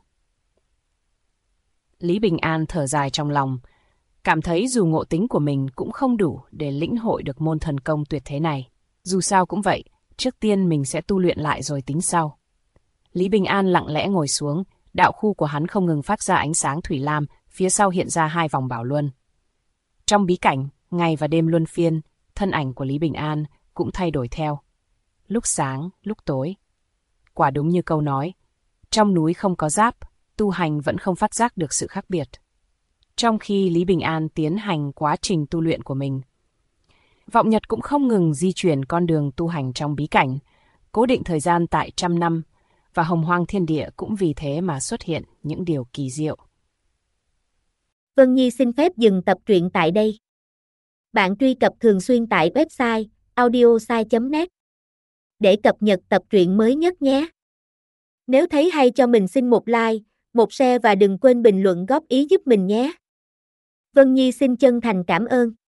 Lý Bình An thở dài trong lòng, cảm thấy dù ngộ tính của mình cũng không đủ để lĩnh hội được môn thần công tuyệt thế này. Dù sao cũng vậy, trước tiên mình sẽ tu luyện lại rồi tính sau. Lý Bình An lặng lẽ ngồi xuống, đạo khu của hắn không ngừng phát ra ánh sáng thủy lam, phía sau hiện ra 2 vòng bảo luân. Trong bí cảnh, ngày và đêm luân phiên, thân ảnh của Lý Bình An cũng thay đổi theo. Lúc sáng, lúc tối. Quả đúng như câu nói, trong núi không có giáp, tu hành vẫn không phát giác được sự khác biệt. Trong khi Lý Bình An tiến hành quá trình tu luyện của mình, Vọng Nhật cũng không ngừng di chuyển con đường tu hành trong bí cảnh, cố định thời gian tại 100 năm, và hồng hoang thiên địa cũng vì thế mà xuất hiện những điều kỳ diệu. Vân Nhi xin phép dừng tập truyện tại đây. Bạn truy cập thường xuyên tại website audiosai.net để cập nhật tập truyện mới nhất nhé. Nếu thấy hay cho mình xin một like, một share và đừng quên bình luận góp ý giúp mình nhé. Vân Nhi xin chân thành cảm ơn.